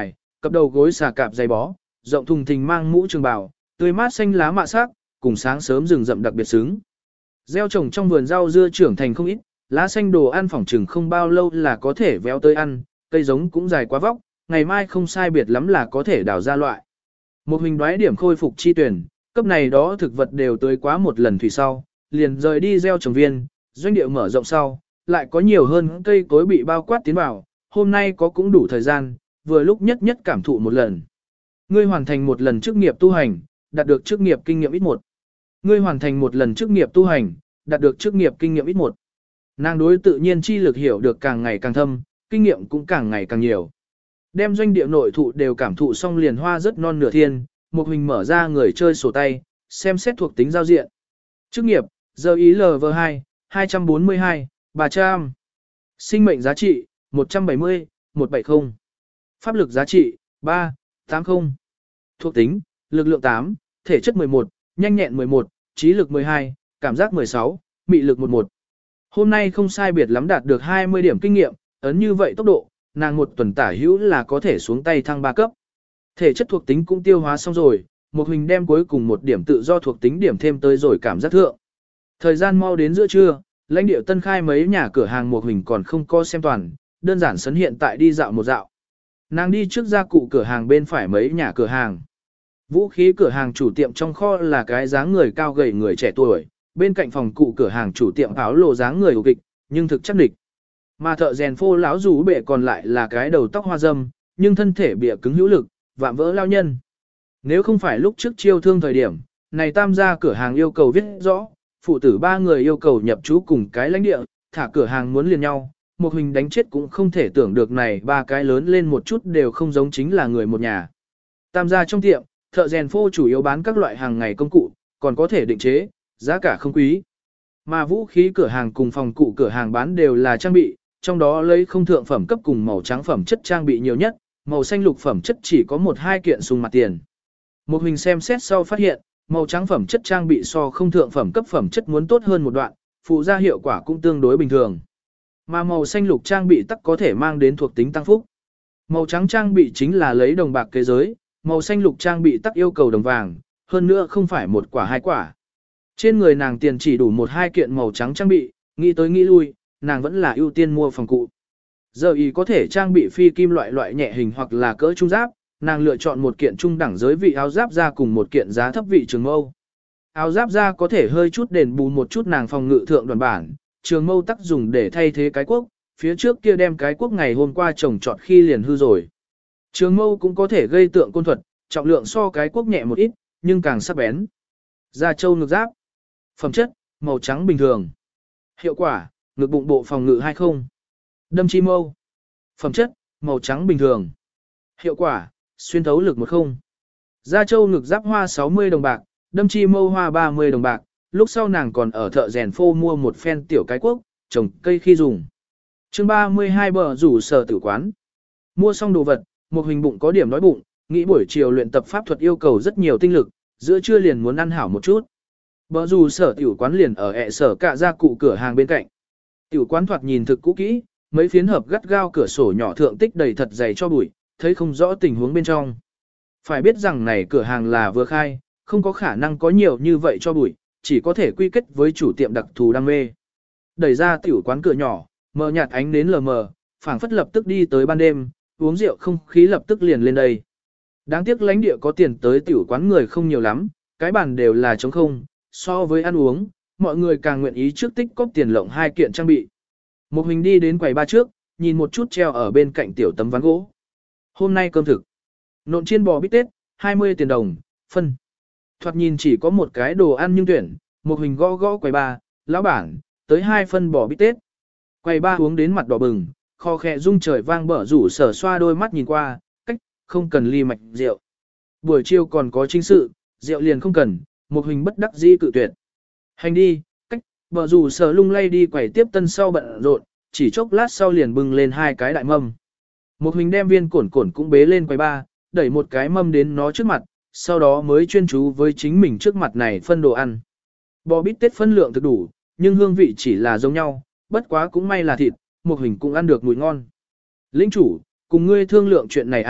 cặp đầu gối xà cạp dày bó, rộng thùng thình mang mũ trường bào, tươi mát xanh lá mạ sắc, cùng sáng sớm rừng rậm đặc biệt sướng. Gieo trồng trong vườn rau dưa trưởng thành không ít, lá xanh đồ ăn phỏng chừng không bao lâu là có thể véo tới ăn, cây giống cũng dài quá vóc, ngày mai không sai biệt lắm là có thể đào ra loại. Một hình đoái điểm khôi phục chi tuyển, cấp này đó thực vật đều tới quá một lần thủy sau, liền rời đi gieo trồng viên, doanh địa mở rộng sau, lại có nhiều hơn cây cối bị bao quát tiến vào, hôm nay có cũng đủ thời gian, vừa lúc nhất nhất cảm thụ một lần. Ngươi hoàn thành một lần chức nghiệp tu hành, đạt được chức nghiệp kinh nghiệm ít một. Ngươi hoàn thành một lần chức nghiệp tu hành, đạt được chức nghiệp kinh nghiệm ít một. Nàng đối tự nhiên chi lực hiểu được càng ngày càng thâm, kinh nghiệm cũng càng ngày càng nhiều. Đem doanh địa nội thụ đều cảm thụ xong liền hoa rất non nửa thiên, một hình mở ra người chơi sổ tay, xem xét thuộc tính giao diện. Chức nghiệp, giờ ý lờ vê hai, hai trăm bốn mươi hai, ba trăm. Sinh mệnh giá trị, một trăm bảy mươi, một trăm bảy mươi. Pháp lực giá trị, ba, tám mươi. Thuộc tính, lực lượng tám, thể chất mười một, nhanh nhẹn mười một, trí lực mười hai, cảm giác mười sáu, mị lực mười một. Hôm nay không sai biệt lắm đạt được hai mươi điểm kinh nghiệm, ấn như vậy tốc độ, nàng một tuần tả hữu là có thể xuống tay thăng ba cấp. Thể chất thuộc tính cũng tiêu hóa xong rồi, một hình đem cuối cùng một điểm tự do thuộc tính điểm thêm tới rồi cảm giác thượng. Thời gian mau đến giữa trưa, lãnh địa tân khai mấy nhà cửa hàng một hình còn không có xem toàn, đơn giản sấn hiện tại đi dạo một dạo. Nàng đi trước ra cụ cửa hàng bên phải mấy nhà cửa hàng. Vũ khí cửa hàng chủ tiệm trong kho là cái dáng người cao gầy người trẻ tuổi, bên cạnh phòng cụ cửa hàng chủ tiệm áo lồ dáng người ục kịch, nhưng thực chắc địch. Mà thợ rèn phô lão rú bệ còn lại là cái đầu tóc hoa râm, nhưng thân thể bịa cứng hữu lực, vạm vỡ lao nhân. Nếu không phải lúc trước chiêu thương thời điểm, này tam gia cửa hàng yêu cầu viết rõ, phụ tử ba người yêu cầu nhập trú cùng cái lãnh địa, thả cửa hàng muốn liền nhau, một hình đánh chết cũng không thể tưởng được này ba cái lớn lên một chút đều không giống chính là người một nhà. Tam gia trong tiệm, thợ rèn phô chủ yếu bán các loại hàng ngày công cụ, còn có thể định chế, giá cả không quý. Mà vũ khí cửa hàng cùng phòng cụ cửa hàng bán đều là trang bị, trong đó lấy không thượng phẩm cấp cùng màu trắng phẩm chất trang bị nhiều nhất, màu xanh lục phẩm chất chỉ có một hai kiện súng mặt tiền. Một hình xem xét sau phát hiện, màu trắng phẩm chất trang bị so không thượng phẩm cấp phẩm chất muốn tốt hơn một đoạn, phụ ra hiệu quả cũng tương đối bình thường. Mà màu xanh lục trang bị tắc có thể mang đến thuộc tính tăng phúc. Màu trắng trang bị chính là lấy đồng bạc kế giới, màu xanh lục trang bị tắc yêu cầu đồng vàng, hơn nữa không phải một quả hai quả. Trên người nàng tiền chỉ đủ một hai kiện màu trắng trang bị, nghĩ tới nghĩ lui, nàng vẫn là ưu tiên mua phòng cụ. Giờ ý có thể trang bị phi kim loại loại nhẹ hình hoặc là cỡ trung giáp, nàng lựa chọn một kiện trung đẳng giới vị áo giáp ra cùng một kiện giá thấp vị trường mâu. Áo giáp ra có thể hơi chút đền bù một chút nàng phòng ngự thượng đoàn bản, trường mâu tắc dùng để thay thế cái quốc, phía trước kia đem cái quốc ngày hôm qua trồng trọt khi liền hư rồi. Trường mâu cũng có thể gây tượng côn thuật, trọng lượng so cái quốc nhẹ một ít, nhưng càng sắc bén. Da châu ngực giáp. Phẩm chất, màu trắng bình thường. Hiệu quả, ngực bụng bộ phòng ngự hay không. Đâm chi mâu. Phẩm chất, màu trắng bình thường. Hiệu quả, xuyên thấu lực một không. Da châu ngực giáp hoa sáu mươi đồng bạc, đâm chi mâu hoa ba mươi đồng bạc, lúc sau nàng còn ở thợ rèn phô mua một phen tiểu cái quốc, trồng cây khi dùng. Chương ba mươi hai bờ rủ sở tử quán. Mua xong đồ vật, một hình bụng có điểm đói bụng, nghĩ buổi chiều luyện tập pháp thuật yêu cầu rất nhiều tinh lực, giữa trưa liền muốn ăn hảo một chút. Bờ rủ sở tiểu quán liền ở ẹ sở cả gia cụ cửa hàng bên cạnh. Tiểu quán thoạt nhìn thực cũ kỹ, mấy phiến hợp gắt gao cửa sổ nhỏ thượng tích đầy thật dày cho bụi, thấy không rõ tình huống bên trong. Phải biết rằng này cửa hàng là vừa khai, không có khả năng có nhiều như vậy cho bụi, chỉ có thể quy kết với chủ tiệm đặc thù đam mê. Đẩy ra tiểu quán cửa nhỏ, mờ nhạt ánh nến lờ mờ, phảng phất lập tức đi tới ban đêm, uống rượu không khí lập tức liền lên đây. Đáng tiếc lãnh địa có tiền tới tiểu quán người không nhiều lắm, cái bàn đều là trống không, so với ăn uống, mọi người càng nguyện ý trước tích cóp tiền lộng hai kiện trang bị. Một hình đi đến quầy ba trước, nhìn một chút treo ở bên cạnh tiểu tấm ván gỗ. Hôm nay cơm thực. Nộn chiên bò bít tết, hai mươi tiền đồng, phân. Thoạt nhìn chỉ có một cái đồ ăn nhưng tuyển, một hình gõ gõ quầy ba, lão bản, tới hai phân bò bít tết. Quầy ba uống đến mặt đỏ bừng, kho khẽ rung trời vang bở rủ sở xoa đôi mắt nhìn qua, cách, không cần ly mạch rượu. Buổi chiều còn có chính sự, rượu liền không cần, một hình bất đắc dĩ cự tuyệt. Hành đi, cách, bở rủ sở lung lay đi quầy tiếp tân sau bận rộn, chỉ chốc lát sau liền bưng lên hai cái đại mâm. Một hình đem viên cổn cổn cũng bế lên quầy ba, đẩy một cái mâm đến nó trước mặt, sau đó mới chuyên chú với chính mình trước mặt này phân đồ ăn. Bò bít tết phân lượng thực đủ, nhưng hương vị chỉ là giống nhau, bất quá cũng may là thịt, một hình cũng ăn được mùi ngon. Lĩnh chủ, cùng ngươi thương lượng chuyện này à,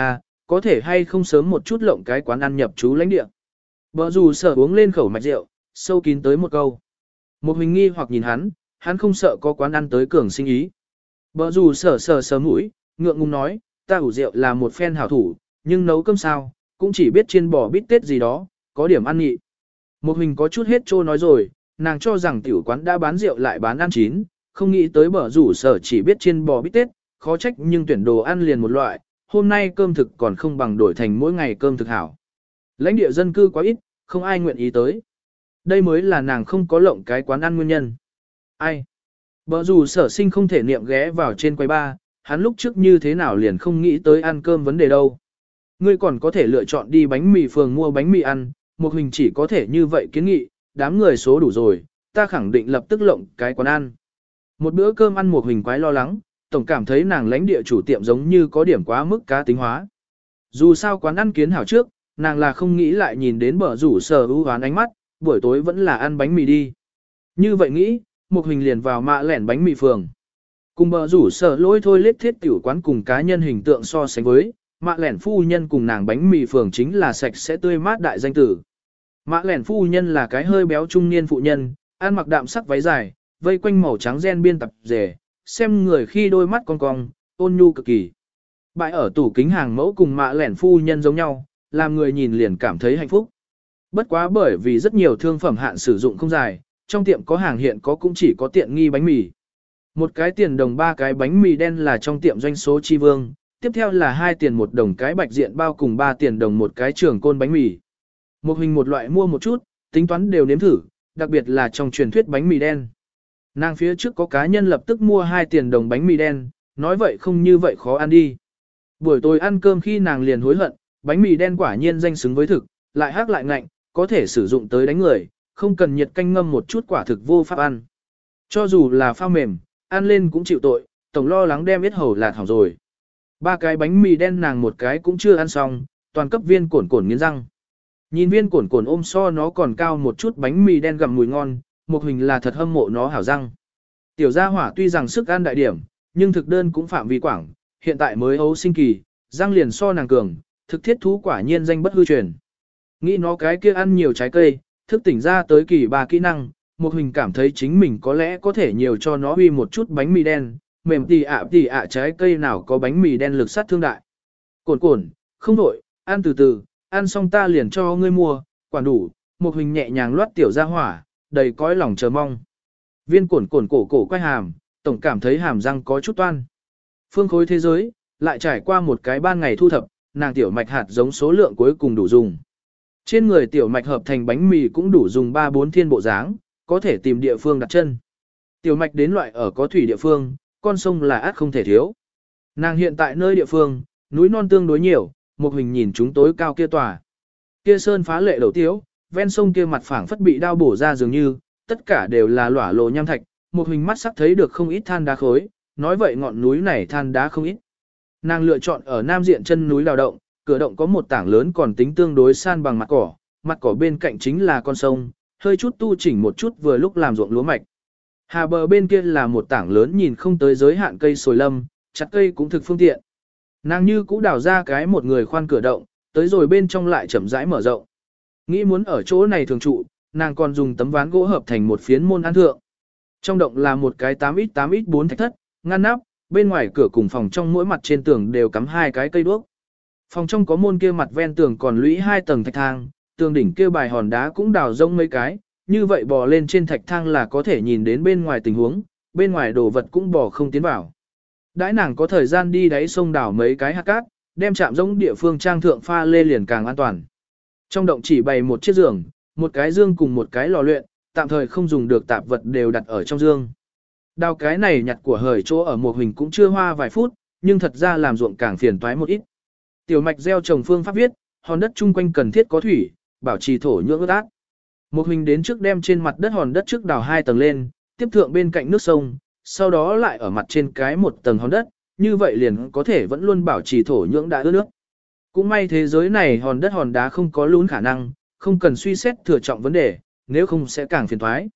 có thể hay không sớm một chút lộng cái quán ăn nhập trú lãnh địa. Bờ rủ sở uống lên khẩu mạch rượu, sâu kín tới một câu. Một hình nghi hoặc nhìn hắn, hắn không sợ có quán ăn tới cường sinh ý. Bờ rủ sở sở sờ mũi, ngượng ngùng nói, ta ủ rượu là một phen hảo thủ, nhưng nấu cơm sao, cũng chỉ biết chiên bò bít tết gì đó, có điểm ăn nhị. Một hình có chút hết trô nói rồi, nàng cho rằng tiểu quán đã bán rượu lại bán ăn chín, không nghĩ tới bờ rủ sở chỉ biết chiên bò bít tết, khó trách nhưng tuyển đồ ăn liền một loại, hôm nay cơm thực còn không bằng đổi thành mỗi ngày cơm thực hảo. Lãnh địa dân cư quá ít, không ai nguyện ý tới. Đây mới là nàng không có lộng cái quán ăn nguyên nhân. Ai? Bờ rủ sở sinh không thể niệm ghé vào trên quầy bar, hắn lúc trước như thế nào liền không nghĩ tới ăn cơm vấn đề đâu. Ngươi còn có thể lựa chọn đi bánh mì phường mua bánh mì ăn, một hình chỉ có thể như vậy kiến nghị, đám người số đủ rồi, ta khẳng định lập tức lộng cái quán ăn. Một bữa cơm ăn một hình quái lo lắng, tổng cảm thấy nàng lãnh địa chủ tiệm giống như có điểm quá mức cá tính hóa. Dù sao quán ăn kiến hảo trước, nàng là không nghĩ lại nhìn đến bờ rủ sở ưu hoán ánh mắt, buổi tối vẫn là ăn bánh mì đi. Như vậy nghĩ, một hình liền vào mạ lẻn bánh mì phường. Cùng bờ rủ sở lôi thôi lết thiết tiểu quán cùng cá nhân hình tượng so sánh với, mạ lẻn phu nhân cùng nàng bánh mì phường chính là sạch sẽ tươi mát đại danh tử. Mạ lẻn phu nhân là cái hơi béo trung niên phụ nhân, ăn mặc đạm sắc váy dài, vây quanh màu trắng ren biên tập rể, xem người khi đôi mắt cong cong, ôn nhu cực kỳ. Bãi ở tủ kính hàng mẫu cùng mạ lẻn phu nhân giống nhau, làm người nhìn liền cảm thấy hạnh phúc. Bất quá bởi vì rất nhiều thương phẩm hạn sử dụng không dài, trong tiệm có hàng hiện có cũng chỉ có tiện nghi bánh mì. Một cái tiền đồng ba cái bánh mì đen là trong tiệm doanh số chi vương, tiếp theo là hai tiền một đồng cái bạch diện bao cùng ba tiền đồng một cái trường côn bánh mì. Một hình một loại mua một chút, tính toán đều nếm thử, đặc biệt là trong truyền thuyết bánh mì đen. Nàng phía trước có cá nhân lập tức mua hai tiền đồng bánh mì đen, nói vậy không như vậy khó ăn đi. Buổi tối ăn cơm khi nàng liền hối hận, bánh mì đen quả nhiên danh xứng với thực, lại hắc lại ngạnh, có thể sử dụng tới đánh người, không cần nhiệt canh ngâm một chút quả thực vô pháp ăn. Cho dù là pha mềm, ăn lên cũng chịu tội, tổng lo lắng đem ít hầu lạt hỏng rồi. Ba cái bánh mì đen nàng một cái cũng chưa ăn xong, toàn cấp viên cổn cổn nghiến răng. Nhìn viên cổn cổn ôm so nó còn cao một chút bánh mì đen gặm mùi ngon, một hình là thật hâm mộ nó hảo răng. Tiểu gia hỏa tuy rằng sức ăn đại điểm, nhưng thực đơn cũng phạm vi quảng, hiện tại mới ấu sinh kỳ, răng liền so nàng cường, thực thiết thú quả nhiên danh bất hư truyền. Nghĩ nó cái kia ăn nhiều trái cây, thức tỉnh ra tới kỳ ba kỹ năng, một hình cảm thấy chính mình có lẽ có thể nhiều cho nó uy một chút bánh mì đen, mềm tì ạ tì ạ trái cây nào có bánh mì đen lực sát thương đại. Cồn cồn, không đổi, ăn từ từ, ăn xong ta liền cho ngươi mua, quản đủ, một hình nhẹ nhàng loát tiểu ra hỏa, đầy cõi lòng chờ mong. Viên cồn cồn cổ cổ quay hàm, tổng cảm thấy hàm răng có chút toan. Phương khối thế giới, lại trải qua một cái ban ngày thu thập, nàng tiểu mạch hạt giống số lượng cuối cùng đủ dùng. Trên người tiểu mạch hợp thành bánh mì cũng đủ dùng ba bốn thiên bộ dáng, có thể tìm địa phương đặt chân. Tiểu mạch đến loại ở có thủy địa phương, con sông là át không thể thiếu. Nàng hiện tại nơi địa phương, núi non tương đối nhiều, một hình nhìn chúng tối cao kia tòa. Kia sơn phá lệ đầu tiếu, ven sông kia mặt phẳng phất bị đao bổ ra dường như, tất cả đều là lỏa lộ nham thạch, một hình mắt sắc thấy được không ít than đá khối, nói vậy ngọn núi này than đá không ít. Nàng lựa chọn ở nam diện chân núi đào động, cửa động có một tảng lớn còn tính tương đối san bằng mặt cỏ, mặt cỏ bên cạnh chính là con sông, hơi chút tu chỉnh một chút vừa lúc làm ruộng lúa mạch. Hà bờ bên kia là một tảng lớn nhìn không tới giới hạn cây sồi lâm, chặt cây cũng thực phương tiện. Nàng như cũ đào ra cái một người khoan cửa động, tới rồi bên trong lại chậm rãi mở rộng. Nghĩ muốn ở chỗ này thường trụ, nàng còn dùng tấm ván gỗ hợp thành một phiến môn án thượng. Trong động là một cái tám ít tám ít bốn thạch thất, ngăn nắp, bên ngoài cửa cùng phòng trong mỗi mặt trên tường đều cắm hai cái cây đuốc. Phòng trong có môn kia mặt ven tường còn lũy hai tầng thạch thang, tường đỉnh kia bài hòn đá cũng đào rông mấy cái, như vậy bò lên trên thạch thang là có thể nhìn đến bên ngoài tình huống, bên ngoài đồ vật cũng bò không tiến vào. Đãi nàng có thời gian đi đáy sông đào mấy cái hạt cát, đem chạm giống địa phương trang thượng pha lê liền càng an toàn. Trong động chỉ bày một chiếc giường, một cái dương cùng một cái lò luyện, tạm thời không dùng được tạp vật đều đặt ở trong dương. Đào cái này nhặt của hời chỗ ở một hình cũng chưa hoa vài phút, nhưng thật ra làm ruộng càng phiền toái một ít. Tiểu mạch gieo trồng phương pháp viết, hòn đất chung quanh cần thiết có thủy, bảo trì thổ nhưỡng ướt át. Một hình đến trước đem trên mặt đất hòn đất trước đào hai tầng lên, tiếp thượng bên cạnh nước sông, sau đó lại ở mặt trên cái một tầng hòn đất, như vậy liền có thể vẫn luôn bảo trì thổ nhưỡng đã ướt nước. Cũng may thế giới này hòn đất hòn đá không có lún khả năng, không cần suy xét thừa trọng vấn đề, nếu không sẽ càng phiền toái.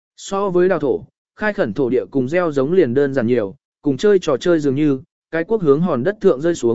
So với đào thổ, khai khẩn thổ địa cùng gieo giống liền đơn giản nhiều, cùng chơi trò chơi dường như, cái quốc hướng hòn đất thượng rơi xuống,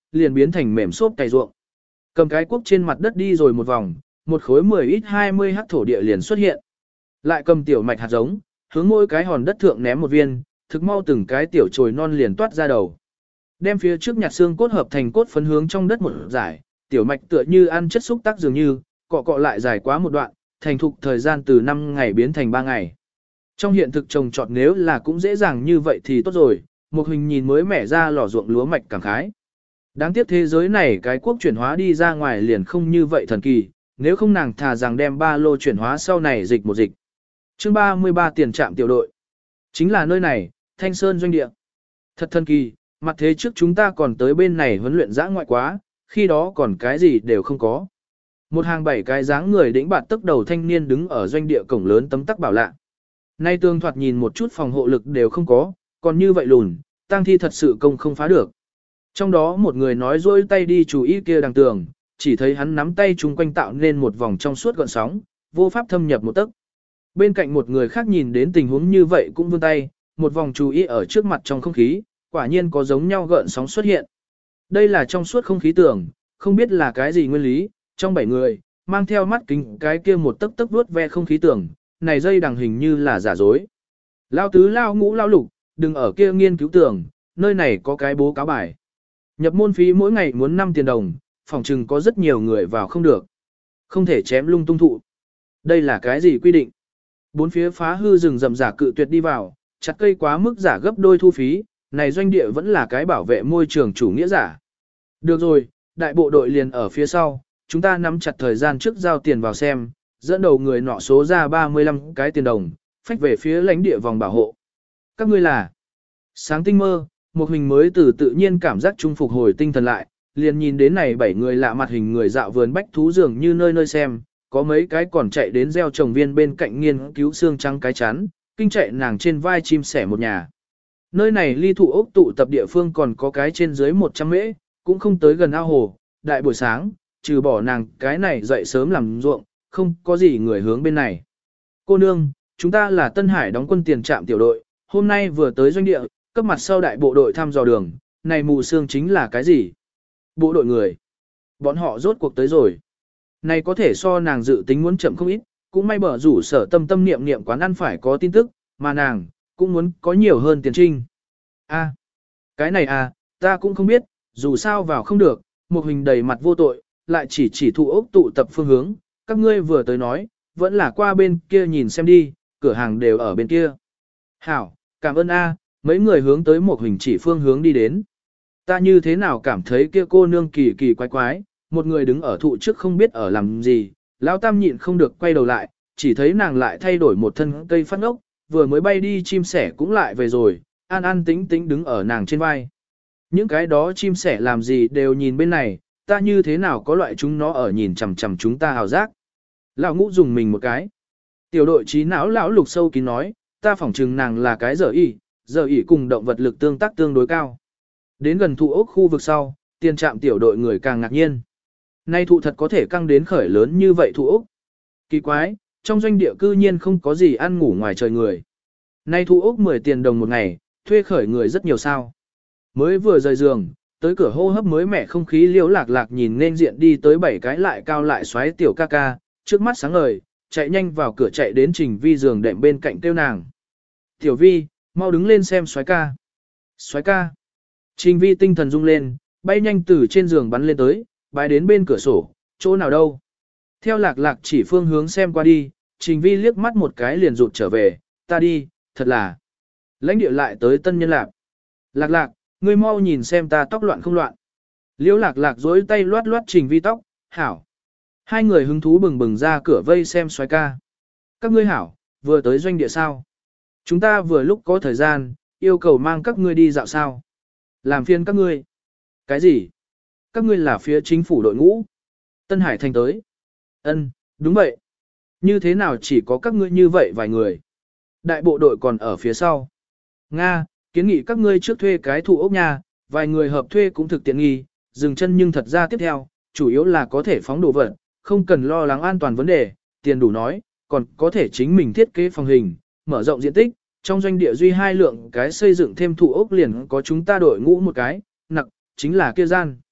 liền biến thành mềm xốp cày ruộng. Cầm cái cuốc trên mặt đất đi rồi một vòng, một khối mười ít hai mươi hắc thổ địa liền xuất hiện. Lại cầm tiểu mạch hạt giống, hướng mỗi cái hòn đất thượng ném một viên, thực mau từng cái tiểu chồi non liền toát ra đầu. Đem phía trước nhặt xương cốt hợp thành cốt phấn hướng trong đất một giải, tiểu mạch tựa như ăn chất xúc tác dường như, cọ cọ lại dài quá một đoạn, thành thục thời gian từ năm ngày biến thành ba ngày. Trong hiện thực trồng trọt nếu là cũng dễ dàng như vậy thì tốt rồi, một hình nhìn mới mẻ ra lò ruộng lúa mạch cảm khái. Đáng tiếc thế giới này cái quốc chuyển hóa đi ra ngoài liền không như vậy thần kỳ, nếu không nàng thà rằng đem ba lô chuyển hóa sau này dịch một dịch. Chương ba mươi ba tiền trạm tiểu đội. Chính là nơi này, Thanh Sơn doanh địa. Thật thần kỳ, mặt thế trước chúng ta còn tới bên này huấn luyện dã ngoại quá, khi đó còn cái gì đều không có. Một hàng bảy cái dáng người đĩnh bạt tức đầu thanh niên đứng ở doanh địa cổng lớn tấm tắc bảo lạ. Nay tương thoạt nhìn một chút phòng hộ lực đều không có, còn như vậy lùn, tang thi thật sự công không phá được. Trong đó một người nói dối tay đi chú ý kia đằng tường, chỉ thấy hắn nắm tay chung quanh tạo nên một vòng trong suốt gọn sóng, vô pháp thâm nhập một tấc. Bên cạnh một người khác nhìn đến tình huống như vậy cũng vươn tay, một vòng chú ý ở trước mặt trong không khí, quả nhiên có giống nhau gợn sóng xuất hiện. Đây là trong suốt không khí tường, không biết là cái gì nguyên lý, trong bảy người, mang theo mắt kính cái kia một tấc tấc vuốt ve không khí tường, này dây đằng hình như là giả dối. Lao tứ lao ngũ lao lục, đừng ở kia nghiên cứu tường, nơi này có cái bố cáo bài. Nhập môn phí mỗi ngày muốn năm tiền đồng, phòng trừng có rất nhiều người vào không được. Không thể chém lung tung thụ. Đây là cái gì quy định? Bốn phía phá hư rừng rậm giả cự tuyệt đi vào, chặt cây quá mức giả gấp đôi thu phí, này doanh địa vẫn là cái bảo vệ môi trường chủ nghĩa giả. Được rồi, đại bộ đội liền ở phía sau, chúng ta nắm chặt thời gian trước giao tiền vào xem, dẫn đầu người nọ số ra ba mươi lăm cái tiền đồng, phách về phía lãnh địa vòng bảo hộ. Các ngươi là sáng tinh mơ, một hình mới từ tự nhiên cảm giác trung phục hồi tinh thần lại, liền nhìn đến này bảy người lạ mặt hình người dạo vườn bách thú dường như nơi nơi xem, có mấy cái còn chạy đến gieo trồng viên bên cạnh nghiên cứu xương trắng cái chắn, kinh chạy nàng trên vai chim sẻ một nhà. Nơi này ly thụ ốc tụ tập địa phương còn có cái trên dưới một trăm mễ, cũng không tới gần ao hồ, đại buổi sáng, trừ bỏ nàng cái này dậy sớm làm ruộng, không có gì người hướng bên này. Cô nương, chúng ta là Tân Hải đóng quân tiền trạm tiểu đội, hôm nay vừa tới doanh địa, cấp mặt sau đại bộ đội thăm dò đường, này mù sương chính là cái gì? Bộ đội người. Bọn họ rốt cuộc tới rồi. Này có thể so nàng dự tính muốn chậm không ít, cũng may bở rủ sở tâm tâm niệm niệm quán ăn phải có tin tức, mà nàng, cũng muốn có nhiều hơn tiền trinh. A, cái này à, ta cũng không biết, dù sao vào không được, một hình đầy mặt vô tội, lại chỉ chỉ thụ ốc tụ tập phương hướng, các ngươi vừa tới nói, vẫn là qua bên kia nhìn xem đi, cửa hàng đều ở bên kia. Hảo, cảm ơn A, mấy người hướng tới một hình chỉ phương hướng đi đến. Ta như thế nào cảm thấy kia cô nương kỳ kỳ quái quái, một người đứng ở thụ trước không biết ở làm gì, lão tam nhịn không được quay đầu lại, chỉ thấy nàng lại thay đổi một thân cây phát ốc, vừa mới bay đi chim sẻ cũng lại về rồi, an an tĩnh tĩnh đứng ở nàng trên vai. Những cái đó chim sẻ làm gì đều nhìn bên này, ta như thế nào có loại chúng nó ở nhìn chằm chằm chúng ta hào giác. Lão ngũ dùng mình một cái. Tiểu đội trí não lão lục sâu kín nói, ta phỏng chừng nàng là cái giờ ỉ, giờ ỉ cùng động vật lực tương tác tương đối cao. Đến gần thụ ốc khu vực sau, tiền trạm tiểu đội người càng ngạc nhiên. Nay thụ thật có thể căng đến khởi lớn như vậy thụ ốc. Kỳ quái, trong doanh địa cư nhiên không có gì ăn ngủ ngoài trời người. Nay thụ ốc mười tiền đồng một ngày, thuê khởi người rất nhiều sao. Mới vừa rời giường, tới cửa hô hấp mới mẻ không khí liễu lạc lạc nhìn nên diện đi tới bảy cái lại cao lại xoáy tiểu ca ca, trước mắt sáng ngời, chạy nhanh vào cửa chạy đến Trình Vi giường đệm bên cạnh kêu nàng. Tiểu Vi, mau đứng lên xem xoáy ca. Xoáy ca. Trình Vi tinh thần rung lên, bay nhanh từ trên giường bắn lên tới, bay đến bên cửa sổ, chỗ nào đâu. Theo lạc lạc chỉ phương hướng xem qua đi, Trình Vi liếc mắt một cái liền rụt trở về, ta đi, thật là. Lãnh địa lại tới tân nhân lạc. Lạc lạc, ngươi mau nhìn xem ta tóc loạn không loạn. Liễu lạc lạc dối tay loát loát Trình Vi tóc, hảo. Hai người hứng thú bừng bừng ra cửa vây xem xoáy ca. Các ngươi hảo, vừa tới doanh địa sao? Chúng ta vừa lúc có thời gian, yêu cầu mang các ngươi đi dạo sao? Làm phiền các ngươi. Cái gì? Các ngươi là phía chính phủ đội ngũ. Tân Hải Thành tới. Ân, đúng vậy. Như thế nào chỉ có các ngươi như vậy vài người? Đại bộ đội còn ở phía sau. Nga, kiến nghị các ngươi trước thuê cái thụ ốc nhà, vài người hợp thuê cũng thực tiện nghi, dừng chân nhưng thật ra tiếp theo, chủ yếu là có thể phóng đồ vật, không cần lo lắng an toàn vấn đề, tiền đủ nói, còn có thể chính mình thiết kế phòng hình, mở rộng diện tích, trong doanh địa duy hai lượng cái xây dựng thêm thụ ốc liền có chúng ta đội ngũ một cái, nặng, chính là kia gian.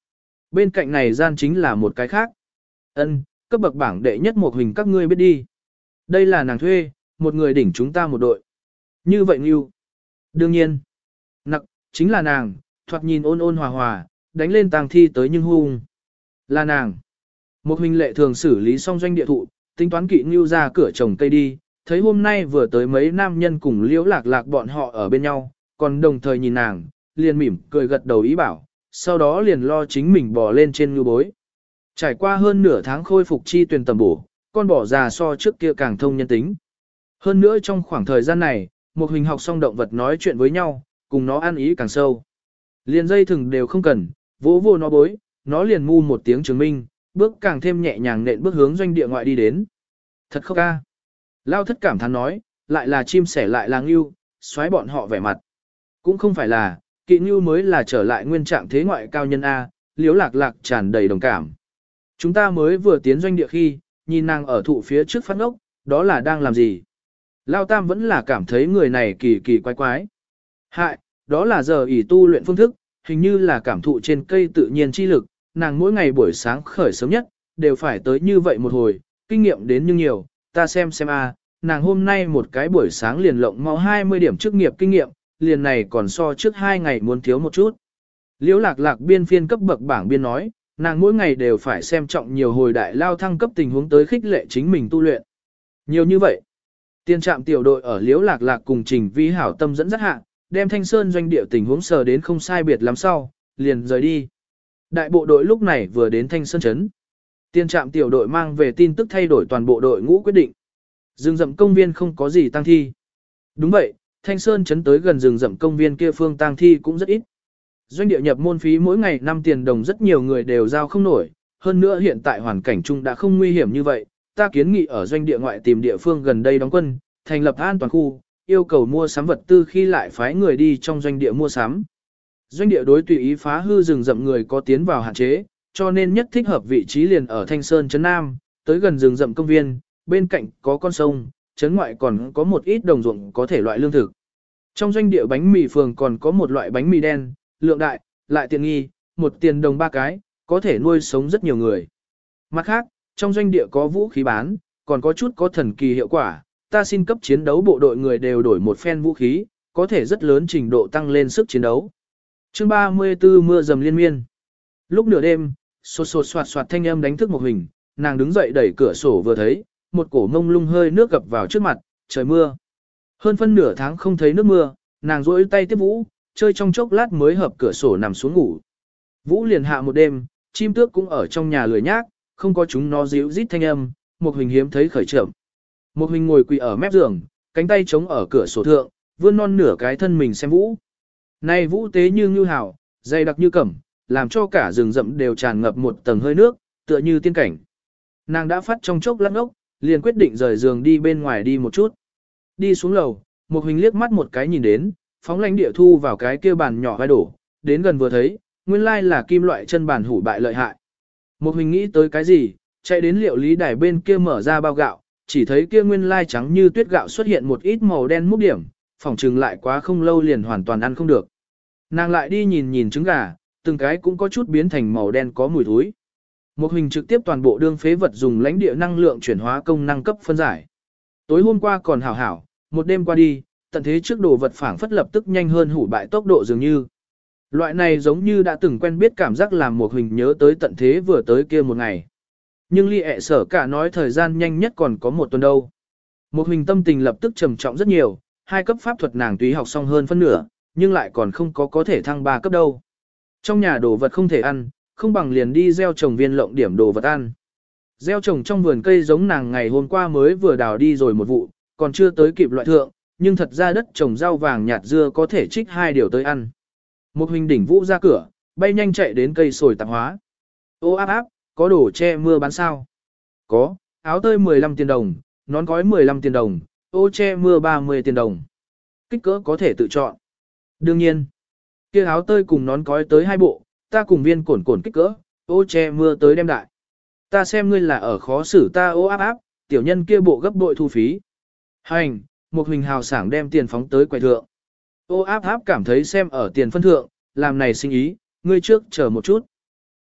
Bên cạnh này gian chính là một cái khác. Ân, cấp bậc bảng đệ nhất một hình các ngươi biết đi. Đây là nàng thuê, một người đỉnh chúng ta một đội. Như vậy Ngưu. Đương nhiên. Nặc, chính là nàng, thoạt nhìn ôn ôn hòa hòa, đánh lên tang thi tới nhưng hung. Là nàng. Một huynh lệ thường xử lý xong doanh địa thụ, tính toán kỵ Ngưu ra cửa trồng cây đi, thấy hôm nay vừa tới mấy nam nhân cùng liễu lạc lạc bọn họ ở bên nhau, còn đồng thời nhìn nàng, liền mỉm cười gật đầu ý bảo, sau đó liền lo chính mình bò lên trên ngưu bối. Trải qua hơn nửa tháng khôi phục chi tuyển tầm bổ, con bò già so trước kia càng thông nhân tính. Hơn nữa trong khoảng thời gian này, một hình học xong động vật nói chuyện với nhau, cùng nó ăn ý càng sâu. Liền dây thừng đều không cần, vỗ vô nó bối, nó liền ngu một tiếng chứng minh, bước càng thêm nhẹ nhàng nện bước hướng doanh địa ngoại đi đến. Thật khóc ca. Lao thất cảm thán nói, lại là chim sẻ lại là ngưu, xoáy bọn họ vẻ mặt. Cũng không phải là, kỵ ngưu mới là trở lại nguyên trạng thế ngoại cao nhân A, liếu lạc lạc tràn đầy đồng cảm. Chúng ta mới vừa tiến doanh địa khi, nhìn nàng ở thụ phía trước phát ngốc, đó là đang làm gì? Lao tam vẫn là cảm thấy người này kỳ kỳ quái quái. Hại, đó là giờ ỷ tu luyện phương thức, hình như là cảm thụ trên cây tự nhiên chi lực, nàng mỗi ngày buổi sáng khởi sớm nhất, đều phải tới như vậy một hồi, kinh nghiệm đến nhưng nhiều, ta xem xem a, nàng hôm nay một cái buổi sáng liền lộng mau hai mươi điểm chức nghiệp kinh nghiệm, liền này còn so trước hai ngày muốn thiếu một chút. Liễu lạc lạc biên phiên cấp bậc bảng biên nói, nàng mỗi ngày đều phải xem trọng nhiều hồi đại lao thăng cấp tình huống tới khích lệ chính mình tu luyện. Nhiều như vậy, tiên trạm tiểu đội ở Liễu lạc lạc cùng Trình Vi hảo tâm dẫn dắt hạ, đem Thanh Sơn doanh địa tình huống sờ đến không sai biệt lắm sau, liền rời đi. Đại bộ đội lúc này vừa đến Thanh Sơn trấn. Tiên trạm tiểu đội mang về tin tức thay đổi toàn bộ đội ngũ quyết định. Rừng rậm công viên không có gì tăng thi. Đúng vậy, Thanh Sơn trấn tới gần rừng rậm công viên kia phương tăng thi cũng rất ít. Doanh địa nhập môn phí mỗi ngày năm tiền đồng rất nhiều người đều giao không nổi, hơn nữa hiện tại hoàn cảnh chung đã không nguy hiểm như vậy, ta kiến nghị ở doanh địa ngoại tìm địa phương gần đây đóng quân, thành lập an toàn khu, yêu cầu mua sắm vật tư khi lại phái người đi trong doanh địa mua sắm. Doanh địa đối tùy ý phá hư rừng rậm người có tiến vào hạn chế, cho nên nhất thích hợp vị trí liền ở Thanh Sơn trấn Nam, tới gần rừng rậm công viên, bên cạnh có con sông, trấn ngoại còn có một ít đồng ruộng có thể loại lương thực. Trong doanh địa bánh mì phường còn có một loại bánh mì đen, lượng đại, lại tiện nghi, một tiền đồng ba cái, có thể nuôi sống rất nhiều người. Mặt khác, trong doanh địa có vũ khí bán, còn có chút có thần kỳ hiệu quả, ta xin cấp chiến đấu bộ đội người đều đổi một phen vũ khí, có thể rất lớn trình độ tăng lên sức chiến đấu. Chương ba mươi tư mưa dầm liên miên. Lúc nửa đêm, sột sột soạt soạt thanh âm đánh thức một hình, nàng đứng dậy đẩy cửa sổ vừa thấy, một cổ mông lung hơi nước gập vào trước mặt, trời mưa. Hơn phân nửa tháng không thấy nước mưa, nàng duỗi tay tiếp Vũ, chơi trong chốc lát mới hợp cửa sổ nằm xuống ngủ. Vũ liền hạ một đêm, chim tước cũng ở trong nhà lười nhác, không có chúng nó díu rít thanh âm, một hình hiếm thấy khởi chậm. Một hình ngồi quỳ ở mép giường, cánh tay chống ở cửa sổ thượng, vươn non nửa cái thân mình xem Vũ. Này Vũ tế như ngưu hào, dày đặc như cẩm, làm cho cả rừng rậm đều tràn ngập một tầng hơi nước, tựa như tiên cảnh. Nàng đã phát trong chốc lát ốc, liền quyết định rời giường đi bên ngoài đi một chút. Đi xuống lầu, một hình liếc mắt một cái nhìn đến, phóng lãnh địa thu vào cái kia bàn nhỏ vai đổ, đến gần vừa thấy, nguyên lai là kim loại chân bàn hủ bại lợi hại. Một hình nghĩ tới cái gì, chạy đến liệu lý đài bên kia mở ra bao gạo, chỉ thấy kia nguyên lai trắng như tuyết gạo xuất hiện một ít màu đen múc điểm, phỏng trừng lại quá không lâu liền hoàn toàn ăn không được. Nàng lại đi nhìn nhìn trứng gà, từng cái cũng có chút biến thành màu đen có mùi thối. Một hình trực tiếp toàn bộ đương phế vật dùng lãnh địa năng lượng chuyển hóa công năng cấp phân giải. Tối hôm qua còn hảo hảo, một đêm qua đi, tận thế trước đồ vật phảng phất lập tức nhanh hơn hủ bại tốc độ dường như. Loại này giống như đã từng quen biết cảm giác làm một hình nhớ tới tận thế vừa tới kia một ngày. Nhưng ly ẹ sở cả nói thời gian nhanh nhất còn có một tuần đâu. Một hình tâm tình lập tức trầm trọng rất nhiều, hai cấp pháp thuật nàng túy học xong hơn phân nửa, nhưng lại còn không có có thể thăng ba cấp đâu. Trong nhà đồ vật không thể ăn, không bằng liền đi gieo trồng viên lộng điểm đồ vật ăn. Gieo trồng trong vườn cây giống nàng ngày hôm qua mới vừa đào đi rồi một vụ, còn chưa tới kịp loại thượng, nhưng thật ra đất trồng rau vàng nhạt dưa có thể trích hai điều tới ăn. Một hình đỉnh Vũ ra cửa, bay nhanh chạy đến cây sồi tạp hóa. Ô áp áp, có đồ che mưa bán sao? Có, áo tơi mười lăm tiền đồng, nón gói mười lăm tiền đồng, ô che mưa ba mươi tiền đồng. Kích cỡ có thể tự chọn. Đương nhiên, kia áo tơi cùng nón gói tới hai bộ, ta cùng viên cổn cổn kích cỡ, ô che mưa tới đem đại. Ta xem ngươi là ở khó xử ta ô áp áp, tiểu nhân kia bộ gấp bội thu phí. Hành, một hình hào sảng đem tiền phóng tới quầy thượng. Ô áp áp cảm thấy xem ở tiền phân thượng, làm này sinh ý, ngươi trước chờ một chút.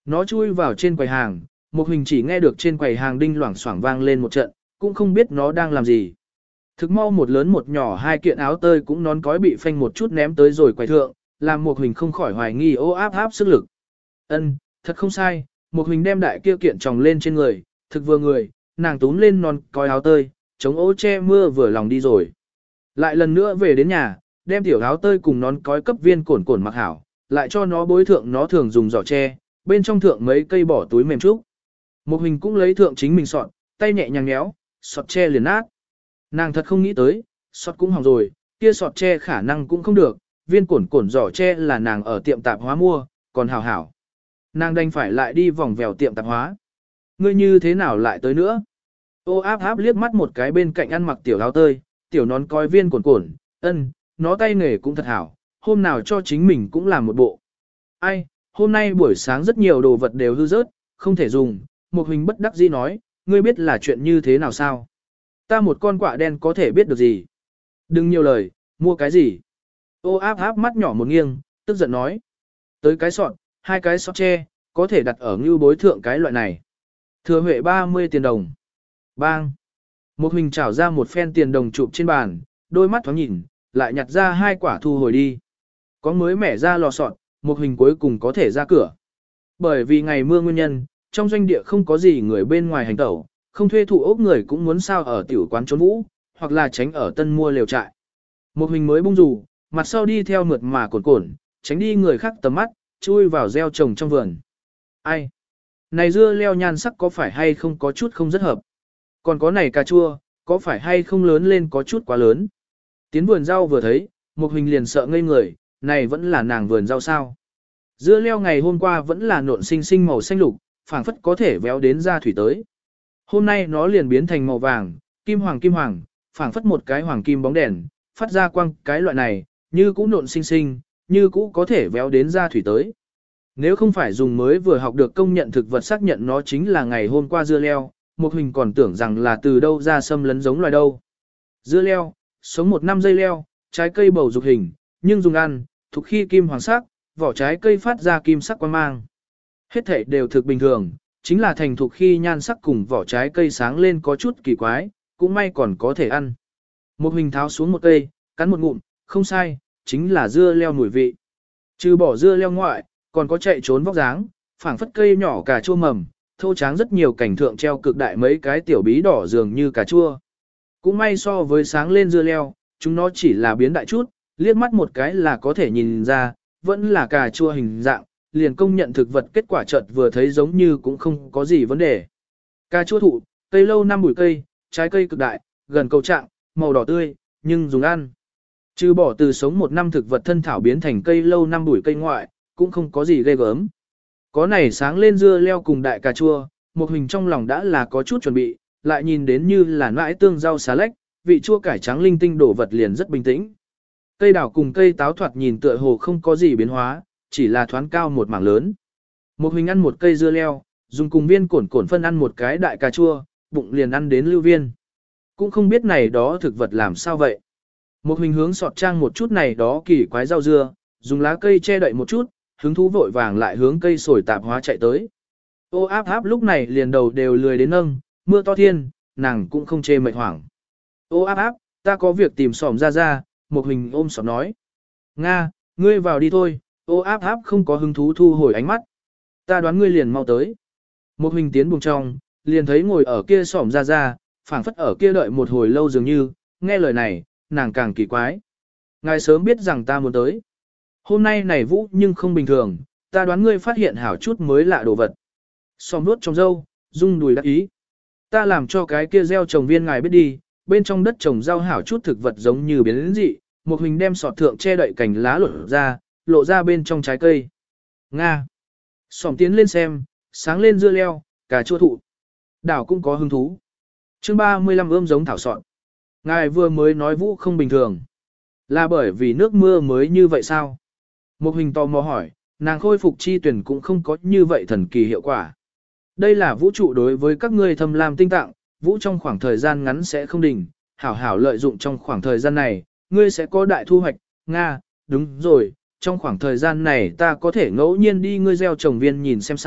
Nó chui vào trên quầy hàng, một hình chỉ nghe được trên quầy hàng đinh loảng xoảng vang lên một trận, cũng không biết nó đang làm gì. Thực mau một lớn một nhỏ hai kiện áo tơi cũng nón cói bị phanh một chút ném tới rồi quầy thượng, làm một hình không khỏi hoài nghi ô áp áp sức lực. Ân, thật không sai, một hình đem đại kia kiện tròng lên trên người, thực vừa người, nàng túm lên nón cói áo tơi, chống ô che mưa vừa lòng đi rồi. Lại lần nữa về đến nhà, đem tiểu áo tơi cùng nón cói cấp viên cổn cổn mặc hảo, lại cho nó bối thượng nó thường dùng giỏ tre, bên trong thượng mấy cây bỏ túi mềm trúc. Một hình cũng lấy thượng chính mình sọt, tay nhẹ nhàng nhéo, sọt tre liền nát. Nàng thật không nghĩ tới, sọt cũng hỏng rồi, kia sọt tre khả năng cũng không được, viên cổn cổn giỏ tre là nàng ở tiệm tạp hóa mua, còn hảo hảo. Nàng đành phải lại đi vòng vèo tiệm tạp hóa. Ngươi như thế nào lại tới nữa? Ô áp áp liếc mắt một cái bên cạnh ăn mặc tiểu áo tơi, tiểu nón coi viên cổn cổn, ân, nó tay nghề cũng thật hảo, hôm nào cho chính mình cũng làm một bộ. Ai, hôm nay buổi sáng rất nhiều đồ vật đều hư rớt, không thể dùng, một hình bất đắc dĩ nói, ngươi biết là chuyện như thế nào sao? Ta một con quạ đen có thể biết được gì? Đừng nhiều lời, mua cái gì? Ô áp áp mắt nhỏ một nghiêng, tức giận nói. Tới cái sọt, hai cái sọt tre, có thể đặt ở ngưu bối thượng cái loại này. Thừa huệ ba mươi tiền đồng. Bang. Một hình trảo ra một phen tiền đồng chụp trên bàn, đôi mắt thoáng nhìn, lại nhặt ra hai quả thu hồi đi. Có mới mẻ ra lò sọt, một hình cuối cùng có thể ra cửa. Bởi vì ngày mưa nguyên nhân, trong doanh địa không có gì người bên ngoài hành tẩu, không thuê thủ ốc người cũng muốn sao ở tiểu quán trốn vũ, hoặc là tránh ở tân mua lều trại. Một hình mới bung rủ, mặt sau đi theo mượt mà cồn cồn, tránh đi người khác tầm mắt, chui vào gieo trồng trong vườn. Ai? Này dưa leo nhan sắc có phải hay không có chút không rất hợp? Còn có này cà chua, có phải hay không lớn lên có chút quá lớn? Tiến vườn rau vừa thấy, một hình liền sợ ngây người, này vẫn là nàng vườn rau sao? Dưa leo ngày hôm qua vẫn là nộn xinh xinh màu xanh lục, phảng phất có thể véo đến ra thủy tới. Hôm nay nó liền biến thành màu vàng, kim hoàng kim hoàng, phảng phất một cái hoàng kim bóng đèn, phát ra quang cái loại này, như cũ nộn xinh xinh, như cũ có thể véo đến ra thủy tới. Nếu không phải dùng mới vừa học được công nhận thực vật xác nhận nó chính là ngày hôm qua dưa leo, một hình còn tưởng rằng là từ đâu ra xâm lấn giống loài đâu. Dưa leo, sống một năm dây leo, trái cây bầu dục hình, nhưng dùng ăn, thuộc khi kim hoàng sắc, vỏ trái cây phát ra kim sắc quang mang. Hết thảy đều thực bình thường, chính là thành thục khi nhan sắc cùng vỏ trái cây sáng lên có chút kỳ quái, cũng may còn có thể ăn. Một hình tháo xuống một cây, cắn một ngụm, không sai, chính là dưa leo mùi vị. Trừ bỏ dưa leo ngoại, còn có chạy trốn vóc dáng, phảng phất cây nhỏ cà chua mầm, thô tráng rất nhiều cảnh thượng treo cực đại mấy cái tiểu bí đỏ dường như cà chua. Cũng may so với sáng lên dưa leo, chúng nó chỉ là biến đại chút, liếc mắt một cái là có thể nhìn ra, vẫn là cà chua hình dạng, liền công nhận thực vật kết quả chợt vừa thấy giống như cũng không có gì vấn đề. Cà chua thụ, cây lâu năm bụi cây, trái cây cực đại, gần cầu trạng, màu đỏ tươi, nhưng dùng ăn. Trừ bỏ từ sống một năm thực vật thân thảo biến thành cây lâu năm bụi cây ngoại, cũng không có gì ghê gớm. Có này sáng lên dưa leo cùng đại cà chua, một hình trong lòng đã là có chút chuẩn bị, lại nhìn đến như là nãi tương rau xà lách, vị chua cải trắng linh tinh đổ vật liền rất bình tĩnh. Cây đào cùng cây táo thoạt nhìn tựa hồ không có gì biến hóa, chỉ là thoáng cao một mảng lớn. Một hình ăn một cây dưa leo, dùng cùng viên cổn cổn phân ăn một cái đại cà chua, bụng liền ăn đến lưu viên. Cũng không biết này đó thực vật làm sao vậy. Một hình hướng sọt trang một chút này đó kỳ quái rau dưa, dùng lá cây che đậy một chút, hứng thú vội vàng lại hướng cây sồi tạp hóa chạy tới. Ô áp áp lúc này liền đầu đều lười đến nâng, mưa to thiên, nàng cũng không chê mệt hoảng. Ô áp áp, ta có việc tìm sòm ra ra, một hình ôm sòm nói. Nga, ngươi vào đi thôi, ô áp áp không có hứng thú thu hồi ánh mắt. Ta đoán ngươi liền mau tới. Một hình tiến buồng trong, liền thấy ngồi ở kia sòm ra ra, phảng phất ở kia đợi một hồi lâu dường như, nghe lời này, nàng càng kỳ quái. Ngài sớm biết rằng ta muốn tới. Hôm nay này vũ nhưng không bình thường, ta đoán ngươi phát hiện hảo chút mới lạ đồ vật. Sòm nuốt trong dâu, rung đùi đắc ý. Ta làm cho cái kia gieo trồng viên ngài biết đi, bên trong đất trồng rau hảo chút thực vật giống như biến dị, một hình đem sọt thượng che đậy cành lá lộ ra, lộ ra bên trong trái cây. Nga. Sòm tiến lên xem, sáng lên dưa leo, cà chua thụ. Đảo cũng có hứng thú. Chương ba mươi lăm ươm giống thảo sọt. Ngài vừa mới nói vũ không bình thường. Là bởi vì nước mưa mới như vậy sao? Một hình tò mò hỏi, nàng khôi phục chi tuyển cũng không có như vậy thần kỳ hiệu quả. Đây là vũ trụ đối với các ngươi thâm lam tinh tạng, vũ trong khoảng thời gian ngắn sẽ không đỉnh, hảo hảo lợi dụng trong khoảng thời gian này, ngươi sẽ có đại thu hoạch. Nga, đúng rồi, trong khoảng thời gian này ta có thể ngẫu nhiên đi ngươi gieo trồng viên nhìn xem sao,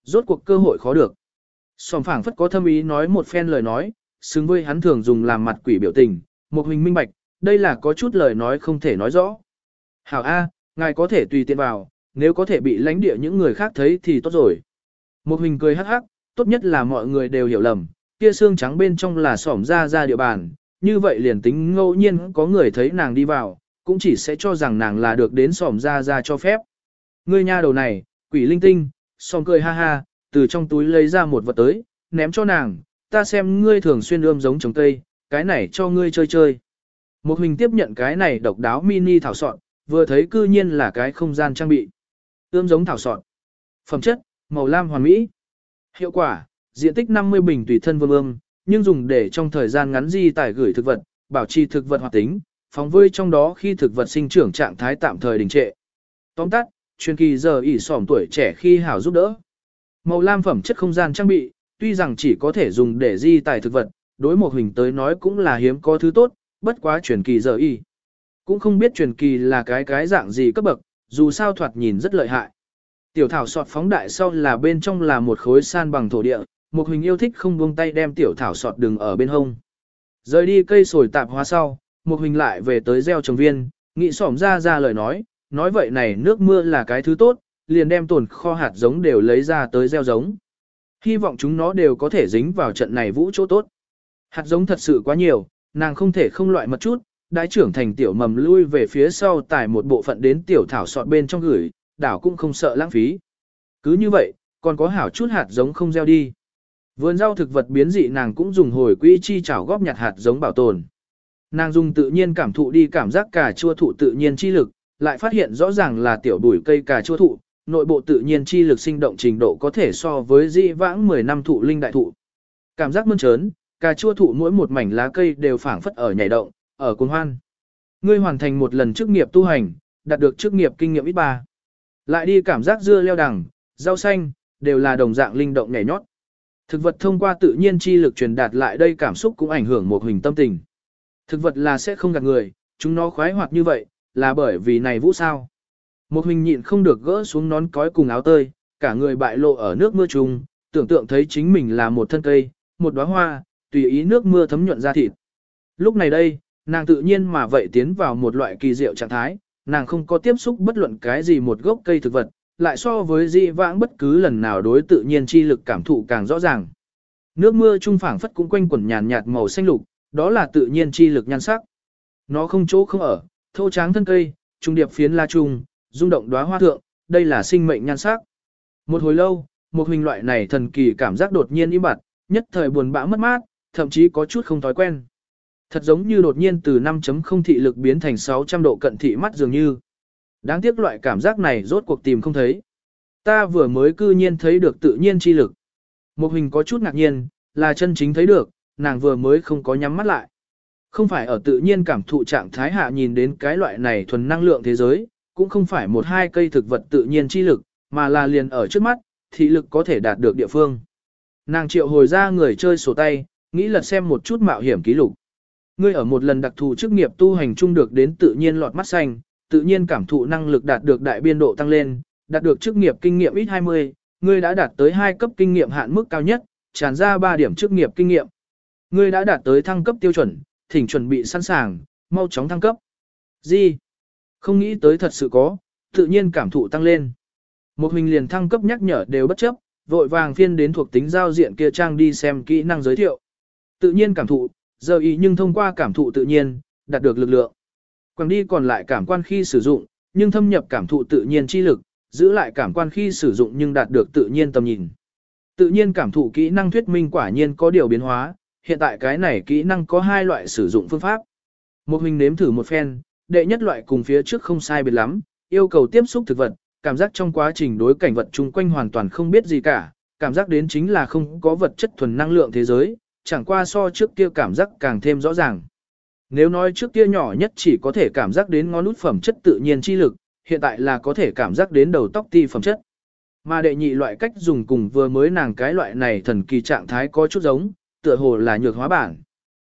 rốt cuộc cơ hội khó được. Sòm phảng phất có thâm ý nói một phen lời nói, xứng với hắn thường dùng làm mặt quỷ biểu tình, một hình minh bạch, đây là có chút lời nói không thể nói rõ. Hảo A, ngài có thể tùy tiện vào, nếu có thể bị lãnh địa những người khác thấy thì tốt rồi. Một hình cười hắc hắc, tốt nhất là mọi người đều hiểu lầm, kia xương trắng bên trong là sỏm ra ra địa bàn, như vậy liền tính ngẫu nhiên có người thấy nàng đi vào, cũng chỉ sẽ cho rằng nàng là được đến sỏm ra ra cho phép. Ngươi nha đầu này, quỷ linh tinh, sòm cười ha ha, từ trong túi lấy ra một vật tới, ném cho nàng, ta xem ngươi thường xuyên ươm giống trồng cây, cái này cho ngươi chơi chơi. Một hình tiếp nhận cái này độc đáo mini thảo sọn, vừa thấy cư nhiên là cái không gian trang bị. Ươm giống thảo sọn. Phẩm chất, màu lam hoàn mỹ. Hiệu quả, diện tích năm mươi bình tùy thân vương ươm, nhưng dùng để trong thời gian ngắn di tải gửi thực vật, bảo trì thực vật hoạt tính, phóng vơi trong đó khi thực vật sinh trưởng trạng thái tạm thời đình trệ. Tóm tắt, truyền kỳ giờ ỉ sỏm tuổi trẻ khi hảo giúp đỡ. Màu lam phẩm chất không gian trang bị, tuy rằng chỉ có thể dùng để di tải thực vật, đối một hình tới nói cũng là hiếm có thứ tốt, bất quá truyền kỳ giờ ỉ. Cũng không biết truyền kỳ là cái cái dạng gì cấp bậc, dù sao thoạt nhìn rất lợi hại. Tiểu thảo sọt phóng đại sau là bên trong là một khối san bằng thổ địa, một hình yêu thích không buông tay đem tiểu thảo sọt đừng ở bên hông. Rời đi cây sồi tạp hóa sau, một hình lại về tới gieo trồng viên, nghị xỏm ra ra lời nói, nói vậy này nước mưa là cái thứ tốt, liền đem tồn kho hạt giống đều lấy ra tới gieo giống. Hy vọng chúng nó đều có thể dính vào trận này vũ chỗ tốt. Hạt giống thật sự quá nhiều, nàng không thể không loại một chút, đái trưởng thành tiểu mầm lui về phía sau tải một bộ phận đến tiểu thảo sọt bên trong gửi, đảo cũng không sợ lãng phí. Cứ như vậy, còn có hảo chút hạt giống không gieo đi. Vườn rau thực vật biến dị nàng cũng dùng hồi quỹ chi chảo góp nhặt hạt giống bảo tồn. Nàng dùng tự nhiên cảm thụ đi cảm giác cà chua thụ tự nhiên chi lực, lại phát hiện rõ ràng là tiểu bùi cây cà chua thụ, nội bộ tự nhiên chi lực sinh động trình độ có thể so với dị vãng mười năm thụ linh đại thụ. Cảm giác mơn trớn, cà chua thụ mỗi một mảnh lá cây đều phảng phất ở nhảy động, ở cuồng hoan. Ngươi hoàn thành một lần chức nghiệp tu hành, đạt được chức nghiệp kinh nghiệm ít ba. Lại đi cảm giác dưa leo đằng, rau xanh, đều là đồng dạng linh động nhảy nhót. Thực vật thông qua tự nhiên chi lực truyền đạt lại đây cảm xúc cũng ảnh hưởng một hình tâm tình. Thực vật là sẽ không gạt người, chúng nó khoái hoạt như vậy, là bởi vì này vũ sao. Một hình nhịn không được gỡ xuống nón cói cùng áo tơi, cả người bại lộ ở nước mưa trùng, tưởng tượng thấy chính mình là một thân cây, một đóa hoa, tùy ý nước mưa thấm nhuận ra thịt. Lúc này đây, nàng tự nhiên mà vậy tiến vào một loại kỳ diệu trạng thái, nàng không có tiếp xúc bất luận cái gì một gốc cây thực vật, lại so với dị vãng bất cứ lần nào đối tự nhiên chi lực cảm thụ càng rõ ràng. Nước mưa trung phảng phất cũng quanh quẩn nhàn nhạt màu xanh lục, đó là tự nhiên chi lực nhan sắc. Nó không chỗ không ở, thô tráng thân cây, trung điệp phiến la trung, rung động đóa hoa thượng, đây là sinh mệnh nhan sắc. Một hồi lâu, một hình loại này thần kỳ cảm giác đột nhiên im bặt, nhất thời buồn bã mất mát, thậm chí có chút không thói quen. Thật giống như đột nhiên từ năm chấm không thị lực biến thành sáu trăm độ cận thị mắt dường như. Đáng tiếc loại cảm giác này rốt cuộc tìm không thấy. Ta vừa mới cư nhiên thấy được tự nhiên chi lực. Một hình có chút ngạc nhiên, là chân chính thấy được, nàng vừa mới không có nhắm mắt lại. Không phải ở tự nhiên cảm thụ trạng thái hạ nhìn đến cái loại này thuần năng lượng thế giới, cũng không phải một hai cây thực vật tự nhiên chi lực, mà là liền ở trước mắt, thị lực có thể đạt được địa phương. Nàng triệu hồi ra người chơi sổ tay, nghĩ lật xem một chút mạo hiểm ký lục. Ngươi ở một lần đặc thù chức nghiệp tu hành chung được đến tự nhiên lọt mắt xanh, tự nhiên cảm thụ năng lực đạt được đại biên độ tăng lên, đạt được chức nghiệp kinh nghiệm ít hai mươi, ngươi đã đạt tới hai cấp kinh nghiệm hạn mức cao nhất, tràn ra ba điểm chức nghiệp kinh nghiệm. Ngươi đã đạt tới thăng cấp tiêu chuẩn, thỉnh chuẩn bị sẵn sàng, mau chóng thăng cấp. Gì? Không nghĩ tới thật sự có, tự nhiên cảm thụ tăng lên. Một hình liền thăng cấp nhắc nhở đều bất chấp, vội vàng phiên đến thuộc tính giao diện kia trang đi xem kỹ năng giới thiệu. Tự nhiên cảm thụ, giờ ý nhưng thông qua cảm thụ tự nhiên, đạt được lực lượng. Quảng đi còn lại cảm quan khi sử dụng, nhưng thâm nhập cảm thụ tự nhiên chi lực, giữ lại cảm quan khi sử dụng nhưng đạt được tự nhiên tầm nhìn. Tự nhiên cảm thụ kỹ năng thuyết minh quả nhiên có điều biến hóa, hiện tại cái này kỹ năng có hai loại sử dụng phương pháp. Một hình nếm thử một phen, đệ nhất loại cùng phía trước không sai biệt lắm, yêu cầu tiếp xúc thực vật, cảm giác trong quá trình đối cảnh vật chung quanh hoàn toàn không biết gì cả, cảm giác đến chính là không có vật chất thuần năng lượng thế giới, chẳng qua so trước kia cảm giác càng thêm rõ ràng. Nếu nói trước kia nhỏ nhất chỉ có thể cảm giác đến ngón nút phẩm chất tự nhiên chi lực, hiện tại là có thể cảm giác đến đầu tóc ti phẩm chất. Mà đệ nhị loại cách dùng cùng vừa mới nàng cái loại này thần kỳ trạng thái có chút giống, tựa hồ là nhược hóa bản.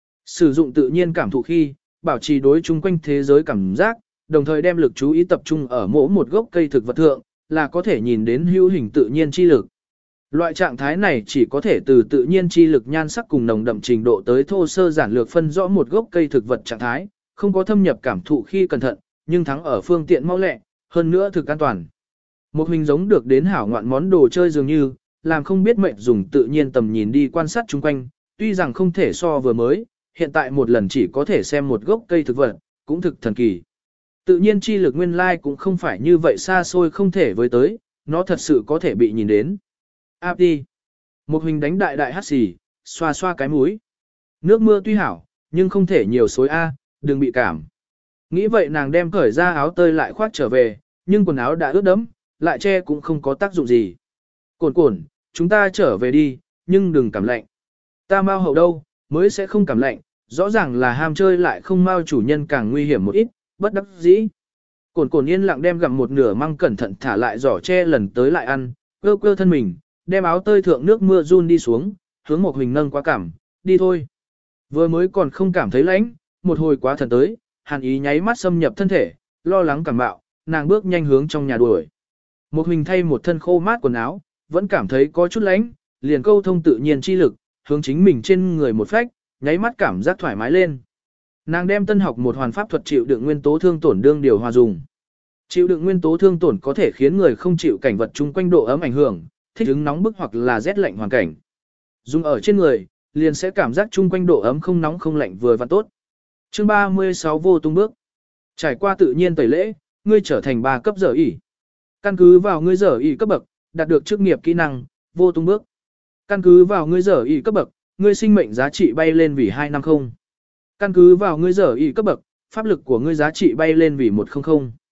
Sử dụng tự nhiên cảm thụ khi, bảo trì đối chung quanh thế giới cảm giác, đồng thời đem lực chú ý tập trung ở mỗi một gốc cây thực vật thượng, là có thể nhìn đến hữu hình tự nhiên chi lực. Loại trạng thái này chỉ có thể từ tự nhiên chi lực nhan sắc cùng nồng đậm trình độ tới thô sơ giản lược phân rõ một gốc cây thực vật trạng thái, không có thâm nhập cảm thụ khi cẩn thận, nhưng thắng ở phương tiện mau lẹ, hơn nữa thực an toàn. Một hình giống được đến hảo ngoạn món đồ chơi dường như, làm không biết mệnh dùng tự nhiên tầm nhìn đi quan sát chung quanh, tuy rằng không thể so vừa mới, hiện tại một lần chỉ có thể xem một gốc cây thực vật, cũng thực thần kỳ. Tự nhiên chi lực nguyên lai cũng không phải như vậy xa xôi không thể với tới, nó thật sự có thể bị nhìn đến. Áp đi. Một hình đánh đại đại hát xì, xoa xoa cái mũi. Nước mưa tuy hảo, nhưng không thể nhiều xối A, đừng bị cảm. Nghĩ vậy nàng đem cởi ra áo tơi lại khoác trở về, nhưng quần áo đã ướt đẫm, lại che cũng không có tác dụng gì. Cồn cồn, chúng ta trở về đi, nhưng đừng cảm lạnh. Ta mau hậu đâu, mới sẽ không cảm lạnh, rõ ràng là ham chơi lại không mau chủ nhân càng nguy hiểm một ít, bất đắc dĩ. Cồn cồn yên lặng đem gặm một nửa măng cẩn thận thả lại giỏ che lần tới lại ăn, cơ cơ thân mình, đem áo tơi thượng nước mưa run đi xuống, hướng một hình nâng quá cảm, đi thôi. Vừa mới còn không cảm thấy lạnh, một hồi quá thần tới, hàn ý nháy mắt xâm nhập thân thể, lo lắng cảm bạo, nàng bước nhanh hướng trong nhà đuổi. Một hình thay một thân khô mát quần áo, vẫn cảm thấy có chút lạnh, liền câu thông tự nhiên chi lực, hướng chính mình trên người một phách, nháy mắt cảm giác thoải mái lên. Nàng đem tân học một hoàn pháp thuật chịu đựng nguyên tố thương tổn đương điều hòa dùng. Chịu đựng nguyên tố thương tổn có thể khiến người không chịu cảnh vật chung quanh độ ấm ảnh hưởng, thích ứng nóng bức hoặc là rét lạnh hoàn cảnh. Dùng ở trên người, liền sẽ cảm giác chung quanh độ ấm không nóng không lạnh vừa và tốt. Chương ba mươi sáu vô tung bước. Trải qua tự nhiên tẩy lễ, ngươi trở thành ba cấp giờ ỉ. Căn cứ vào ngươi giờ ỉ cấp bậc, đạt được chức nghiệp kỹ năng, vô tung bước. Căn cứ vào ngươi giờ ỉ cấp bậc, ngươi sinh mệnh giá trị bay lên vì hai trăm năm mươi. Căn cứ vào ngươi giờ ỉ cấp bậc, pháp lực của ngươi giá trị bay lên vì một trăm.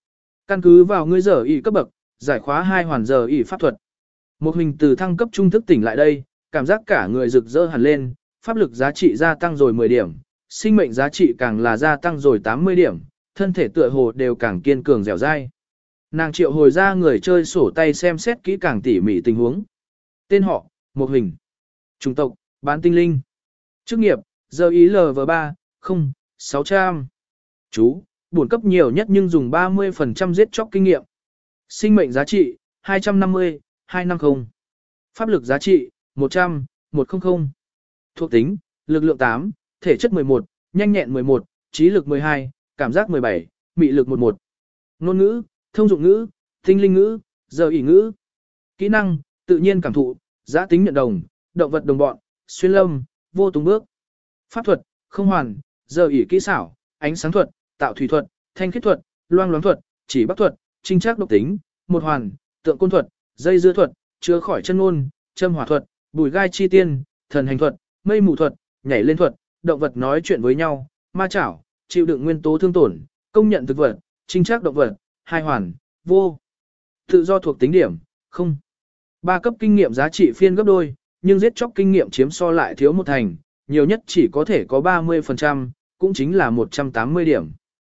Căn cứ vào ngươi giờ ỉ cấp bậc, giải khóa hai hoàn giờ ỉ pháp thuật. Một hình từ thăng cấp trung thức tỉnh lại đây, cảm giác cả người rực rỡ hẳn lên, pháp lực giá trị gia tăng rồi mười điểm, sinh mệnh giá trị càng là gia tăng rồi tám mươi điểm, thân thể tựa hồ đều càng kiên cường dẻo dai. Nàng triệu hồi ra người chơi sổ tay xem xét kỹ càng tỉ mỉ tình huống. Tên họ, một hình. Chủng tộc, bán tinh linh. Chức nghiệp, giờ ý lờ vê ba, không, sáu trăm. Chú, bổn cấp nhiều nhất nhưng dùng ba mươi phần trăm giết chóc kinh nghiệm. Sinh mệnh giá trị, hai trăm năm mươi, hai trăm năm mươi. Pháp lực giá trị, một trăm, một trăm. Thuộc tính, lực lượng tám, thể chất mười một, nhanh nhẹn mười một, trí lực mười hai, cảm giác mười bảy, mị lực mười một. Ngôn ngữ, thông dụng ngữ, tinh linh ngữ, giờ ỉ ngữ. Kỹ năng, tự nhiên cảm thụ, giã tính nhận đồng, động vật đồng bọn, xuyên lâm, vô tung bước. Pháp thuật, không hoàn, giờ ỉ kỹ xảo, ánh sáng thuật, tạo thủy thuật, thanh khiết thuật, loang loáng thuật, chỉ bắc thuật, trinh trác độc tính, một hoàn, tượng côn thuật, dây dưa thuật, chữa khỏi chân ngôn, châm hỏa thuật, bùi gai chi tiên, thần hành thuật, mây mù thuật, nhảy lên thuật, động vật nói chuyện với nhau, ma chảo, chịu đựng nguyên tố thương tổn, công nhận thực vật, trinh trác động vật, hai hoàn, vô. Tự do thuộc tính điểm, không. Ba cấp kinh nghiệm giá trị phiên gấp đôi, nhưng giết chóc kinh nghiệm chiếm so lại thiếu một thành, nhiều nhất chỉ có thể có ba mươi phần trăm, cũng chính là một trăm tám mươi điểm.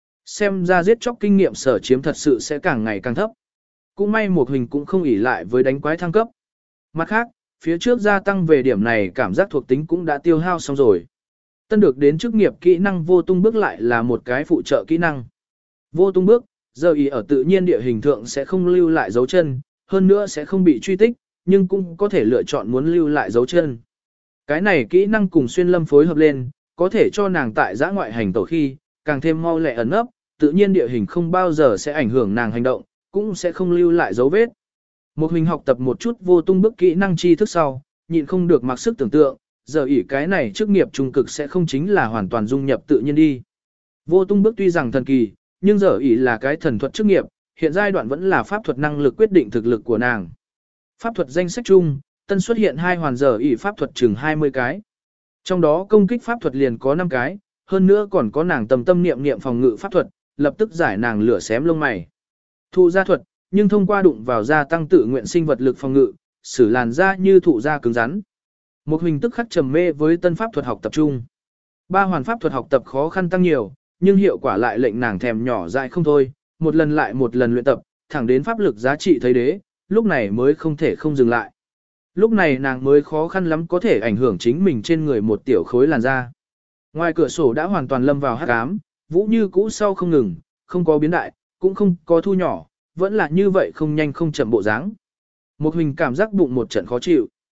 Xem ra giết chóc kinh nghiệm sở chiếm thật sự sẽ càng ngày càng thấp. Cũng may một hình cũng không ỷ lại với đánh quái thăng cấp. Mặt khác, phía trước gia tăng về điểm này cảm giác thuộc tính cũng đã tiêu hao xong rồi. Tân được đến chức nghiệp kỹ năng vô tung bước lại là một cái phụ trợ kỹ năng. Vô tung bước, giờ ý ở tự nhiên địa hình thượng sẽ không lưu lại dấu chân, hơn nữa sẽ không bị truy tích, nhưng cũng có thể lựa chọn muốn lưu lại dấu chân. Cái này kỹ năng cùng xuyên lâm phối hợp lên, có thể cho nàng tại giã ngoại hành tẩu khi, càng thêm mau lẹ ẩn ấp, tự nhiên địa hình không bao giờ sẽ ảnh hưởng nàng hành động, cũng sẽ không lưu lại dấu vết. Một mình học tập một chút vô tung bước kỹ năng tri thức sau, nhịn không được mặc sức tưởng tượng, giờ ỉ cái này chức nghiệp trung cực sẽ không chính là hoàn toàn dung nhập tự nhiên đi. Vô tung bước tuy rằng thần kỳ, nhưng giờ ỉ là cái thần thuật chức nghiệp, hiện giai đoạn vẫn là pháp thuật năng lực quyết định thực lực của nàng. Pháp thuật danh sách chung, tân xuất hiện hai hoàn giờ ỉ pháp thuật chừng hai mươi cái. Trong đó công kích pháp thuật liền có năm cái, hơn nữa còn có nàng tầm tâm niệm niệm phòng ngự pháp thuật, lập tức giải nàng lửa xém lông mày. Thụ gia thuật, nhưng thông qua đụng vào gia tăng tự nguyện sinh vật lực phòng ngự, sử làn da như thụ gia cứng rắn. Một hình tức khắc trầm mê với tân pháp thuật học tập trung. Ba hoàn pháp thuật học tập khó khăn tăng nhiều, nhưng hiệu quả lại lệnh nàng thèm nhỏ dại không thôi, một lần lại một lần luyện tập, thẳng đến pháp lực giá trị thấy đế, lúc này mới không thể không dừng lại. Lúc này nàng mới khó khăn lắm có thể ảnh hưởng chính mình trên người một tiểu khối làn da. Ngoài cửa sổ đã hoàn toàn lâm vào hắc ám, vũ như cũ sau không ngừng, không có biến đại, cũng không có thu nhỏ, vẫn là như vậy không nhanh không chậm bộ dáng. Một hình cảm giác bụng một trận khó chịu.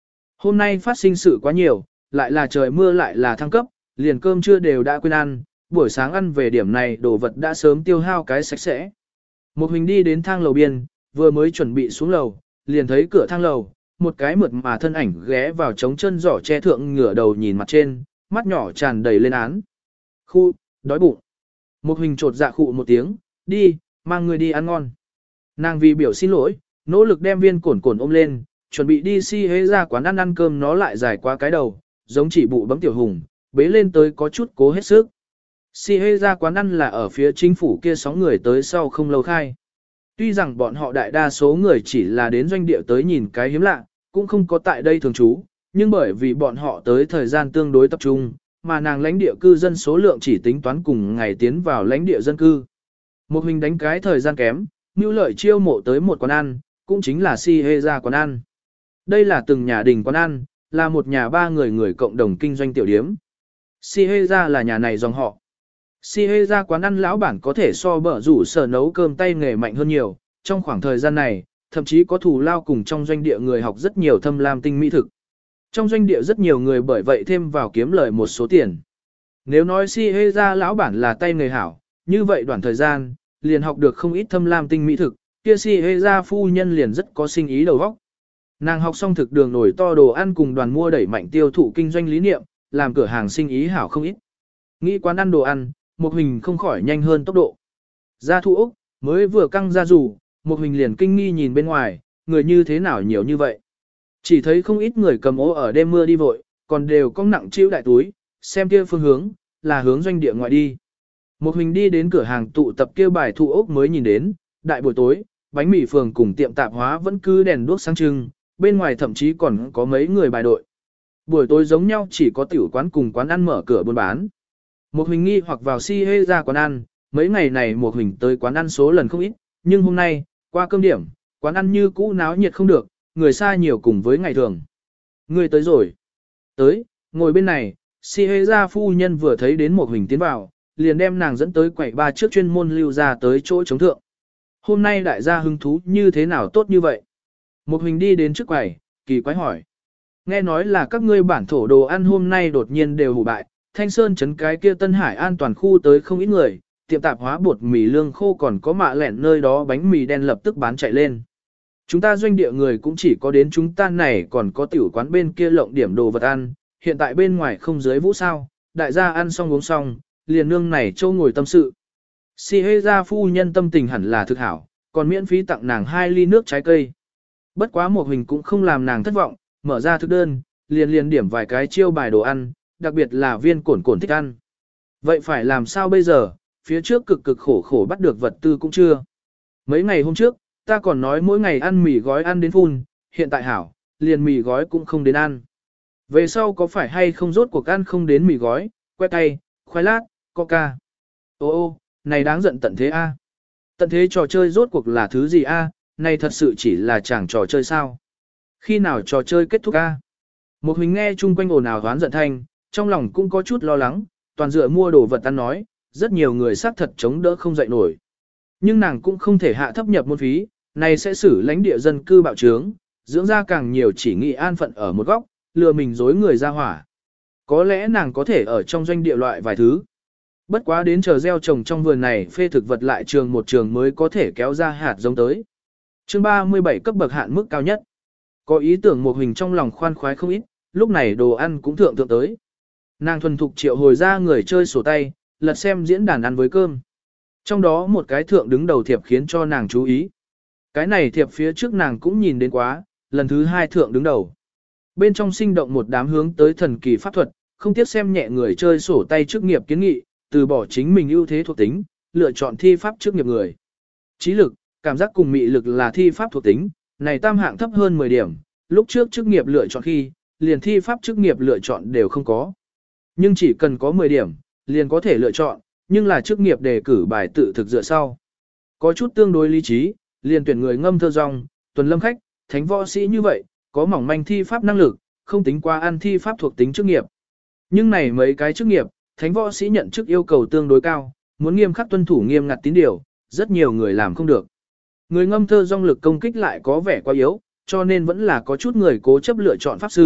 Hôm nay phát sinh sự quá nhiều, lại là trời mưa lại là thăng cấp, liền cơm trưa đều đã quên ăn, buổi sáng ăn về điểm này đồ vật đã sớm tiêu hao cái sạch sẽ. Một mình đi đến thang lầu biên, vừa mới chuẩn bị xuống lầu, liền thấy cửa thang lầu, một cái mượt mà thân ảnh ghé vào trống chân giỏ che thượng ngửa đầu nhìn mặt trên, mắt nhỏ tràn đầy lên án. Khu, đói bụng. Một hình trột dạ khụ một tiếng, đi, mang người đi ăn ngon. Nàng vì biểu xin lỗi, nỗ lực đem viên cổn cổn ôm lên, chuẩn bị đi si hế ra quán ăn ăn cơm, nó lại dài qua cái đầu, giống chỉ bụ bấm tiểu hùng, bế lên tới có chút cố hết sức. Si hế ra quán ăn là ở phía chính phủ kia sóng người tới sau không lâu khai. Tuy rằng bọn họ đại đa số người chỉ là đến doanh địa tới nhìn cái hiếm lạ, cũng không có tại đây thường trú, nhưng bởi vì bọn họ tới thời gian tương đối tập trung, mà nàng lãnh địa cư dân số lượng chỉ tính toán cùng ngày tiến vào lãnh địa dân cư. Một hình đánh cái thời gian kém, mưu lợi chiêu mộ tới một quán ăn, cũng chính là si hê ra quán ăn. Đây là từng nhà đình quán ăn, là một nhà ba người người cộng đồng kinh doanh tiểu điếm. Si hê ra là nhà này dòng họ. Si hê ra quán ăn lão bản có thể so bở rủ sở nấu cơm tay nghề mạnh hơn nhiều, trong khoảng thời gian này, thậm chí có thù lao cùng trong doanh địa người học rất nhiều thâm lam tinh mỹ thực. Trong doanh địa rất nhiều người bởi vậy thêm vào kiếm lời một số tiền. Nếu nói si hê ra lão bản là tay nghề hảo, như vậy đoạn thời gian, liền học được không ít thâm lam tinh mỹ thực, kia si hê ra phu nhân liền rất có sinh ý đầu óc. Nàng học xong thực đường nổi to đồ ăn cùng đoàn mua đẩy mạnh tiêu thụ kinh doanh lý niệm, làm cửa hàng sinh ý hảo không ít. Nghĩ quán ăn đồ ăn, một hình không khỏi nhanh hơn tốc độ. Ra thu Úc, mới vừa căng ra rủ, một hình liền kinh nghi nhìn bên ngoài, người như thế nào nhiều như vậy. Chỉ thấy không ít người cầm ố ở đêm mưa đi vội, còn đều có nặng chịu đại túi, xem kia phương hướng, là hướng doanh địa ngoại đi. Một hình đi đến cửa hàng tụ tập kia bài thu Úc mới nhìn đến, đại buổi tối, bánh mì phường cùng tiệm tạp hóa vẫn cứ đèn đuốc sáng trưng, bên ngoài thậm chí còn có mấy người bài đội. Buổi tối giống nhau chỉ có tiểu quán cùng quán ăn mở cửa buôn bán. Một hình nghi hoặc vào si hê ra quán ăn, mấy ngày này một hình tới quán ăn số lần không ít, nhưng hôm nay, qua cơm điểm, quán ăn như cũ náo nhiệt không được, người xa nhiều cùng với ngày thường. Người tới rồi. Tới, ngồi bên này, si hê ra phu nhân vừa thấy đến một hình tiến vào, liền đem nàng dẫn tới quầy ba trước chuyên môn lưu ra tới chỗ chống thượng. Hôm nay đại gia hứng thú như thế nào tốt như vậy? Một hình đi đến trước quầy, kỳ quái hỏi. Nghe nói là các ngươi bản thổ đồ ăn hôm nay đột nhiên đều hủ bại, Thanh Sơn trấn cái kia Tân Hải an toàn khu tới không ít người, tiệm tạp hóa bột mì lương khô còn có mạ lẻn nơi đó bánh mì đen lập tức bán chạy lên. Chúng ta doanh địa người cũng chỉ có đến chúng ta này còn có tiểu quán bên kia lộng điểm đồ vật ăn, hiện tại bên ngoài không dưới vũ sao, đại gia ăn xong uống xong, liền nương này châu ngồi tâm sự. Si hê gia phu nhân tâm tình hẳn là thực hảo, còn miễn phí tặng nàng hai ly nước trái cây. Bất quá một hình cũng không làm nàng thất vọng, mở ra thực đơn, liền liền điểm vài cái chiêu bài đồ ăn, đặc biệt là viên cổn cổn thích ăn. Vậy phải làm sao bây giờ, phía trước cực cực khổ khổ bắt được vật tư cũng chưa. Mấy ngày hôm trước, ta còn nói mỗi ngày ăn mì gói ăn đến phun, hiện tại hảo, liền mì gói cũng không đến ăn. Về sau có phải hay không rốt cuộc ăn không đến mì gói, que tay, khoai lát, coca. Ô ô, này đáng giận tận thế a. Tận thế trò chơi rốt cuộc là thứ gì a? Này thật sự chỉ là chàng trò chơi sao? Khi nào trò chơi kết thúc a? Một hình nghe chung quanh ồn ào hoán giận thanh, trong lòng cũng có chút lo lắng, toàn dựa mua đồ vật ăn nói, rất nhiều người xác thật chống đỡ không dậy nổi. Nhưng nàng cũng không thể hạ thấp nhập môn phí, này sẽ xử lãnh địa dân cư bạo trướng, dưỡng ra càng nhiều chỉ nghị an phận ở một góc, lừa mình dối người ra hỏa. Có lẽ nàng có thể ở trong doanh địa loại vài thứ. Bất quá đến chờ gieo trồng trong vườn này phê thực vật lại trường một trường mới có thể kéo ra hạt giống tới. Chương ba mươi bảy cấp bậc hạn mức cao nhất. Có ý tưởng một hình trong lòng khoan khoái không ít, lúc này đồ ăn cũng thượng thượng tới. Nàng thuần thục triệu hồi ra người chơi sổ tay, lật xem diễn đàn ăn với cơm. Trong đó một cái thượng đứng đầu thiệp khiến cho nàng chú ý. Cái này thiệp phía trước nàng cũng nhìn đến quá, lần thứ hai thượng đứng đầu. Bên trong sinh động một đám hướng tới thần kỳ pháp thuật, không tiếc xem nhẹ người chơi sổ tay chức nghiệp kiến nghị, từ bỏ chính mình ưu thế thuộc tính, lựa chọn thi pháp chức nghiệp người. Trí lực, cảm giác cùng mị lực là thi pháp thuộc tính, này tam hạng thấp hơn mười điểm, lúc trước chức nghiệp lựa chọn khi, liền thi pháp chức nghiệp lựa chọn đều không có. Nhưng chỉ cần có mười điểm, liền có thể lựa chọn, nhưng là chức nghiệp đề cử bài tự thực dựa sau. Có chút tương đối lý trí, liền tuyển người ngâm thơ rong, tuần lâm khách, thánh võ sĩ như vậy, có mỏng manh thi pháp năng lực, không tính qua ăn thi pháp thuộc tính chức nghiệp. Nhưng này mấy cái chức nghiệp, thánh võ sĩ nhận chức yêu cầu tương đối cao, muốn nghiêm khắc tuân thủ nghiêm ngặt tín điều, rất nhiều người làm không được. Người ngâm thơ rong lực công kích lại có vẻ quá yếu, cho nên vẫn là có chút người cố chấp lựa chọn pháp sư,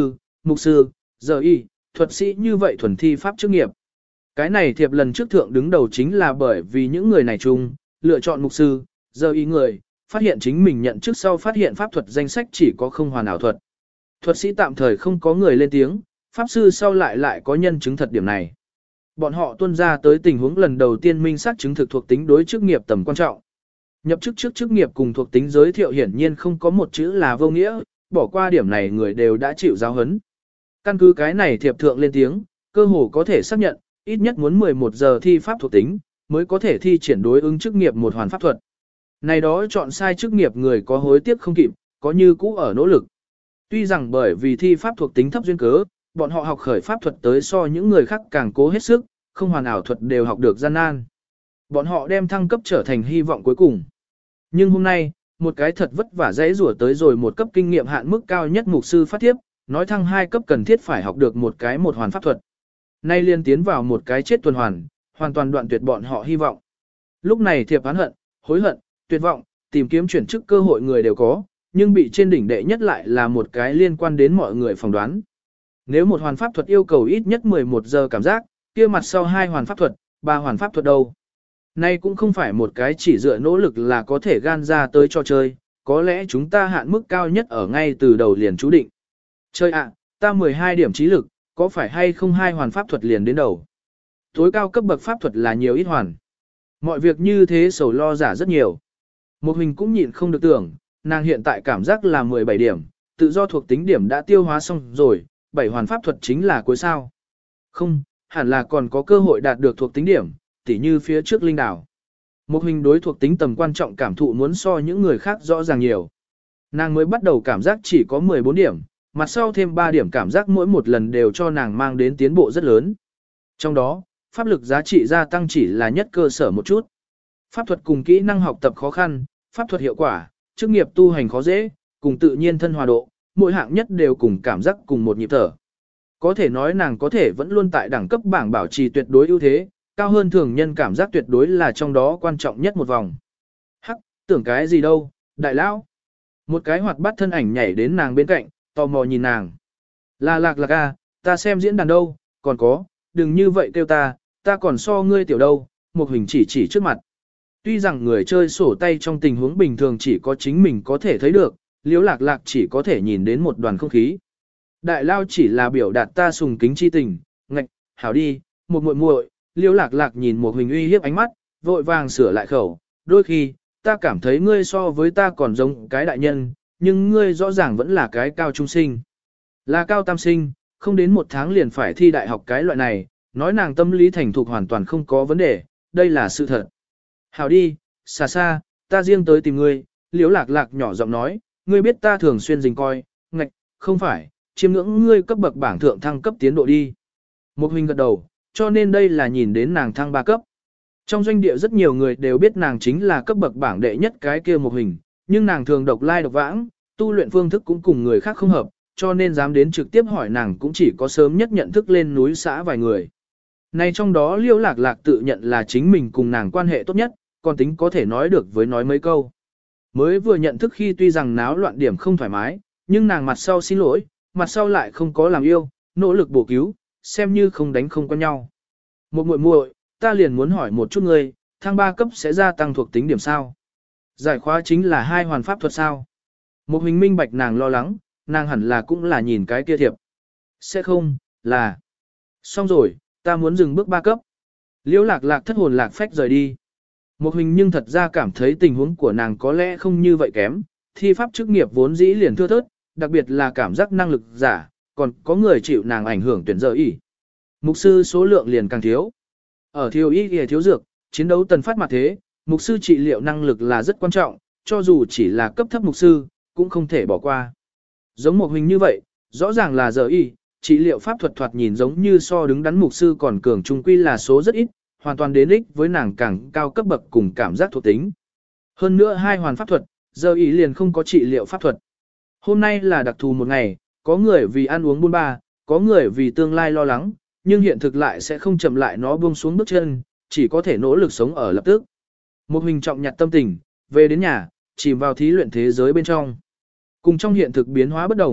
mục sư, giờ y, thuật sĩ như vậy thuần thi pháp chức nghiệp. Cái này thiệp lần trước thượng đứng đầu chính là bởi vì những người này chung, lựa chọn mục sư, giờ y người, phát hiện chính mình nhận trước sau phát hiện pháp thuật danh sách chỉ có không hoàn ảo thuật. Thuật sĩ tạm thời không có người lên tiếng, pháp sư sau lại lại có nhân chứng thật điểm này. Bọn họ tuân ra tới tình huống lần đầu tiên minh xác chứng thực thuộc tính đối chức nghiệp tầm quan trọng. Nhập chức trước chức nghiệp cùng thuộc tính giới thiệu hiển nhiên không có một chữ là vô nghĩa, bỏ qua điểm này người đều đã chịu giáo huấn. Căn cứ cái này thiệp thượng lên tiếng, cơ hồ có thể xác nhận, ít nhất muốn mười một giờ thi pháp thuộc tính, mới có thể thi triển đối ứng chức nghiệp một hoàn pháp thuật. Này đó chọn sai chức nghiệp người có hối tiếc không kịp, có như cũ ở nỗ lực. Tuy rằng bởi vì thi pháp thuộc tính thấp duyên cớ, bọn họ học khởi pháp thuật tới so những người khác càng cố hết sức, không hoàn ảo thuật đều học được gian nan. Bọn họ đem thăng cấp trở thành hy vọng cuối cùng. Nhưng hôm nay, một cái thật vất vả dễ rủa tới rồi một cấp kinh nghiệm hạn mức cao nhất mục sư phát thiếp, nói thăng hai cấp cần thiết phải học được một cái một hoàn pháp thuật. Nay liên tiến vào một cái chết tuần hoàn, hoàn toàn đoạn tuyệt bọn họ hy vọng. Lúc này thiệp oán hận, hối hận, tuyệt vọng, tìm kiếm chuyển chức cơ hội người đều có, nhưng bị trên đỉnh đệ nhất lại là một cái liên quan đến mọi người phỏng đoán. Nếu một hoàn pháp thuật yêu cầu ít nhất mười một giờ cảm giác, kia mặt sau hai hoàn pháp thuật, ba hoàn pháp thuật đâu. Nay cũng không phải một cái chỉ dựa nỗ lực là có thể gan ra tới cho chơi, có lẽ chúng ta hạn mức cao nhất ở ngay từ đầu liền chú định. Chơi ạ, ta mười hai điểm trí lực, có phải hay không hai hoàn pháp thuật liền đến đầu. Tối cao cấp bậc pháp thuật là nhiều ít hoàn. Mọi việc như thế sầu lo giả rất nhiều. Một hình cũng nhịn không được tưởng, nàng hiện tại cảm giác là mười bảy điểm, tự do thuộc tính điểm đã tiêu hóa xong rồi, bảy hoàn pháp thuật chính là cuối sao. Không, hẳn là còn có cơ hội đạt được thuộc tính điểm, tỉ như phía trước linh đảo. Một hình đối thuộc tính tầm quan trọng cảm thụ muốn so những người khác rõ ràng nhiều. Nàng mới bắt đầu cảm giác chỉ có mười bốn điểm, mặt sau thêm ba điểm cảm giác mỗi một lần đều cho nàng mang đến tiến bộ rất lớn. Trong đó, pháp lực giá trị gia tăng chỉ là nhất cơ sở một chút. Pháp thuật cùng kỹ năng học tập khó khăn, pháp thuật hiệu quả, chức nghiệp tu hành khó dễ, cùng tự nhiên thân hòa độ, mỗi hạng nhất đều cùng cảm giác cùng một nhịp thở. Có thể nói nàng có thể vẫn luôn tại đẳng cấp bảng bảo trì tuyệt đối ưu thế, cao hơn thường nhân cảm giác tuyệt đối là trong đó quan trọng nhất một vòng. Hắc, tưởng cái gì đâu, đại lão. Một cái hoạt bát thân ảnh nhảy đến nàng bên cạnh, tò mò nhìn nàng. Là lạc lạc à, ta xem diễn đàn đâu, còn có, đừng như vậy kêu ta, ta còn so ngươi tiểu đâu, một hình chỉ chỉ trước mặt. Tuy rằng người chơi sổ tay trong tình huống bình thường chỉ có chính mình có thể thấy được, liễu lạc lạc chỉ có thể nhìn đến một đoàn không khí. Đại lao chỉ là biểu đạt ta sùng kính chi tình, ngạch, hảo đi, một muội muội, liễu lạc lạc nhìn một hình uy hiếp ánh mắt, vội vàng sửa lại khẩu, đôi khi, ta cảm thấy ngươi so với ta còn giống cái đại nhân, nhưng ngươi rõ ràng vẫn là cái cao trung sinh. Là cao tam sinh, không đến một tháng liền phải thi đại học cái loại này, nói nàng tâm lý thành thục hoàn toàn không có vấn đề, đây là sự thật. Hảo đi, xa xa, ta riêng tới tìm ngươi, liễu lạc lạc nhỏ giọng nói, ngươi biết ta thường xuyên dình coi, ngạch, không phải, chiêm ngưỡng ngươi cấp bậc bảng thượng thăng cấp tiến độ đi. Một huynh gật đầu, cho nên đây là nhìn đến nàng thăng ba cấp. Trong doanh địa rất nhiều người đều biết nàng chính là cấp bậc bảng đệ nhất cái kia một hình, nhưng nàng thường độc lai độc vãng, tu luyện phương thức cũng cùng người khác không hợp, cho nên dám đến trực tiếp hỏi nàng cũng chỉ có sớm nhất nhận thức lên núi xã vài người. Này trong đó liễu lạc lạc tự nhận là chính mình cùng nàng quan hệ tốt nhất, còn tính có thể nói được với nói mấy câu. Mới vừa nhận thức khi tuy rằng náo loạn điểm không thoải mái, nhưng nàng mặt sau xin lỗi, mặt sau lại không có làm yêu, nỗ lực bổ cứu, xem như không đánh không quen nhau. Một muội muội, ta liền muốn hỏi một chút ngươi, thăng ba cấp sẽ gia tăng thuộc tính điểm sao? Giải khóa chính là hai hoàn pháp thuật sao? Một hình minh bạch nàng lo lắng, nàng hẳn là cũng là nhìn cái kia thiệp. Sẽ không, là. Xong rồi, ta muốn dừng bước ba cấp. Liễu lạc lạc thất hồn lạc phách rời đi. Một hình nhưng thật ra cảm thấy tình huống của nàng có lẽ không như vậy kém, thi pháp chức nghiệp vốn dĩ liền thưa thớt, đặc biệt là cảm giác năng lực giả, còn có người chịu nàng ảnh hưởng tuyển giờ ý. Mục sư số lượng liền càng thiếu. Ở thiếu y thì thiếu dược, chiến đấu tần phát mặt thế, mục sư trị liệu năng lực là rất quan trọng, cho dù chỉ là cấp thấp mục sư, cũng không thể bỏ qua. Giống một hình như vậy, rõ ràng là giờ y, trị liệu pháp thuật thoạt nhìn giống như so đứng đắn mục sư còn cường trung quy là số rất ít, hoàn toàn đến ích với nàng càng cao cấp bậc cùng cảm giác thuộc tính. Hơn nữa hai hoàn pháp thuật, giờ y liền không có trị liệu pháp thuật. Hôm nay là đặc thù một ngày, có người vì ăn uống buôn ba, có người vì tương lai lo lắng, nhưng hiện thực lại sẽ không chậm lại nó buông xuống bước chân, chỉ có thể nỗ lực sống ở lập tức. Một hình trọng nhặt tâm tình, về đến nhà, chìm vào thí luyện thế giới bên trong. Cùng trong hiện thực biến hóa bất đồng,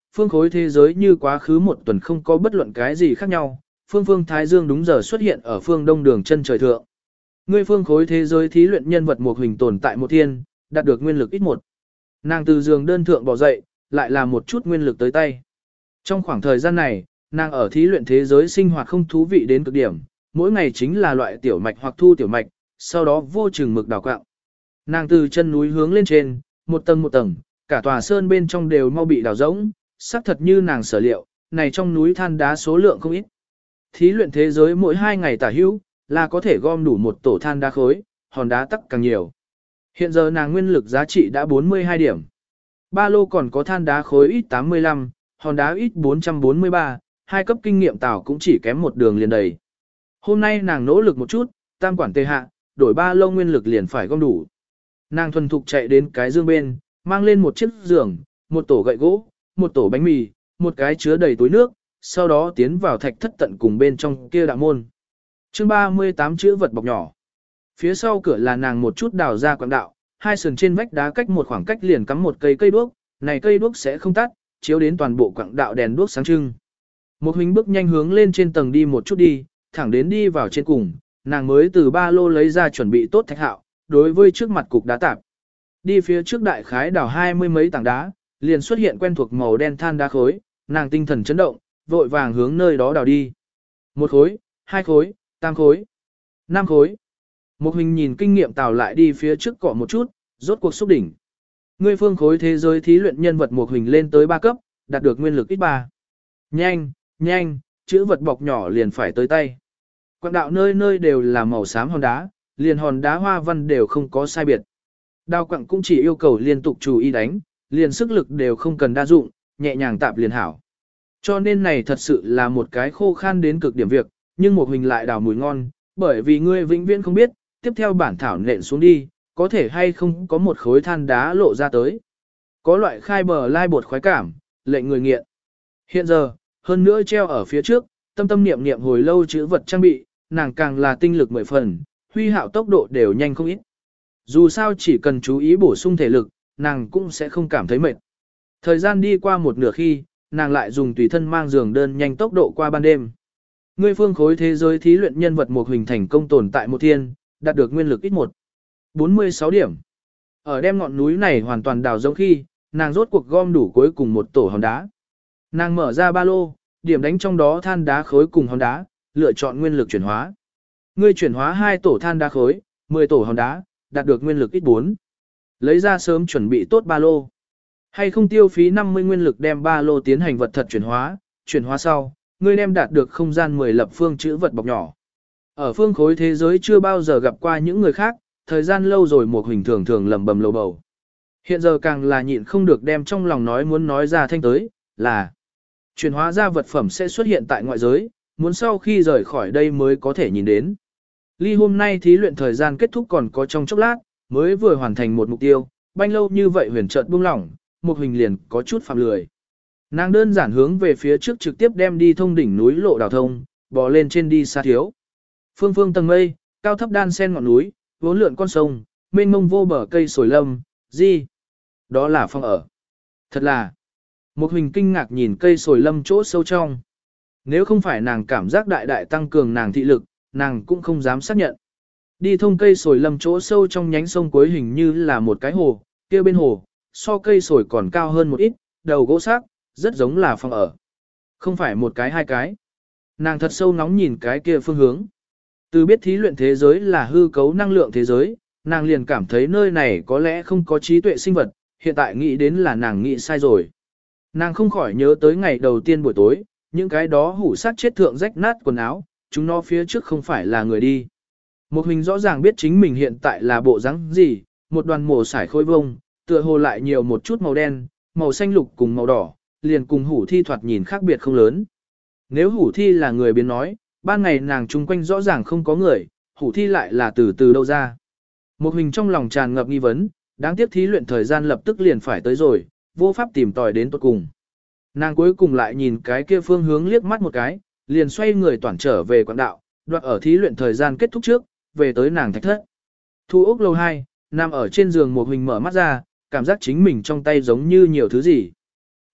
phương khối thế giới như quá khứ một tuần không có bất luận cái gì khác nhau, phương phương Thái Dương đúng giờ xuất hiện ở phương đông đường chân trời thượng. Ngươi phương khối thế giới thí luyện nhân vật một hình tồn tại một thiên, đạt được nguyên lực ít một. Nàng từ giường đơn thượng bỏ dậy, lại là một chút nguyên lực tới tay. Trong khoảng thời gian này, nàng ở thí luyện thế giới sinh hoạt không thú vị đến cực điểm, mỗi ngày chính là loại tiểu mạch hoặc thu tiểu mạch, sau đó vô chừng mực đào quạng. Nàng từ chân núi hướng lên trên, một tầng một tầng, cả tòa sơn bên trong đều mau bị đào rỗng, xác thật như nàng sở liệu, này trong núi than đá số lượng không ít. Thí luyện thế giới mỗi hai ngày tả hữu, là có thể gom đủ một tổ than đá khối, hòn đá tắc càng nhiều. Hiện giờ nàng nguyên lực giá trị đã bốn mươi hai điểm. Ba lô còn có than đá khối ít tám mươi lăm, hòn đá ít bốn trăm bốn mươi ba, hai cấp kinh nghiệm tảo cũng chỉ kém một đường liền đầy. Hôm nay nàng nỗ lực một chút, tam quản tê hạ, đổi ba lô nguyên lực liền phải gom đủ. Nàng thuần thục chạy đến cái dương bên, mang lên một chiếc giường, một tổ gậy gỗ, một tổ bánh mì, một cái chứa đầy túi nước, sau đó tiến vào thạch thất tận cùng bên trong kia đạo môn. Chương ba mươi tám chữ vật bọc nhỏ. Phía sau cửa là nàng một chút đào ra quảng đạo, hai sườn trên vách đá cách một khoảng cách liền cắm một cây cây đuốc, này cây đuốc sẽ không tắt, chiếu đến toàn bộ quảng đạo đèn đuốc sáng trưng. Một huynh bước nhanh hướng lên trên tầng đi một chút đi, thẳng đến đi vào trên cùng, nàng mới từ ba lô lấy ra chuẩn bị tốt thạch hạo, đối với trước mặt cục đá tạp. Đi phía trước đại khái đào hai mươi mấy tảng đá, liền xuất hiện quen thuộc màu đen than đá khối, nàng tinh thần chấn động, vội vàng hướng nơi đó đào đi. Một khối, hai khối, tam khối, năm khối. Một hình nhìn kinh nghiệm tào lại đi phía trước cọ một chút, rốt cuộc xúc đỉnh. Ngươi phương khối thế giới thí luyện nhân vật một hình lên tới ba cấp, đạt được nguyên lực ít ba. Nhanh, nhanh, chữ vật bọc nhỏ liền phải tới tay. Quảng đạo nơi nơi đều là màu xám hòn đá, liền hòn đá hoa văn đều không có sai biệt. Đao quặng cũng chỉ yêu cầu liên tục chú ý đánh, liền sức lực đều không cần đa dụng, nhẹ nhàng tạp liền hảo. Cho nên này thật sự là một cái khô khan đến cực điểm việc, nhưng một hình lại đào mùi ngon, bởi vì ngươi vĩnh viễn không biết, tiếp theo bản thảo nện xuống đi, có thể hay không có một khối than đá lộ ra tới. Có loại khai bờ lai bột khoái cảm, lệnh người nghiện. Hiện giờ, hơn nữa treo ở phía trước, tâm tâm niệm niệm hồi lâu chữ vật trang bị, nàng càng là tinh lực mười phần, huy hạo tốc độ đều nhanh không ít. Dù sao chỉ cần chú ý bổ sung thể lực, nàng cũng sẽ không cảm thấy mệt. Thời gian đi qua một nửa khi, nàng lại dùng tùy thân mang giường đơn nhanh tốc độ qua ban đêm. Ngươi phương khối thế giới thí luyện nhân vật một hình thành công tồn tại một thiên, đạt được nguyên lực ít một. bốn mươi sáu điểm. Ở đem ngọn núi này hoàn toàn đào rỗng khi, nàng rốt cuộc gom đủ cuối cùng một tổ hòn đá. Nàng mở ra ba lô, điểm đánh trong đó than đá khối cùng hòn đá, lựa chọn nguyên lực chuyển hóa. Ngươi chuyển hóa hai tổ than đá khối, mười tổ hòn đá, đạt được nguyên lực ít bốn. Lấy ra sớm chuẩn bị tốt ba lô. Hay không tiêu phí năm mươi nguyên lực đem ba lô tiến hành vật thật chuyển hóa, chuyển hóa sau, ngươi đem đạt được không gian mười lập phương chữ vật bọc nhỏ. Ở phương khối thế giới chưa bao giờ gặp qua những người khác, thời gian lâu rồi một hình thường thường lầm bầm lầu bầu. Hiện giờ càng là nhịn không được đem trong lòng nói muốn nói ra thanh tới, là chuyển hóa ra vật phẩm sẽ xuất hiện tại ngoại giới, muốn sau khi rời khỏi đây mới có thể nhìn đến. Ly hôm nay thí luyện thời gian kết thúc còn có trong chốc lát, mới vừa hoàn thành một mục tiêu, banh lâu như vậy huyền chợt buông lỏng, một hình liền có chút phạm lười. Nàng đơn giản hướng về phía trước trực tiếp đem đi thông đỉnh núi lộ đào thông, bò lên trên đi xa thiếu. Phương phương tầng mây, cao thấp đan sen ngọn núi, vốn lượn con sông, mênh mông vô bờ cây sồi lâm, gì? Đó là phong ở. Thật là. Một hình kinh ngạc nhìn cây sồi lâm chỗ sâu trong. Nếu không phải nàng cảm giác đại đại tăng cường nàng thị lực, nàng cũng không dám xác nhận. Đi thông cây sồi lâm chỗ sâu trong nhánh sông cuối hình như là một cái hồ, kia bên hồ, so cây sồi còn cao hơn một ít, đầu gỗ sắc, rất giống là phòng ở. Không phải một cái hai cái. Nàng thật sâu nóng nhìn cái kia phương hướng. Từ biết thí luyện thế giới là hư cấu năng lượng thế giới, nàng liền cảm thấy nơi này có lẽ không có trí tuệ sinh vật, hiện tại nghĩ đến là nàng nghĩ sai rồi. Nàng không khỏi nhớ tới ngày đầu tiên buổi tối, những cái đó hủ sát chết thượng rách nát quần áo, chúng nó phía trước không phải là người đi. Một hình rõ ràng biết chính mình hiện tại là bộ dáng gì, một đoàn mổ sải khôi vông, tựa hồ lại nhiều một chút màu đen, màu xanh lục cùng màu đỏ, liền cùng hủ thi thoạt nhìn khác biệt không lớn. Nếu hủ thi là người biến nói, ban ngày nàng chung quanh rõ ràng không có người, hủ thi lại là từ từ đâu ra. Một hình trong lòng tràn ngập nghi vấn, đáng tiếc thí luyện thời gian lập tức liền phải tới rồi, vô pháp tìm tòi đến tuột cùng. Nàng cuối cùng lại nhìn cái kia phương hướng liếc mắt một cái, liền xoay người toàn trở về quảng đạo, đoạt ở thí luyện thời gian kết thúc trước, về tới nàng thạch thất. Thu ốc lâu hai, nằm ở trên giường một hình mở mắt ra, cảm giác chính mình trong tay giống như nhiều thứ gì.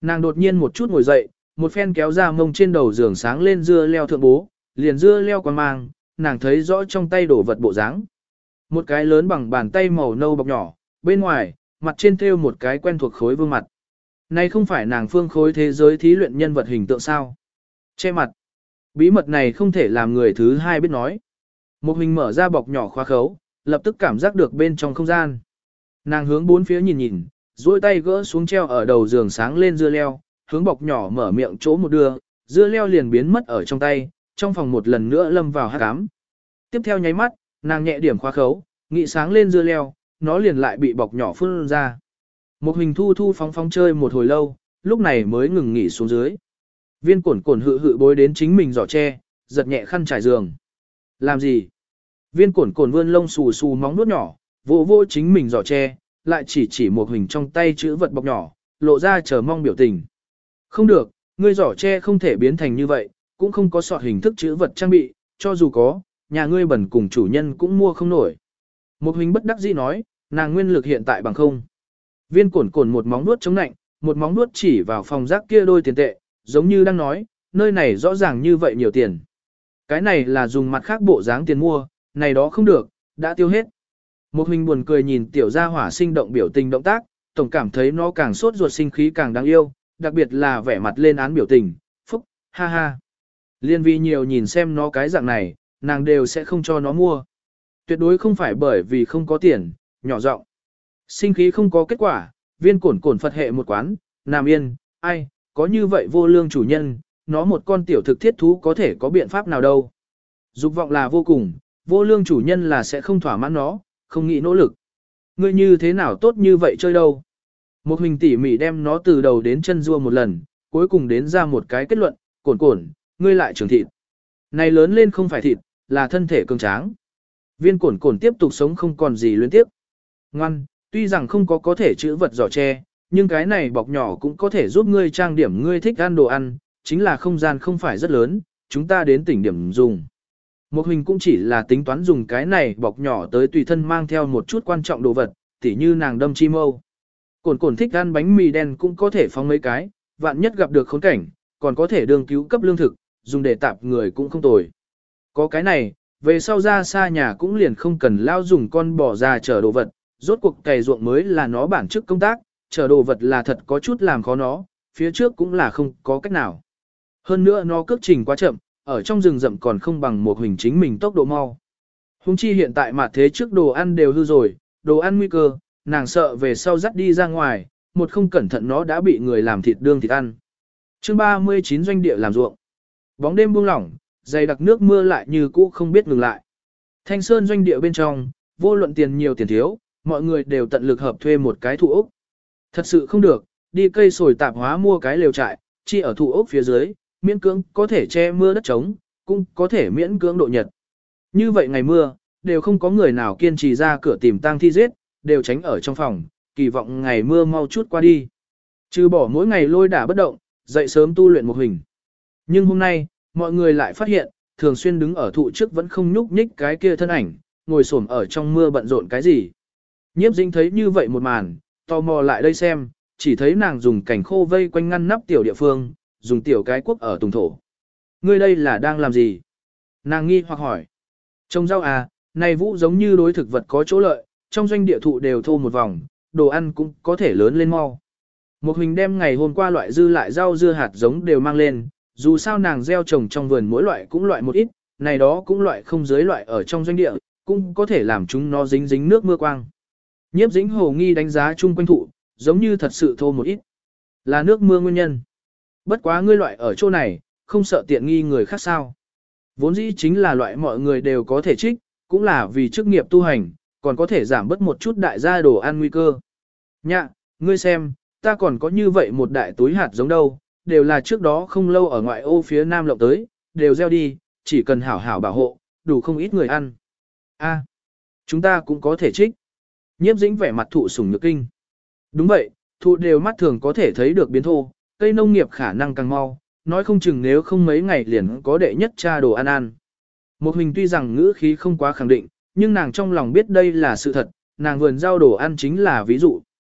Nàng đột nhiên một chút ngồi dậy, một phen kéo ra mông trên đầu giường sáng lên dưa leo thượng bố, liền dưa leo quan mang, nàng thấy rõ trong tay đổ vật bộ dáng. Một cái lớn bằng bàn tay màu nâu bọc nhỏ, bên ngoài, mặt trên thêu một cái quen thuộc khối vương mặt. Này không phải nàng phương khối thế giới thí luyện nhân vật hình tượng sao? Che mặt. Bí mật này không thể làm người thứ hai biết nói. Một hình mở ra bọc nhỏ khóa khấu, lập tức cảm giác được bên trong không gian. Nàng hướng bốn phía nhìn nhìn, duỗi tay gỡ xuống treo ở đầu giường sáng lên dưa leo, hướng bọc nhỏ mở miệng chỗ một đưa, dưa leo liền biến mất ở trong tay, trong phòng một lần nữa lâm vào hắc ám. Tiếp theo nháy mắt, nàng nhẹ điểm khóa khấu, nghị sáng lên dưa leo, nó liền lại bị bọc nhỏ phun ra. Một hình thu thu phóng phóng chơi một hồi lâu, lúc này mới ngừng nghỉ xuống dưới. Viên cổn cổn hự hự bối đến chính mình giỏ tre, giật nhẹ khăn trải giường. Làm gì? Viên cổn cổn vươn lông xù xù móng nuốt nhỏ, vô vô chính mình giỏ tre, lại chỉ chỉ một hình trong tay chữ vật bọc nhỏ, lộ ra chờ mong biểu tình. Không được, ngươi giỏ tre không thể biến thành như vậy, cũng không có sọt hình thức chữ vật trang bị, cho dù có, nhà ngươi bẩn cùng chủ nhân cũng mua không nổi. Một hình bất đắc dĩ nói, nàng nguyên lực hiện tại bằng không. Viên cổn cổn một móng nuốt chống nạnh, một móng nuốt chỉ vào phòng rác kia đôi tiền tệ, giống như đang nói, nơi này rõ ràng như vậy nhiều tiền. Cái này là dùng mặt khác bộ dáng tiền mua, này đó không được, đã tiêu hết. Một hình buồn cười nhìn tiểu gia hỏa sinh động biểu tình động tác, tổng cảm thấy nó càng sốt ruột sinh khí càng đáng yêu, đặc biệt là vẻ mặt lên án biểu tình, phúc, ha ha. Liên vi nhiều nhìn xem nó cái dạng này, nàng đều sẽ không cho nó mua. Tuyệt đối không phải bởi vì không có tiền, nhỏ giọng. Sinh khí không có kết quả, viên cổn cổn Phật hệ một quán, nằm yên, ai, có như vậy vô lương chủ nhân, nó một con tiểu thực thiết thú có thể có biện pháp nào đâu. Dục vọng là vô cùng, vô lương chủ nhân là sẽ không thỏa mãn nó, không nghĩ nỗ lực. Ngươi như thế nào tốt như vậy chơi đâu. Một hình tỉ mỉ đem nó từ đầu đến chân rua một lần, cuối cùng đến ra một cái kết luận, cổn cổn, ngươi lại trưởng thịt. Này lớn lên không phải thịt, là thân thể cường tráng. Viên cổn cổn tiếp tục sống không còn gì luyến tiếp. Ngoan, tuy rằng không có có thể chữ vật giỏ tre, nhưng cái này bọc nhỏ cũng có thể giúp ngươi trang điểm ngươi thích ăn đồ ăn, chính là không gian không phải rất lớn, chúng ta đến tỉnh điểm dùng. Một hình cũng chỉ là tính toán dùng cái này bọc nhỏ tới tùy thân mang theo một chút quan trọng đồ vật, tỉ như nàng đâm chi mâu. Cổn cổn thích ăn bánh mì đen cũng có thể phóng mấy cái, vạn nhất gặp được khốn cảnh, còn có thể đường cứu cấp lương thực, dùng để tạp người cũng không tồi. Có cái này, về sau ra xa nhà cũng liền không cần lao dùng con bò ra chở đồ vật, rốt cuộc cày ruộng mới là nó bản chức công tác, chở đồ vật là thật có chút làm khó nó, phía trước cũng là không có cách nào. Hơn nữa nó cước trình quá chậm, ở trong rừng rậm còn không bằng một hình chính mình tốc độ mau. Hùng chi hiện tại mà thế trước đồ ăn đều hư rồi, đồ ăn nguy cơ, nàng sợ về sau dắt đi ra ngoài, một không cẩn thận nó đã bị người làm thịt đương thịt ăn. Chương ba mươi chín doanh địa làm ruộng. Bóng đêm buông lỏng, dày đặc nước mưa lại như cũ không biết ngừng lại. Thanh Sơn doanh địa bên trong, vô luận tiền nhiều tiền thiếu, mọi người đều tận lực hợp thuê một cái thụ ốc. Thật sự không được, đi cây sồi tạp hóa mua cái lều trại, chi ở thụ ốc phía dưới, miễn cưỡng có thể che mưa đất trống, cũng có thể miễn cưỡng độ nhật. Như vậy ngày mưa, đều không có người nào kiên trì ra cửa tìm tang thi giết, đều tránh ở trong phòng, kỳ vọng ngày mưa mau chút qua đi. Trừ bỏ mỗi ngày lôi đả bất động, dậy sớm tu luyện một hình. Nhưng hôm nay, mọi người lại phát hiện, thường xuyên đứng ở thụ trước vẫn không nhúc nhích cái kia thân ảnh, ngồi xổm ở trong mưa bận rộn cái gì. Nhiếp Dĩnh thấy như vậy một màn, tò mò lại đây xem, chỉ thấy nàng dùng cảnh khô vây quanh ngăn nắp tiểu địa phương, dùng tiểu cái quốc ở tùng thổ. Ngươi đây là đang làm gì? Nàng nghi hoặc hỏi. Trồng rau à, này vũ giống như đối thực vật có chỗ lợi, trong doanh địa thụ đều thô một vòng, đồ ăn cũng có thể lớn lên mau. Một hình đem ngày hôm qua loại dư lại rau dưa hạt giống đều mang lên, dù sao nàng gieo trồng trong vườn mỗi loại cũng loại một ít, này đó cũng loại không dưới loại ở trong doanh địa, cũng có thể làm chúng nó dính dính nước mưa quang. Nhiếp Dĩnh hồ nghi đánh giá chung quanh thụ, giống như thật sự thô một ít. Là nước mưa nguyên nhân. Bất quá ngươi loại ở chỗ này, không sợ tiện nghi người khác sao. Vốn dĩ chính là loại mọi người đều có thể trích, cũng là vì chức nghiệp tu hành, còn có thể giảm bớt một chút đại gia đồ ăn nguy cơ. Nhạ, ngươi xem, ta còn có như vậy một đại túi hạt giống đâu, đều là trước đó không lâu ở ngoại ô phía nam lộng tới, đều gieo đi, chỉ cần hảo hảo bảo hộ, đủ không ít người ăn. A, chúng ta cũng có thể trích. Nhiếp Dĩnh vẻ mặt thụ sủng nhược kinh. Đúng vậy, thụ đều mắt thường có thể thấy được biến thô, cây nông nghiệp khả năng càng mau, nói không chừng nếu không mấy ngày liền có đệ nhất tra đồ ăn ăn. Một hình tuy rằng ngữ khí không quá khẳng định, nhưng nàng trong lòng biết đây là sự thật, nàng vườn rau đồ ăn chính là ví dụ.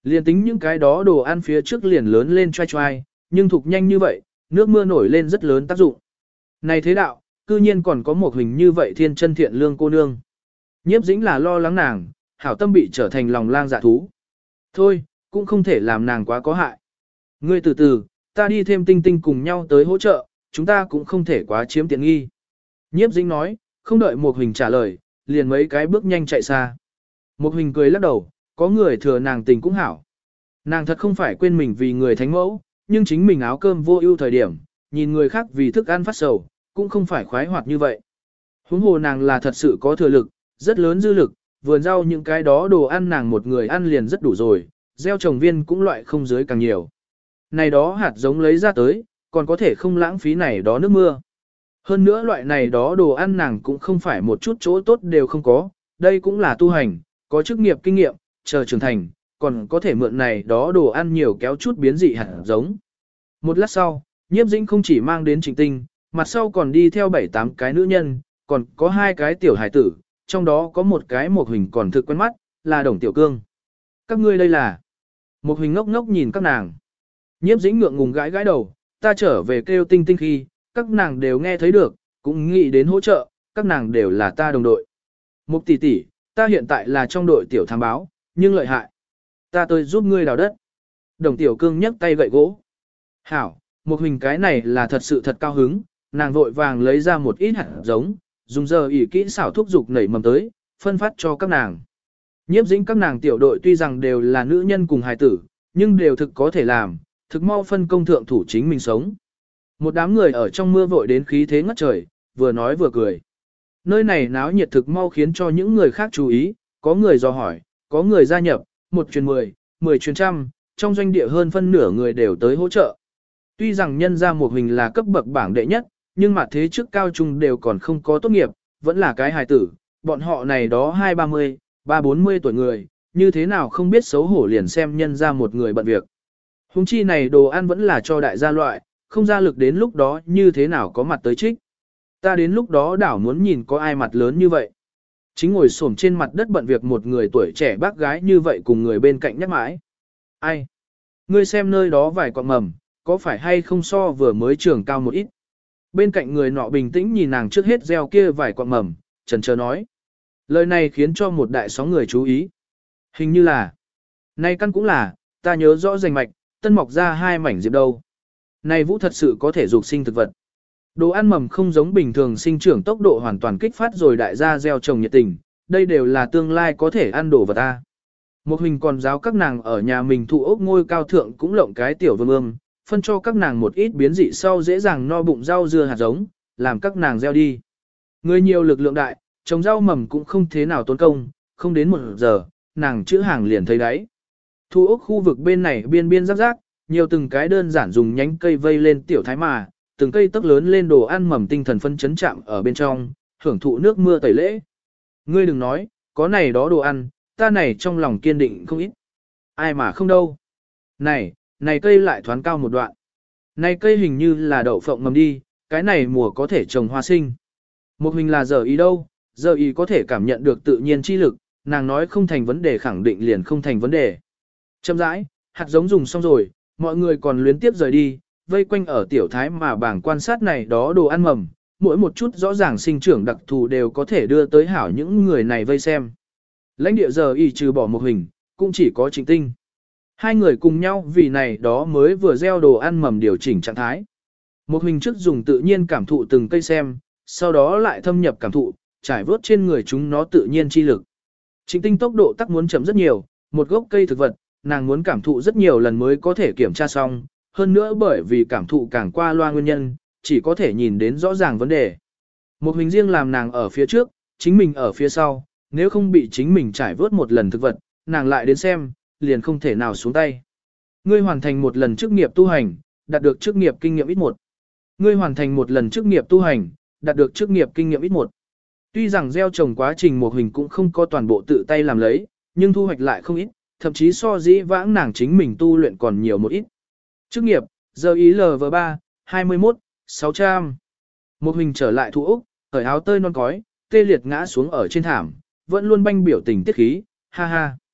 Liền tính những cái đó đồ ăn phía trước liền lớn lên choai choai, nhưng thục nhanh như vậy, nước mưa nổi lên rất lớn tác dụng. Này thế đạo, cư nhiên còn có một hình như vậy thiên chân thiện lương cô nương. Nhiếp dĩnh là lo lắng nàng, hảo tâm bị trở thành lòng lang dạ thú. Thôi, cũng không thể làm nàng quá có hại. Ngươi từ từ, ta đi thêm tinh tinh cùng nhau tới hỗ trợ, chúng ta cũng không thể quá chiếm tiện nghi. Nhiếp dĩnh nói, không đợi một hình trả lời, liền mấy cái bước nhanh chạy xa. Một hình cười lắc đầu, có người thừa nàng tình cũng hảo. Nàng thật không phải quên mình vì người thánh mẫu, nhưng chính mình áo cơm vô ưu thời điểm, nhìn người khác vì thức ăn phát sầu, cũng không phải khoái hoạt như vậy. Huống hồ nàng là thật sự có thừa lực, rất lớn dư lực, vườn rau những cái đó đồ ăn nàng một người ăn liền rất đủ rồi, gieo trồng viên cũng loại không dưới càng nhiều. Này đó hạt giống lấy ra tới, còn có thể không lãng phí này đó nước mưa. Hơn nữa loại này đó đồ ăn nàng cũng không phải một chút chỗ tốt đều không có, đây cũng là tu hành, có chức nghiệp kinh nghiệm, chờ trưởng thành, còn có thể mượn này đó đồ ăn nhiều kéo chút biến dị hạt giống. Một lát sau, Nhiếp Dĩnh không chỉ mang đến Trịnh Tinh, mặt sau còn đi theo bảy tám cái nữ nhân, còn có hai cái tiểu hải tử, trong đó có một cái một hình còn thực quen mắt, là Đồng Tiểu Cương. Các ngươi đây là? Một hình ngốc ngốc nhìn các nàng. Nhiếp Dĩnh ngượng ngùng gãi gãi đầu, ta trở về kêu Tinh Tinh khi, các nàng đều nghe thấy được, cũng nghĩ đến hỗ trợ, các nàng đều là ta đồng đội. Mục tỷ tỷ, ta hiện tại là trong đội tiểu thám báo, nhưng lợi hại. Ta tới giúp ngươi đào đất. Đồng Tiểu Cương nhấc tay gậy gỗ. Hảo, một hình cái này là thật sự thật cao hứng, nàng vội vàng lấy ra một ít hạt giống, dùng giờ ỉ kỹ xảo thúc dục nảy mầm tới, phân phát cho các nàng. Nhiếp Dĩnh các nàng tiểu đội tuy rằng đều là nữ nhân cùng hài tử, nhưng đều thực có thể làm, thực mau phân công thượng thủ chính mình sống. Một đám người ở trong mưa vội đến khí thế ngất trời, vừa nói vừa cười. Nơi này náo nhiệt thực mau khiến cho những người khác chú ý, có người dò hỏi, có người gia nhập, một truyền mười, mười truyền trăm, trong doanh địa hơn phân nửa người đều tới hỗ trợ. Tuy rằng nhân gia một hình là cấp bậc bảng đệ nhất, nhưng mà thế trước cao trung đều còn không có tốt nghiệp, vẫn là cái hài tử, bọn họ này đó hai ba mươi, ba bốn mươi tuổi người, như thế nào không biết xấu hổ liền xem nhân ra một người bận việc. Hùng chi này đồ ăn vẫn là cho đại gia loại, không ra lực đến lúc đó như thế nào có mặt tới trích. Ta đến lúc đó đảo muốn nhìn có ai mặt lớn như vậy. Chính ngồi xổm trên mặt đất bận việc một người tuổi trẻ bác gái như vậy cùng người bên cạnh nhắc mãi. Ai? Ngươi xem nơi đó vài quặng mầm, có phải hay không so vừa mới trưởng cao một ít. Bên cạnh người nọ bình tĩnh nhìn nàng trước hết gieo kia vài quặng mầm, chần chờ nói. Lời này khiến cho một đại sóng người chú ý. Hình như là, nay căn cũng là, ta nhớ rõ rành mạch, tân mọc ra hai mảnh diệp đâu. Này vũ thật sự có thể dục sinh thực vật. Đồ ăn mầm không giống bình thường sinh trưởng tốc độ hoàn toàn kích phát rồi đại gia gieo trồng nhiệt tình, đây đều là tương lai có thể ăn đồ vật ta. Một hình còn giáo các nàng ở nhà mình thụ ốc ngôi cao thượng cũng lộng cái tiểu vương ương, phân cho các nàng một ít biến dị sau dễ dàng no bụng rau dưa hạt giống, làm các nàng gieo đi. Người nhiều lực lượng đại, trồng rau mầm cũng không thế nào tốn công, không đến một giờ, nàng chữ hàng liền thấy đáy. Thu ốc khu vực bên này biên biên rắc rác, nhiều từng cái đơn giản dùng nhánh cây vây lên tiểu thái mà, từng cây tấc lớn lên đồ ăn mầm tinh thần phân chấn chạm ở bên trong, hưởng thụ nước mưa tẩy lễ. Ngươi đừng nói, có này đó đồ ăn, ta này trong lòng kiên định không ít. Ai mà không đâu. Này, này cây lại thoáng cao một đoạn. Này cây hình như là đậu phộng mầm đi, cái này mùa có thể trồng hoa sinh. Một hình là giờ ý đâu, giờ ý có thể cảm nhận được tự nhiên chi lực, nàng nói không thành vấn đề khẳng định liền không thành vấn đề. Chậm rãi, hạt giống dùng xong rồi, mọi người còn luyến tiếp rời đi, vây quanh ở tiểu thái mà bảng quan sát này đó đồ ăn mầm, mỗi một chút rõ ràng sinh trưởng đặc thù đều có thể đưa tới hảo những người này vây xem. Lãnh địa giờ y trừ bỏ một hình, cũng chỉ có Trịnh Tinh. Hai người cùng nhau vì này đó mới vừa gieo đồ ăn mầm điều chỉnh trạng thái. Một hình trước dùng tự nhiên cảm thụ từng cây xem, sau đó lại thâm nhập cảm thụ, trải vớt trên người chúng nó tự nhiên chi lực. Trịnh Tinh tốc độ tắc muốn chậm rất nhiều, một gốc cây thực vật, nàng muốn cảm thụ rất nhiều lần mới có thể kiểm tra xong, hơn nữa bởi vì cảm thụ càng qua loa nguyên nhân, chỉ có thể nhìn đến rõ ràng vấn đề. Một hình riêng làm nàng ở phía trước, chính mình ở phía sau, nếu không bị chính mình trải vớt một lần thực vật, nàng lại đến xem, liền không thể nào xuống tay. Ngươi hoàn thành một lần chức nghiệp tu hành, đạt được chức nghiệp kinh nghiệm ít một. Ngươi hoàn thành một lần chức nghiệp tu hành, đạt được chức nghiệp kinh nghiệm ít một. Tuy rằng gieo trồng quá trình một hình cũng không có toàn bộ tự tay làm lấy, nhưng thu hoạch lại không ít, thậm chí so dĩ vãng nàng chính mình tu luyện còn nhiều một ít. Chức nghiệp, giờ ý lờ vê ba, hai mươi mốt, sáu trăm. Một hình trở lại thu Úc, cởi áo tơi non cói, tê liệt ngã xuống ở trên thảm, vẫn luôn banh biểu tình tiết khí, ha ha.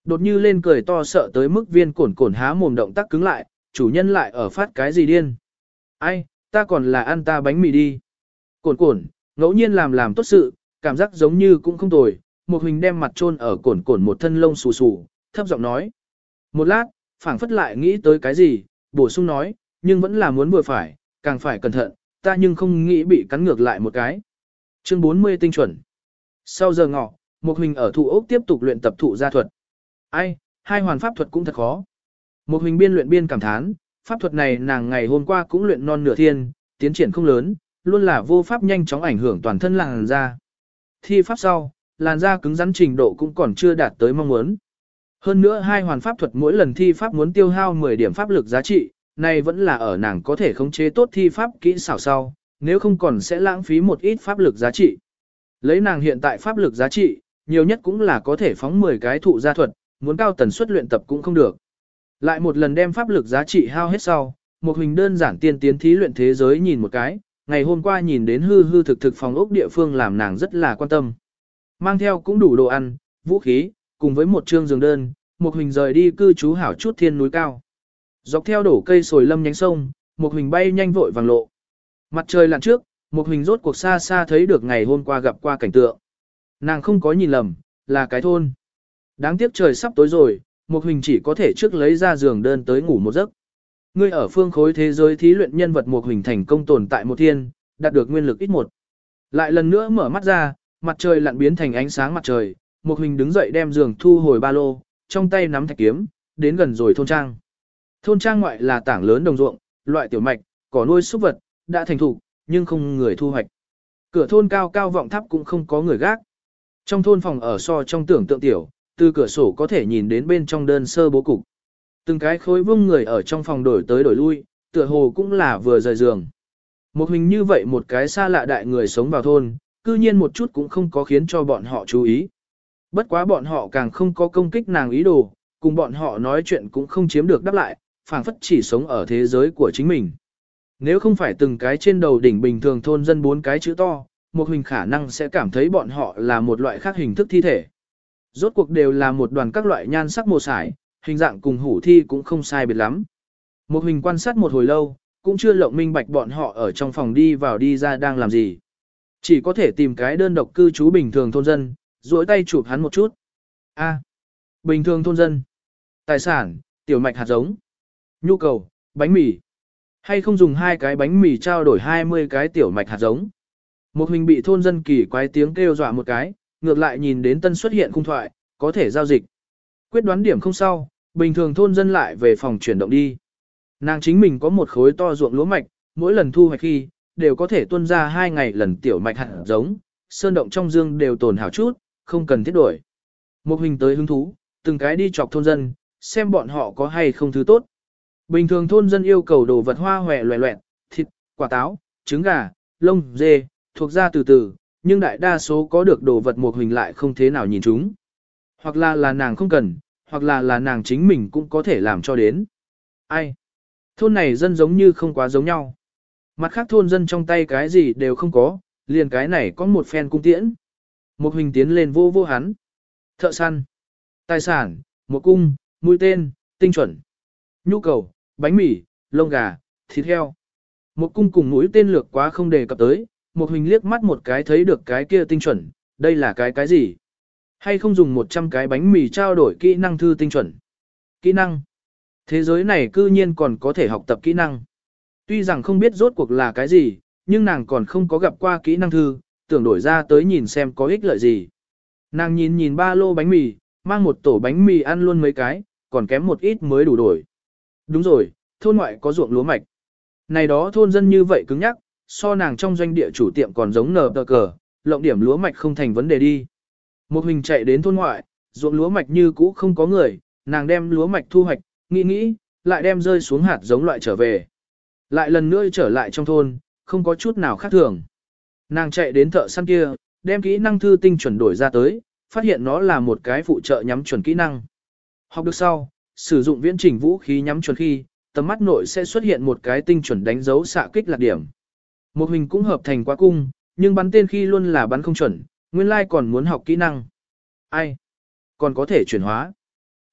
Đột như lên cười to sợ tới mức viên cổn cổn há mồm động tác cứng lại, chủ nhân lại ở phát cái gì điên. Ai, ta còn là ăn ta bánh mì đi. Cổn cổn, ngẫu nhiên làm làm tốt sự, cảm giác giống như cũng không tồi. Một hình đem mặt chôn ở cổn cổn một thân lông xù xù, thấp giọng nói. Một lát, phảng phất lại nghĩ tới cái gì, bổ sung nói, nhưng vẫn là muốn vừa phải, càng phải cẩn thận, ta nhưng không nghĩ bị cắn ngược lại một cái. Chương bốn mươi tinh chuẩn. Sau giờ ngọ, một hình ở thụ ốc tiếp tục luyện tập thụ gia thuật. Ai, hai hoàn pháp thuật cũng thật khó. Một hình biên luyện biên cảm thán, pháp thuật này nàng ngày hôm qua cũng luyện non nửa thiên, tiến triển không lớn, luôn là vô pháp nhanh chóng ảnh hưởng toàn thân làn da. Thi pháp sau, làn da cứng rắn trình độ cũng còn chưa đạt tới mong muốn. Hơn nữa hai hoàn pháp thuật mỗi lần thi pháp muốn tiêu hao mười điểm pháp lực giá trị, này vẫn là ở nàng có thể khống chế tốt thi pháp kỹ xảo sau, nếu không còn sẽ lãng phí một ít pháp lực giá trị. Lấy nàng hiện tại pháp lực giá trị, nhiều nhất cũng là có thể phóng mười cái thụ gia thuật, muốn cao tần suất luyện tập cũng không được. Lại một lần đem pháp lực giá trị hao hết sau, một hình đơn giản tiên tiến thí luyện thế giới nhìn một cái, ngày hôm qua nhìn đến hư hư thực thực phòng ốc địa phương làm nàng rất là quan tâm. Mang theo cũng đủ đồ ăn, vũ khí, cùng với một trương giường đơn, một hình rời đi cư trú hảo chút thiên núi cao. Dọc theo đổ cây sồi lâm nhánh sông, một hình bay nhanh vội vàng lộ. Mặt trời lặn trước, một hình rốt cuộc xa xa thấy được ngày hôm qua gặp qua cảnh tượng. Nàng không có nhìn lầm, là cái thôn. Đáng tiếc trời sắp tối rồi, một hình chỉ có thể trước lấy ra giường đơn tới ngủ một giấc. Ngươi ở phương khối thế giới thí luyện nhân vật một hình thành công tồn tại một thiên, đạt được nguyên lực ít một. Lại lần nữa mở mắt ra, mặt trời lặn biến thành ánh sáng mặt trời, một hình đứng dậy đem giường thu hồi ba lô, trong tay nắm thạch kiếm, đến gần rồi thôn trang. Thôn trang ngoại là tảng lớn đồng ruộng, loại tiểu mạch, cỏ nuôi súc vật, đã thành thủ, nhưng không người thu hoạch. Cửa thôn cao cao vọng tháp cũng không có người gác. Trong thôn phòng ở so trong tưởng tượng tiểu, từ cửa sổ có thể nhìn đến bên trong đơn sơ bố cục. Từng cái khối vung người ở trong phòng đổi tới đổi lui, tựa hồ cũng là vừa rời giường. Một hình như vậy một cái xa lạ đại người sống vào thôn, cư nhiên một chút cũng không có khiến cho bọn họ chú ý. Bất quá bọn họ càng không có công kích nàng ý đồ, cùng bọn họ nói chuyện cũng không chiếm được đáp lại, phảng phất chỉ sống ở thế giới của chính mình. Nếu không phải từng cái trên đầu đỉnh bình thường thôn dân bốn cái chữ to, một hình khả năng sẽ cảm thấy bọn họ là một loại khác hình thức thi thể. Rốt cuộc đều là một đoàn các loại nhan sắc màu sải, hình dạng cùng hủ thi cũng không sai biệt lắm. Một hình quan sát một hồi lâu, cũng chưa lộng minh bạch bọn họ ở trong phòng đi vào đi ra đang làm gì. Chỉ có thể tìm cái đơn độc cư trú bình thường thôn dân, duỗi tay chụp hắn một chút. A, bình thường thôn dân. Tài sản, tiểu mạch hạt giống. Nhu cầu, bánh mì. Hay không dùng hai cái bánh mì trao đổi hai mươi cái tiểu mạch hạt giống. Một hình bị thôn dân kỳ quái tiếng kêu dọa một cái, ngược lại nhìn đến tân xuất hiện khung thoại, có thể giao dịch. Quyết đoán điểm không sau, bình thường thôn dân lại về phòng chuyển động đi. Nàng chính mình có một khối to ruộng lúa mạch, mỗi lần thu hoạch khi, đều có thể tuân ra hai ngày lần tiểu mạch hạt giống, sơn động trong dương đều tồn hảo chút, không cần thiết đổi. Một hình tới hứng thú, từng cái đi chọc thôn dân, xem bọn họ có hay không thứ tốt. Bình thường thôn dân yêu cầu đồ vật hoa hòe loẹ loẹt, thịt, quả táo, trứng gà, lông, dê, thuộc ra từ từ, nhưng đại đa số có được đồ vật một hình lại không thế nào nhìn chúng. Hoặc là là nàng không cần, hoặc là là nàng chính mình cũng có thể làm cho đến. Ai? Thôn này dân giống như không quá giống nhau. Mặt khác thôn dân trong tay cái gì đều không có, liền cái này có một phen cung tiễn. Một hình tiến lên vô vô hắn. Thợ săn. Tài sản, một cung, mũi tên, tinh chuẩn. Nhu cầu, bánh mì, lông gà, thịt heo. Một cung cùng mũi tên lược quá không đề cập tới, một hình liếc mắt một cái thấy được cái kia tinh chuẩn, đây là cái cái gì? Hay không dùng một trăm cái bánh mì trao đổi kỹ năng thư tinh chuẩn? Kỹ năng. Thế giới này cư nhiên còn có thể học tập kỹ năng. Tuy rằng không biết rốt cuộc là cái gì, nhưng nàng còn không có gặp qua kỹ năng thư, tưởng đổi ra tới nhìn xem có ích lợi gì. Nàng nhìn nhìn ba lô bánh mì, mang một tổ bánh mì ăn luôn mấy cái, còn kém một ít mới đủ đổi. Đúng rồi, thôn ngoại có ruộng lúa mạch. Này đó thôn dân như vậy cứng nhắc, so nàng trong doanh địa chủ tiệm còn giống nờ tờ cờ, lộng điểm lúa mạch không thành vấn đề đi. Một hình chạy đến thôn ngoại, ruộng lúa mạch như cũ không có người, nàng đem lúa mạch thu hoạch, nghĩ nghĩ, lại đem rơi xuống hạt giống loại trở về. Lại lần nữa trở lại trong thôn, không có chút nào khác thường. Nàng chạy đến thợ săn kia, đem kỹ năng thư tinh chuẩn đổi ra tới, phát hiện nó là một cái phụ trợ nhắm chuẩn kỹ năng. Học được sau, sử dụng viễn trình vũ khí nhắm chuẩn khi, tầm mắt nội sẽ xuất hiện một cái tinh chuẩn đánh dấu xạ kích lạc điểm. Một hình cũng hợp thành quá cung, nhưng bắn tên khi luôn là bắn không chuẩn, nguyên lai còn muốn học kỹ năng. Ai? Còn có thể chuyển hóa.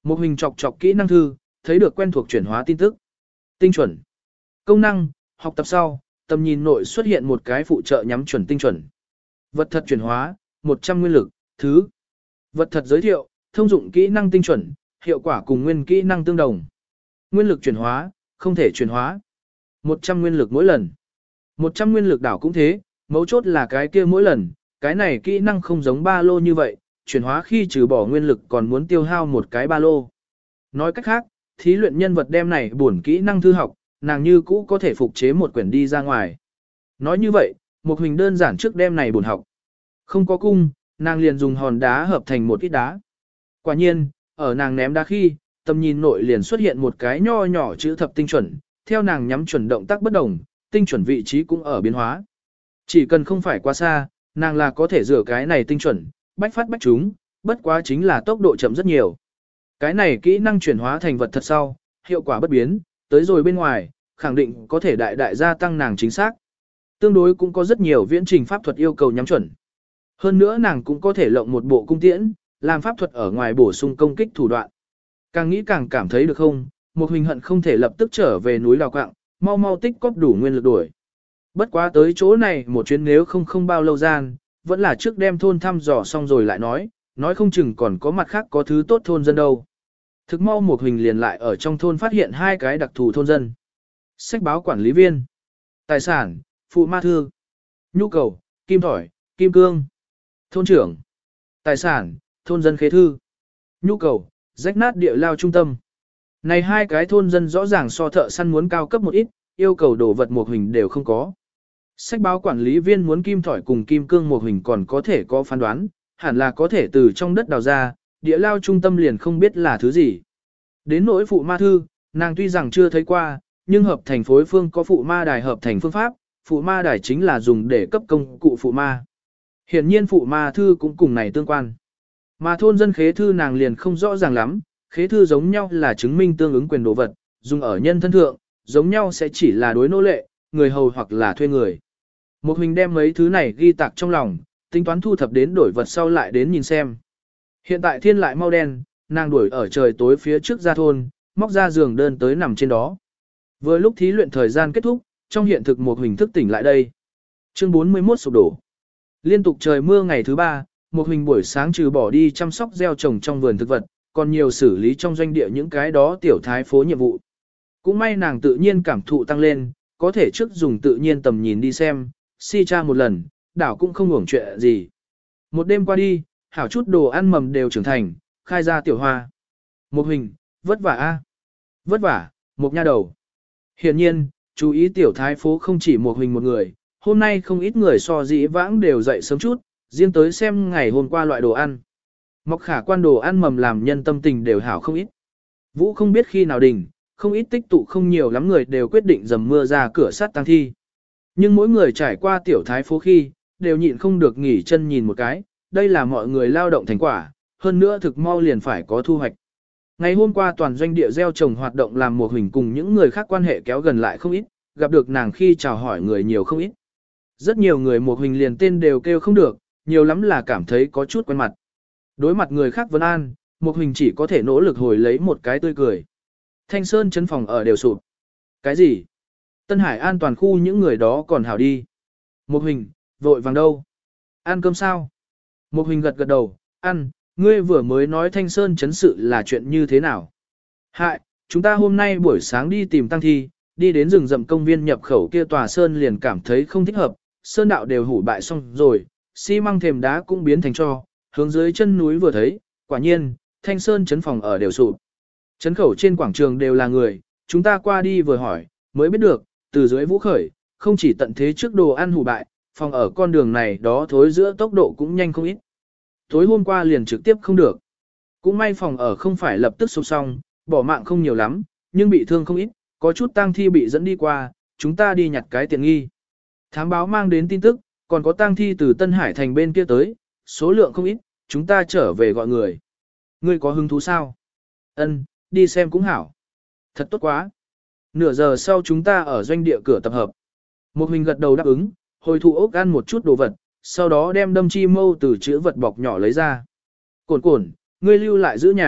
Một hình chọc chọc kỹ năng thư, thấy được quen thuộc chuyển hóa tin tức. Tinh chuẩn. Công năng, học tập sau, tầm nhìn nội xuất hiện một cái phụ trợ nhắm chuẩn tinh chuẩn. Vật thật chuyển hóa, một trăm nguyên lực, thứ. Vật thật giới thiệu, thông dụng kỹ năng tinh chuẩn, hiệu quả cùng nguyên kỹ năng tương đồng. Nguyên lực chuyển hóa, không thể chuyển hóa. một trăm nguyên lực mỗi lần. một trăm nguyên lực đảo cũng thế, mấu chốt là cái kia mỗi lần, cái này kỹ năng không giống ba lô như vậy, chuyển hóa khi trừ bỏ nguyên lực còn muốn tiêu hao một cái ba lô. Nói cách khác, thí luyện nhân vật đem này bổn kỹ năng thư học, nàng như cũ có thể phục chế một quyển đi ra ngoài. Nói như vậy, một hình đơn giản trước đem này bổn học. Không có cung, nàng liền dùng hòn đá hợp thành một ít đá. Quả nhiên, ở nàng ném đá khi, tầm nhìn nội liền xuất hiện một cái nho nhỏ chữ thập tinh chuẩn, theo nàng nhắm chuẩn động tác bất đồng, tinh chuẩn vị trí cũng ở biến hóa. Chỉ cần không phải quá xa, nàng là có thể rửa cái này tinh chuẩn, bách phát bách chúng, bất quá chính là tốc độ chậm rất nhiều. Cái này kỹ năng chuyển hóa thành vật thật sau, hiệu quả bất biến, tới rồi bên ngoài, khẳng định có thể đại đại gia tăng nàng chính xác. Tương đối cũng có rất nhiều viễn trình pháp thuật yêu cầu nhắm chuẩn. Hơn nữa nàng cũng có thể lộng một bộ cung tiễn, làm pháp thuật ở ngoài bổ sung công kích thủ đoạn. Càng nghĩ càng cảm thấy được không, một hình hận không thể lập tức trở về núi đào quạng, mau mau tích cóp đủ nguyên lực đuổi. Bất quá tới chỗ này một chuyến nếu không không bao lâu gian, vẫn là trước đem thôn thăm dò xong rồi lại nói, nói không chừng còn có mặt khác có thứ tốt thôn dân đâu. Thực mau một hình liền lại ở trong thôn phát hiện hai cái đặc thù thôn dân. Sách báo quản lý viên, tài sản, phụ ma thư, nhu cầu, kim thỏi, kim cương, thôn trưởng, tài sản, thôn dân khế thư, nhu cầu, rách nát địa lao trung tâm. Này hai cái thôn dân rõ ràng so thợ săn muốn cao cấp một ít, yêu cầu đồ vật một hình đều không có. Sách báo quản lý viên muốn kim thỏi cùng kim cương một hình còn có thể có phán đoán, hẳn là có thể từ trong đất đào ra, địa lao trung tâm liền không biết là thứ gì. Đến nỗi phụ ma thư, nàng tuy rằng chưa thấy qua, nhưng hợp thành phối phương có phụ ma đài hợp thành phương pháp, phụ ma đài chính là dùng để cấp công cụ phụ ma. Hiển nhiên phụ ma thư cũng cùng này tương quan. Mà thôn dân khế thư nàng liền không rõ ràng lắm, khế thư giống nhau là chứng minh tương ứng quyền đồ vật, dùng ở nhân thân thượng, giống nhau sẽ chỉ là đối nô lệ, người hầu hoặc là thuê người. Một hình đem mấy thứ này ghi tạc trong lòng, tính toán thu thập đến đổi vật sau lại đến nhìn xem. Hiện tại thiên lại mau đen, nàng đuổi ở trời tối phía trước ra thôn, móc ra giường đơn tới nằm trên đó. Vừa lúc thí luyện thời gian kết thúc, trong hiện thực một hình thức tỉnh lại đây. Chương bốn mươi mốt sụp đổ. Liên tục trời mưa ngày thứ ba, một hình buổi sáng trừ bỏ đi chăm sóc gieo trồng trong vườn thực vật, còn nhiều xử lý trong doanh địa những cái đó tiểu thái phố nhiệm vụ. Cũng may nàng tự nhiên cảm thụ tăng lên, có thể trước dùng tự nhiên tầm nhìn đi xem, si tra một lần, đảo cũng không hưởng chuyện gì. Một đêm qua đi, hảo chút đồ ăn mầm đều trưởng thành, khai ra tiểu hoa. Một hình, vất vả a, vất vả, một nha đầu. Hiển nhiên, chú ý tiểu thái phố không chỉ một hình một người, hôm nay không ít người so dĩ vãng đều dậy sớm chút, riêng tới xem ngày hôm qua loại đồ ăn. Mọc khả quan đồ ăn mầm làm nhân tâm tình đều hảo không ít. Vũ không biết khi nào đỉnh, không ít tích tụ không nhiều lắm người đều quyết định dầm mưa ra cửa sắt tăng thi. Nhưng mỗi người trải qua tiểu thái phố khi, đều nhịn không được nghỉ chân nhìn một cái, đây là mọi người lao động thành quả, hơn nữa thực mau liền phải có thu hoạch. Ngày hôm qua toàn doanh địa gieo trồng hoạt động làm một hình cùng những người khác quan hệ kéo gần lại không ít, gặp được nàng khi chào hỏi người nhiều không ít. Rất nhiều người một hình liền tên đều kêu không được, nhiều lắm là cảm thấy có chút quen mặt. Đối mặt người khác vấn an, một hình chỉ có thể nỗ lực hồi lấy một cái tươi cười. Thanh Sơn chấn phòng ở đều sụp. Cái gì? Tân Hải an toàn khu những người đó còn hảo đi. Một hình, vội vàng đâu? Ăn cơm sao? Một hình gật gật đầu, ăn, ngươi vừa mới nói Thanh Sơn chấn sự là chuyện như thế nào? Hại, chúng ta hôm nay buổi sáng đi tìm tăng thi, đi đến rừng rậm công viên nhập khẩu kia tòa sơn liền cảm thấy không thích hợp, sơn đạo đều hủ bại xong rồi, xi măng thềm đá cũng biến thành tro, hướng dưới chân núi vừa thấy, quả nhiên, Thanh Sơn chấn phòng ở đều sụp. Chấn khẩu trên quảng trường đều là người, chúng ta qua đi vừa hỏi, mới biết được, từ dưới vũ khởi, không chỉ tận thế trước đồ ăn hủ bại, phòng ở con đường này đó thối giữa tốc độ cũng nhanh không ít. Tối hôm qua liền trực tiếp không được. Cũng may phòng ở không phải lập tức sụp xong, bỏ mạng không nhiều lắm, nhưng bị thương không ít, có chút tang thi bị dẫn đi qua, chúng ta đi nhặt cái tiện nghi. Thám báo mang đến tin tức, còn có tang thi từ Tân Hải thành bên kia tới, số lượng không ít, chúng ta trở về gọi người. Ngươi có hứng thú sao? Ân, đi xem cũng hảo. Thật tốt quá. Nửa giờ sau chúng ta ở doanh địa cửa tập hợp. Một hình gật đầu đáp ứng, hồi thụ ốc ăn một chút đồ vật, sau đó đem đâm chi mâu từ chữ vật bọc nhỏ lấy ra. Cổn cổn, ngươi lưu lại giữ nhà,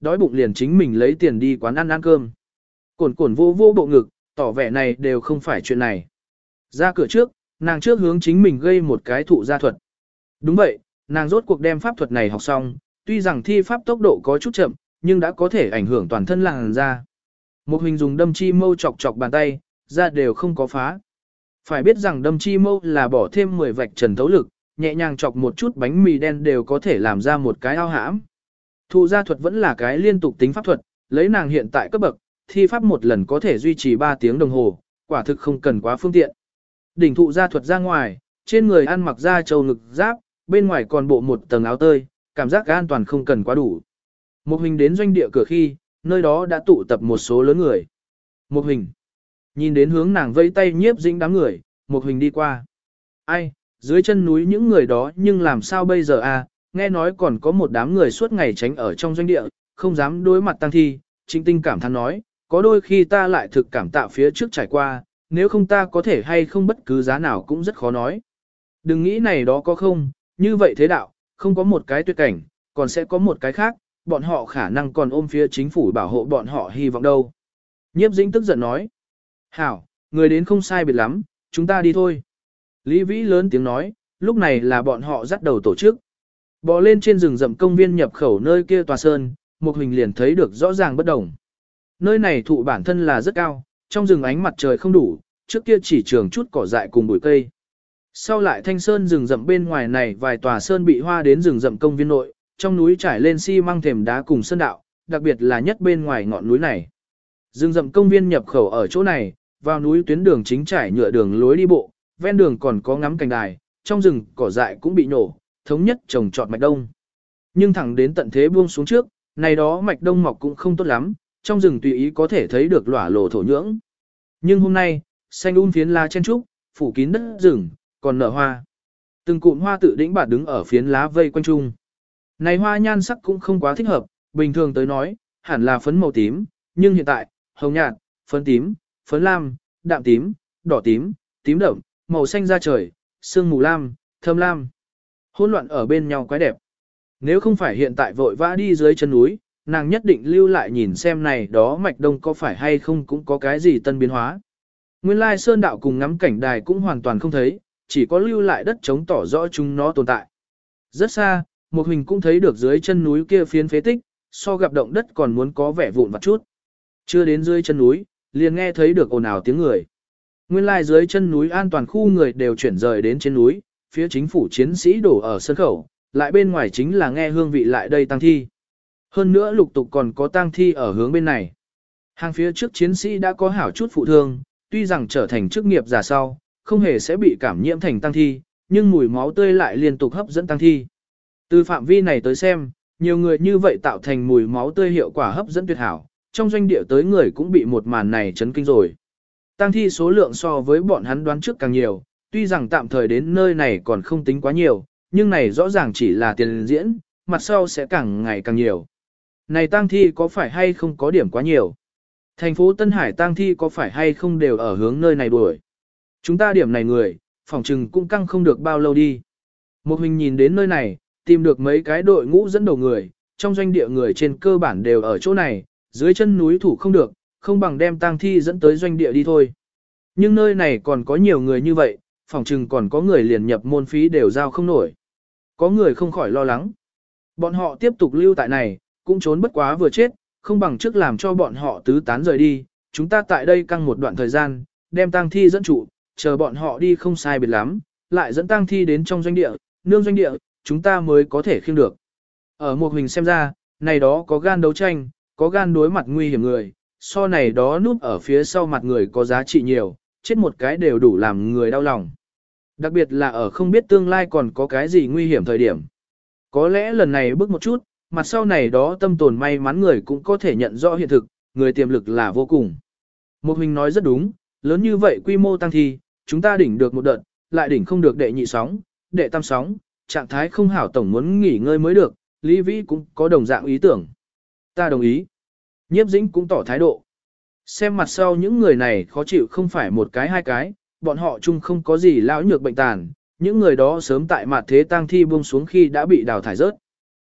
đói bụng liền chính mình lấy tiền đi quán ăn ăn cơm. Cổn cổn vô vô bộ ngực, tỏ vẻ này đều không phải chuyện này. Ra cửa trước, nàng trước hướng chính mình gây một cái thụ gia thuật. Đúng vậy, nàng rốt cuộc đem pháp thuật này học xong, tuy rằng thi pháp tốc độ có chút chậm, nhưng đã có thể ảnh hưởng toàn thân làn da. Một hình dùng đâm chi mâu chọc chọc bàn tay, da đều không có phá. Phải biết rằng đâm chi mâu là bỏ thêm mười vạch trần thấu lực, nhẹ nhàng chọc một chút bánh mì đen đều có thể làm ra một cái ao hãm. Thụ gia thuật vẫn là cái liên tục tính pháp thuật, lấy nàng hiện tại cấp bậc, thi pháp một lần có thể duy trì ba tiếng đồng hồ, quả thực không cần quá phương tiện. Đỉnh thụ gia thuật ra ngoài, trên người ăn mặc da trâu ngực giáp, bên ngoài còn bộ một tầng áo tơi, cảm giác an toàn không cần quá đủ. Một hình đến doanh địa cửa khi, nơi đó đã tụ tập một số lớn người. Một hình nhìn đến hướng nàng vẫy tay nhiếp dĩnh đám người, một hình đi qua. Ai, dưới chân núi những người đó nhưng làm sao bây giờ à, nghe nói còn có một đám người suốt ngày tránh ở trong doanh địa, không dám đối mặt tăng thi. Trịnh Tinh cảm thán nói, có đôi khi ta lại thực cảm tạ phía trước trải qua, nếu không ta có thể hay không bất cứ giá nào cũng rất khó nói. Đừng nghĩ này đó có không, như vậy thế đạo, không có một cái tuyệt cảnh, còn sẽ có một cái khác, bọn họ khả năng còn ôm phía chính phủ bảo hộ bọn họ hy vọng đâu. Nhiếp Dĩnh tức giận nói, hảo, người đến không sai biệt lắm, chúng ta đi thôi. Lý Vĩ lớn tiếng nói, lúc này là bọn họ dắt đầu tổ chức. Bò lên trên rừng rậm công viên nhập khẩu nơi kia tòa sơn, một hình liền thấy được rõ ràng bất đồng. Nơi này thụ bản thân là rất cao, trong rừng ánh mặt trời không đủ, trước kia chỉ trường chút cỏ dại cùng bụi cây. Sau lại thanh sơn rừng rậm bên ngoài này vài tòa sơn bị hoa đến rừng rậm công viên nội, trong núi trải lên xi măng thềm đá cùng sơn đạo, đặc biệt là nhất bên ngoài ngọn núi này. Rừng rậm công viên nhập khẩu ở chỗ này, vào núi tuyến đường chính trải nhựa đường lối đi bộ, ven đường còn có ngắm cành đài, trong rừng cỏ dại cũng bị nổ, thống nhất trồng trọt mạch đông. Nhưng thẳng đến tận thế buông xuống trước, này đó mạch đông mọc cũng không tốt lắm, trong rừng tùy ý có thể thấy được lỏa lổ thổ nhưỡng. Nhưng hôm nay, xanh um phiến lá chen trúc, phủ kín đất rừng, còn nở hoa. Từng cụm hoa tự đĩnh bạt đứng ở phiến lá vây quanh chung. Này hoa nhan sắc cũng không quá thích hợp, bình thường tới nói, hẳn là phấn màu tím, nhưng hiện tại, hồng nhạt, phấn tím, phấn lam, đạm tím, đỏ tím, tím đậm, màu xanh da trời, sương mù lam, thâm lam. Hỗn loạn ở bên nhau quái đẹp. Nếu không phải hiện tại vội vã đi dưới chân núi, nàng nhất định lưu lại nhìn xem này đó mạch đông có phải hay không cũng có cái gì tân biến hóa. Nguyên lai sơn đạo cùng ngắm cảnh đài cũng hoàn toàn không thấy, chỉ có lưu lại đất trống tỏ rõ chúng nó tồn tại. Rất xa, một hình cũng thấy được dưới chân núi kia phiến phế tích, so gặp động đất còn muốn có vẻ vụn vặt chút. Chưa đến dưới chân núi, liền nghe thấy được ồn ào tiếng người. Nguyên lai dưới chân núi an toàn khu người đều chuyển rời đến trên núi, phía chính phủ chiến sĩ đổ ở sân khẩu, lại bên ngoài chính là nghe hương vị lại đây tăng thi. Hơn nữa lục tục còn có tang thi ở hướng bên này. Hàng phía trước chiến sĩ đã có hảo chút phụ thương, tuy rằng trở thành chức nghiệp giả sau, không hề sẽ bị cảm nhiễm thành tang thi, nhưng mùi máu tươi lại liên tục hấp dẫn tang thi. Từ phạm vi này tới xem, nhiều người như vậy tạo thành mùi máu tươi hiệu quả hấp dẫn tuyệt hảo, trong doanh địa tới người cũng bị một màn này chấn kinh rồi. Tang thi số lượng so với bọn hắn đoán trước càng nhiều, tuy rằng tạm thời đến nơi này còn không tính quá nhiều, nhưng này rõ ràng chỉ là tiền diễn, mặt sau sẽ càng ngày càng nhiều. Này tang thi có phải hay không có điểm quá nhiều? Thành phố Tân Hải tang thi có phải hay không đều ở hướng nơi này đuổi? Chúng ta điểm này người, phòng trừng cũng căng không được bao lâu đi. Một mình nhìn đến nơi này, tìm được mấy cái đội ngũ dẫn đầu người, trong doanh địa người trên cơ bản đều ở chỗ này, dưới chân núi thủ không được, không bằng đem tang thi dẫn tới doanh địa đi thôi. Nhưng nơi này còn có nhiều người như vậy, phòng trừng còn có người liền nhập môn phí đều giao không nổi. Có người không khỏi lo lắng. Bọn họ tiếp tục lưu tại này, cũng trốn bất quá vừa chết, không bằng trước làm cho bọn họ tứ tán rời đi. Chúng ta tại đây căng một đoạn thời gian, đem tang thi dẫn trụ, chờ bọn họ đi không sai biệt lắm, lại dẫn tang thi đến trong doanh địa, nương doanh địa, chúng ta mới có thể khiêng được. Ở một hình xem ra, này đó có gan đấu tranh, có gan đối mặt nguy hiểm người, so này đó núp ở phía sau mặt người có giá trị nhiều, chết một cái đều đủ làm người đau lòng. Đặc biệt là ở không biết tương lai còn có cái gì nguy hiểm thời điểm. Có lẽ lần này bước một chút, mặt sau này đó tâm tồn may mắn người cũng có thể nhận rõ hiện thực, người tiềm lực là vô cùng. Một hình nói rất đúng, lớn như vậy quy mô tăng thi, chúng ta đỉnh được một đợt, lại đỉnh không được đệ nhị sóng, đệ tam sóng, trạng thái không hảo tổng muốn nghỉ ngơi mới được, Lý Vĩ cũng có đồng dạng ý tưởng. Ta đồng ý. Nhiếp Dĩnh cũng tỏ thái độ. Xem mặt sau những người này khó chịu không phải một cái hai cái, bọn họ chung không có gì lão nhược bệnh tàn, những người đó sớm tại mặt thế tang thi buông xuống khi đã bị đào thải rớt.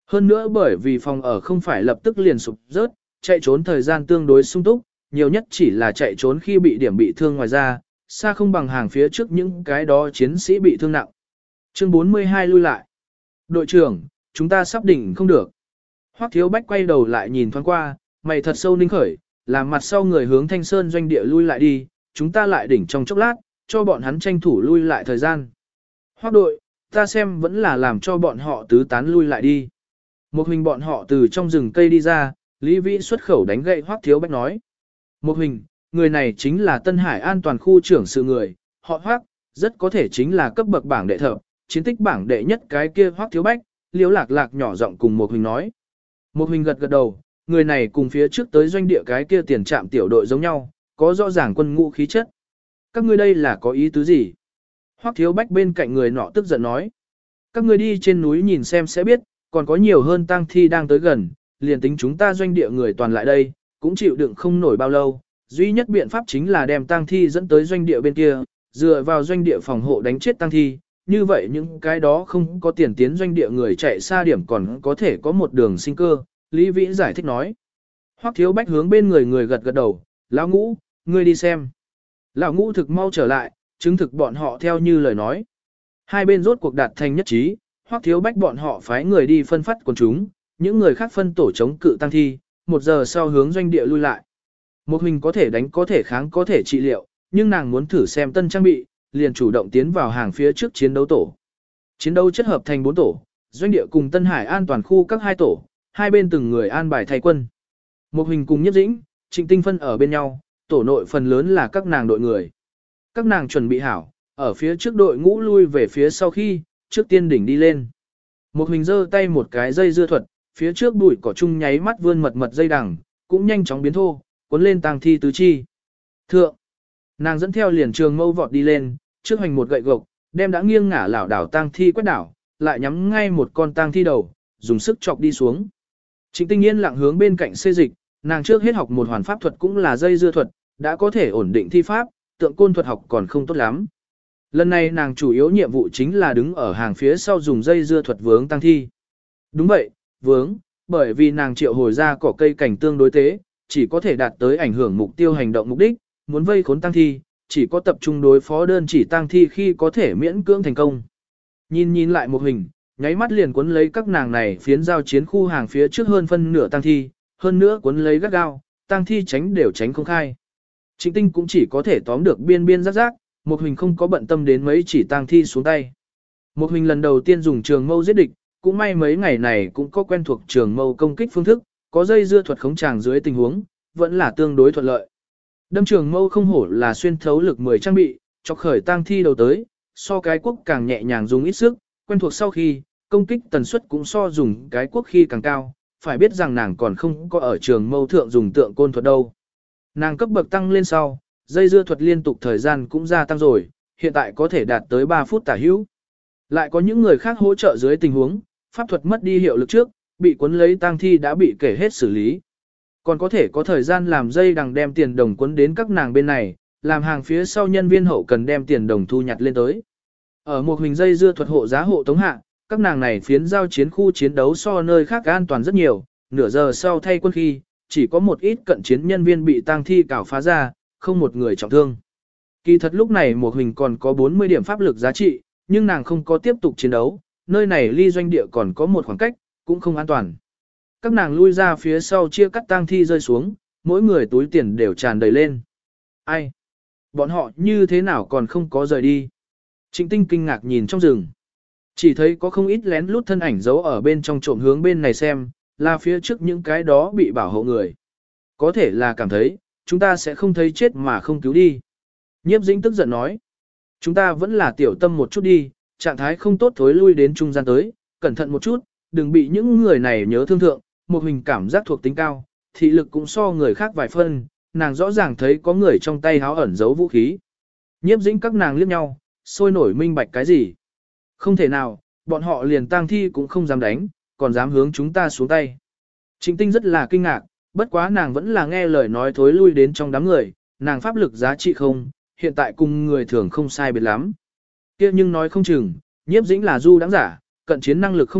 Hơn nữa bởi vì phòng ở không phải lập tức liền sụp rớt, chạy trốn thời gian tương đối sung túc, nhiều nhất chỉ là chạy trốn khi bị điểm bị thương ngoài ra, xa không bằng hàng phía trước những cái đó chiến sĩ bị thương nặng. Chương bốn mươi hai lui lại. Đội trưởng, chúng ta sắp đỉnh không được. Hoắc Thiếu Bách quay đầu lại nhìn thoáng qua, mày thật sâu ninh khởi, làm mặt sau người hướng Thanh Sơn doanh địa lui lại đi, chúng ta lại đỉnh trong chốc lát, cho bọn hắn tranh thủ lui lại thời gian. Hoắc đội, ta xem vẫn là làm cho bọn họ tứ tán lui lại đi. Một hình bọn họ từ trong rừng cây đi ra, Lý Vĩ xuất khẩu đánh gậy Hoắc Thiếu Bách nói. Một hình, người này chính là Tân Hải an toàn khu trưởng sự người, họ Hoắc, rất có thể chính là cấp bậc bảng đệ thập, chiến tích bảng đệ nhất cái kia Hoắc Thiếu Bách, Liễu Lạc Lạc nhỏ giọng cùng một hình nói. Một hình gật gật đầu, người này cùng phía trước tới doanh địa cái kia tiền trạm tiểu đội giống nhau, có rõ ràng quân ngũ khí chất. Các ngươi đây là có ý tứ gì? Hoắc Thiếu Bách bên cạnh người nọ tức giận nói. Các ngươi đi trên núi nhìn xem sẽ biết, còn có nhiều hơn tang thi đang tới gần, liền tính chúng ta doanh địa người toàn lại đây, cũng chịu đựng không nổi bao lâu. Duy nhất biện pháp chính là đem tang thi dẫn tới doanh địa bên kia, dựa vào doanh địa phòng hộ đánh chết tang thi. Như vậy những cái đó không có tiền tiến doanh địa người chạy xa điểm còn có thể có một đường sinh cơ, Lý Vĩ giải thích nói. Hoắc Thiếu Bách hướng bên người người gật gật đầu, lão ngũ, ngươi đi xem. Lão ngũ thực mau trở lại, chứng thực bọn họ theo như lời nói. Hai bên rốt cuộc đạt thành nhất trí, Hoắc Thiếu Bách bọn họ phái người đi phân phát quần chúng, những người khác phân tổ chống cự tăng thi, một giờ sau hướng doanh địa lui lại. Một hình có thể đánh có thể kháng có thể trị liệu, nhưng nàng muốn thử xem tân trang bị, liền chủ động tiến vào hàng phía trước chiến đấu tổ. Chiến đấu chất hợp thành bốn tổ, doanh địa cùng Tân Hải an toàn khu các hai tổ, hai bên từng người an bài thay quân. Một hình cùng Nhiếp Dĩnh, Trịnh Tinh phân ở bên nhau, tổ nội phần lớn là các nàng đội người. Các nàng chuẩn bị hảo, ở phía trước đội ngũ lui về phía sau khi, trước tiên đỉnh đi lên. Một hình giơ tay một cái dây dưa thuật, phía trước bụi cỏ chung nháy mắt vươn mật mật dây đằng, cũng nhanh chóng biến thô, cuốn lên tang thi tứ chi. Thượng, nàng dẫn theo liền trường mâu vọt đi lên, trước hành một gậy gộc, đem đã nghiêng ngả lảo đảo tang thi quét đảo, lại nhắm ngay một con tang thi đầu, dùng sức chọc đi xuống. Trịnh Tinh Yên lặng hướng bên cạnh xê dịch, nàng trước hết học một hoàn pháp thuật cũng là dây dưa thuật, đã có thể ổn định thi pháp, tượng côn thuật học còn không tốt lắm. Lần này nàng chủ yếu nhiệm vụ chính là đứng ở hàng phía sau dùng dây dưa thuật vướng tang thi. Đúng vậy, vướng, bởi vì nàng triệu hồi ra cỏ cây cảnh tương đối tế, chỉ có thể đạt tới ảnh hưởng mục tiêu hành động mục đích, muốn vây khốn tang thi, chỉ có tập trung đối phó đơn chỉ tang thi khi có thể miễn cưỡng thành công. Nhìn nhìn lại một hình, nháy mắt liền cuốn lấy các nàng này phiến giao chiến khu hàng phía trước hơn phân nửa tang thi, hơn nữa cuốn lấy gắt gao, tang thi tránh đều tránh không khai. Trịnh Tinh cũng chỉ có thể tóm được biên biên rắc rác, một hình không có bận tâm đến mấy chỉ tang thi xuống tay. Một hình lần đầu tiên dùng trường mâu giết địch, cũng may mấy ngày này cũng có quen thuộc trường mâu công kích phương thức, có dây dưa thuật khống tràng dưới tình huống, vẫn là tương đối thuận lợi. Đâm trường mâu không hổ là xuyên thấu lực mười trang bị, chọc khởi tang thi đầu tới, so cái quốc càng nhẹ nhàng dùng ít sức, quen thuộc sau khi, công kích tần suất cũng so dùng cái quốc khi càng cao, phải biết rằng nàng còn không có ở trường mâu thượng dùng tượng côn thuật đâu. Nàng cấp bậc tăng lên sau, dây dưa thuật liên tục thời gian cũng gia tăng rồi, hiện tại có thể đạt tới ba phút tả hữu. Lại có những người khác hỗ trợ dưới tình huống, pháp thuật mất đi hiệu lực trước, bị cuốn lấy tang thi đã bị kể hết xử lý. Còn có thể có thời gian làm dây đằng đem tiền đồng cuốn đến các nàng bên này, làm hàng phía sau nhân viên hậu cần đem tiền đồng thu nhặt lên tới. Ở một hình dây dưa thuật hộ giá hộ tống hạ, các nàng này phiến giao chiến khu chiến đấu so nơi khác an toàn rất nhiều, nửa giờ sau thay quân khi, chỉ có một ít cận chiến nhân viên bị tang thi cào phá ra, không một người trọng thương. Kỳ thật lúc này một hình còn có bốn mươi điểm pháp lực giá trị, nhưng nàng không có tiếp tục chiến đấu, nơi này ly doanh địa còn có một khoảng cách, cũng không an toàn. Các nàng lui ra phía sau chia cắt tang thi rơi xuống, mỗi người túi tiền đều tràn đầy lên. Ai? Bọn họ như thế nào còn không có rời đi? Trịnh Tinh kinh ngạc nhìn trong rừng. Chỉ thấy có không ít lén lút thân ảnh giấu ở bên trong trộm hướng bên này xem, là phía trước những cái đó bị bảo hộ người. Có thể là cảm thấy, chúng ta sẽ không thấy chết mà không cứu đi. Nhiếp Dĩnh tức giận nói. Chúng ta vẫn là tiểu tâm một chút đi, trạng thái không tốt thối lui đến trung gian tới, cẩn thận một chút, đừng bị những người này nhớ thương thượng, một hình cảm giác thuộc tính cao, thị lực cũng so người khác vài phân, nàng rõ ràng thấy có người trong tay háo ẩn giấu vũ khí. Nhiếp Dĩnh các nàng liếc nhau, sôi nổi minh bạch cái gì. Không thể nào, bọn họ liền tang thi cũng không dám đánh, còn dám hướng chúng ta xuống tay. Trịnh Tinh rất là kinh ngạc, bất quá nàng vẫn là nghe lời nói thối lui đến trong đám người, nàng pháp lực giá trị không, hiện tại cùng người thường không sai biệt lắm. Kia nhưng nói không chừng, Nhiếp Dĩnh là du đáng giả, cận chiến năng lực không thấp,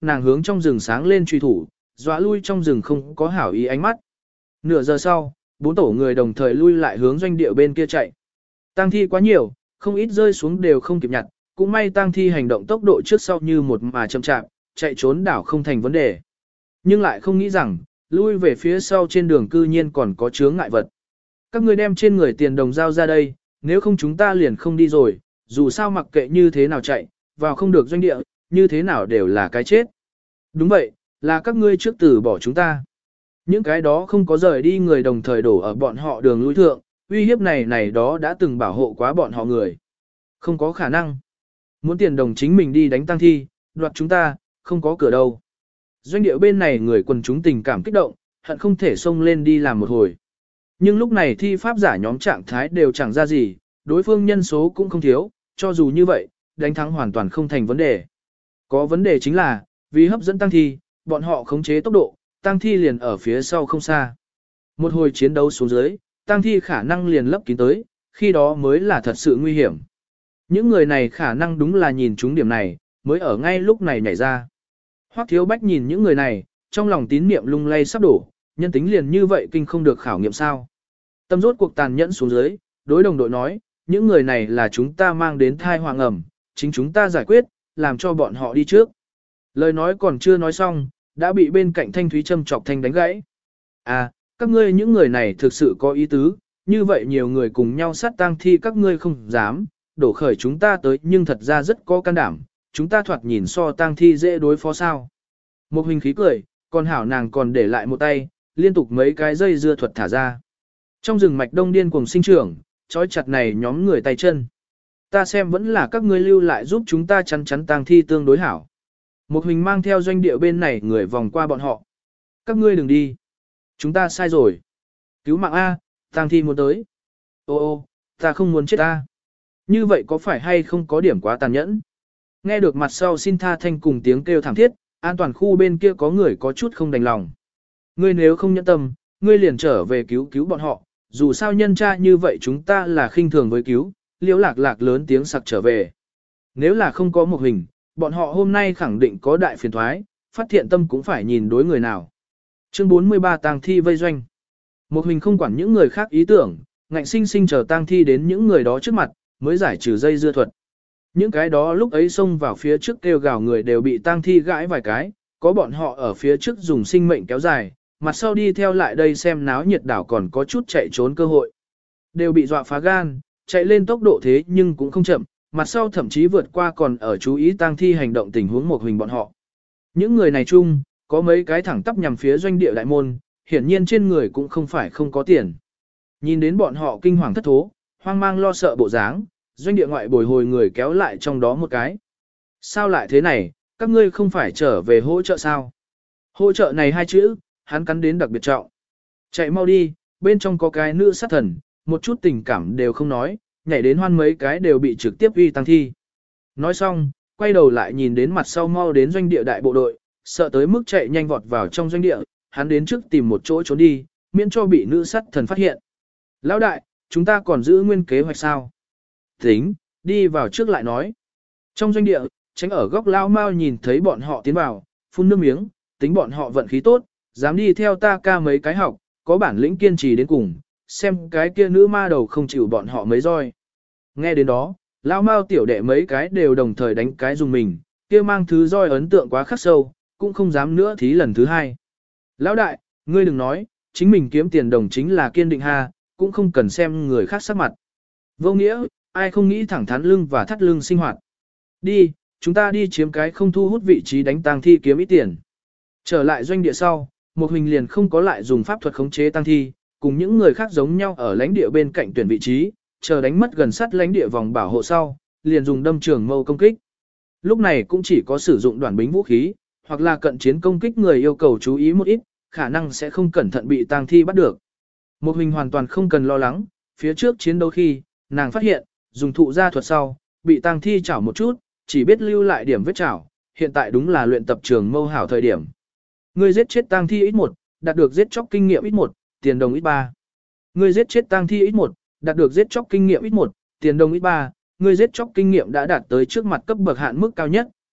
nàng hướng trong rừng sáng lên truy thủ, dọa lui trong rừng không có hảo ý ánh mắt. Nửa giờ sau, bốn tổ người đồng thời lui lại hướng doanh địa bên kia chạy. Tang thi quá nhiều, không ít rơi xuống đều không kịp nhặt, cũng may tang thi hành động tốc độ trước sau như một mà chậm chạp, chạy trốn đảo không thành vấn đề. Nhưng lại không nghĩ rằng, lui về phía sau trên đường cư nhiên còn có chướng ngại vật. Các ngươi đem trên người tiền đồng giao ra đây, nếu không chúng ta liền không đi rồi, dù sao mặc kệ như thế nào chạy, vào không được doanh địa, như thế nào đều là cái chết. Đúng vậy, là các ngươi trước từ bỏ chúng ta. Những cái đó không có rời đi người đồng thời đổ ở bọn họ đường lui thượng, uy hiếp này này đó đã từng bảo hộ quá bọn họ người. Không có khả năng. Muốn tiền đồng chính mình đi đánh tăng thi, đoạt chúng ta, không có cửa đâu. Doanh địa bên này người quần chúng tình cảm kích động, hận không thể xông lên đi làm một hồi. Nhưng lúc này thi pháp giả nhóm trạng thái đều chẳng ra gì, đối phương nhân số cũng không thiếu, cho dù như vậy, đánh thắng hoàn toàn không thành vấn đề. Có vấn đề chính là, vì hấp dẫn tăng thi, bọn họ khống chế tốc độ, tăng thi liền ở phía sau không xa. Một hồi chiến đấu xuống dưới, tăng thi khả năng liền lấp kín tới, khi đó mới là thật sự nguy hiểm. Những người này khả năng đúng là nhìn chúng điểm này, mới ở ngay lúc này nhảy ra. Hoắc Thiếu Bách nhìn những người này, trong lòng tín niệm lung lay sắp đổ, nhân tính liền như vậy kinh không được khảo nghiệm sao. Tâm rốt cuộc tàn nhẫn xuống dưới, đối đồng đội nói, những người này là chúng ta mang đến thai hoàng ẩm, chính chúng ta giải quyết, làm cho bọn họ đi trước. Lời nói còn chưa nói xong, đã bị bên cạnh Thanh Thúy châm chọc thanh đánh gãy. À, các ngươi những người này thực sự có ý tứ, như vậy nhiều người cùng nhau sát tang thi các ngươi không dám, đổ khởi chúng ta tới nhưng thật ra rất có can đảm, chúng ta thoạt nhìn so tang thi dễ đối phó sao. Một hình khí cười, còn hảo nàng còn để lại một tay, liên tục mấy cái dây dưa thuật thả ra. Trong rừng mạch đông điên cuồng sinh trưởng, trói chặt này nhóm người tay chân. Ta xem vẫn là các ngươi lưu lại giúp chúng ta chắn chắn tang thi tương đối hảo. Một hình mang theo doanh địa bên này người vòng qua bọn họ. Các ngươi đừng đi. Chúng ta sai rồi. Cứu mạng A, tang thi muốn tới. Ô ô, ta không muốn chết ta. Như vậy có phải hay không có điểm quá tàn nhẫn? Nghe được mặt sau xin tha thanh cùng tiếng kêu thảm thiết, an toàn khu bên kia có người có chút không đành lòng. Ngươi nếu không nhẫn tâm, ngươi liền trở về cứu cứu bọn họ, dù sao nhân tra như vậy chúng ta là khinh thường với cứu, liễu lạc lạc lớn tiếng sặc trở về. Nếu là không có một hình, bọn họ hôm nay khẳng định có đại phiền thoái, phát thiện tâm cũng phải nhìn đối người nào. Chương bốn mươi ba tang thi vây doanh. Một hình không quản những người khác ý tưởng, ngạnh sinh sinh chờ tang thi đến những người đó trước mặt, mới giải trừ dây dưa thuật. Những cái đó lúc ấy xông vào phía trước kêu gào người đều bị tang thi gãi vài cái, có bọn họ ở phía trước dùng sinh mệnh kéo dài, mặt sau đi theo lại đây xem náo nhiệt đảo còn có chút chạy trốn cơ hội. Đều bị dọa phá gan, chạy lên tốc độ thế nhưng cũng không chậm, mặt sau thậm chí vượt qua còn ở chú ý tang thi hành động tình huống một hình bọn họ. Những người này chung, có mấy cái thẳng tắp nhằm phía doanh địa đại môn, hiển nhiên trên người cũng không phải không có tiền. Nhìn đến bọn họ kinh hoàng thất thố, hoang mang lo sợ bộ dáng, doanh địa ngoại bồi hồi người kéo lại trong đó một cái. Sao lại thế này, các ngươi không phải trở về hỗ trợ sao? Hỗ trợ này hai chữ, hắn cắn đến đặc biệt trọng. Chạy mau đi, bên trong có cái nữ sát thần, một chút tình cảm đều không nói, nhảy đến hoan mấy cái đều bị trực tiếp uy tăng thi. Nói xong, quay đầu lại nhìn đến mặt sau mau đến doanh địa đại bộ đội, sợ tới mức chạy nhanh vọt vào trong doanh địa, hắn đến trước tìm một chỗ trốn đi, miễn cho bị nữ sát thần phát hiện. Lão đại, chúng ta còn giữ nguyên kế hoạch sao? Tính, đi vào trước lại nói. Trong doanh địa, tránh ở góc lao mau nhìn thấy bọn họ tiến vào, phun nước miếng, tính bọn họ vận khí tốt, dám đi theo ta ca mấy cái học, có bản lĩnh kiên trì đến cùng, xem cái kia nữ ma đầu không chịu bọn họ mấy roi. Nghe đến đó, lao mau tiểu đệ mấy cái đều đồng thời đánh cái dùng mình, kia mang thứ roi ấn tượng quá khắc sâu, cũng không dám nữa thí lần thứ hai. Lão đại, ngươi đừng nói, chính mình kiếm tiền đồng chính là kiên định ha, cũng không cần xem người khác sắc mặt. Vô nghĩa, ai không nghĩ thẳng thắn lưng và thắt lưng sinh hoạt. Đi, chúng ta đi chiếm cái không thu hút vị trí đánh tang thi kiếm ít tiền. Trở lại doanh địa sau, một hình liền không có lại dùng pháp thuật khống chế tang thi, cùng những người khác giống nhau ở lãnh địa bên cạnh tuyển vị trí, chờ đánh mất gần sát lãnh địa vòng bảo hộ sau, liền dùng đâm trường mâu công kích. Lúc này cũng chỉ có sử dụng đoàn bính vũ khí, hoặc là cận chiến công kích người yêu cầu chú ý một ít, khả năng sẽ không cẩn thận bị tang thi bắt được. Một hình hoàn toàn không cần lo lắng, phía trước chiến đấu khi, nàng phát hiện, dùng thụ gia thuật sau, bị tang thi chảo một chút, chỉ biết lưu lại điểm vết chảo, hiện tại đúng là luyện tập trường mâu hảo thời điểm. Ngươi giết chết tang thi ít một, đạt được giết chóc kinh nghiệm ít một, tiền đồng ít ba. Ngươi giết chết tang thi ít một, đạt được giết chóc kinh nghiệm ít một, tiền đồng ít ba. Ngươi giết chóc kinh nghiệm đã đạt tới trước mặt cấp bậc hạn mức cao nhất,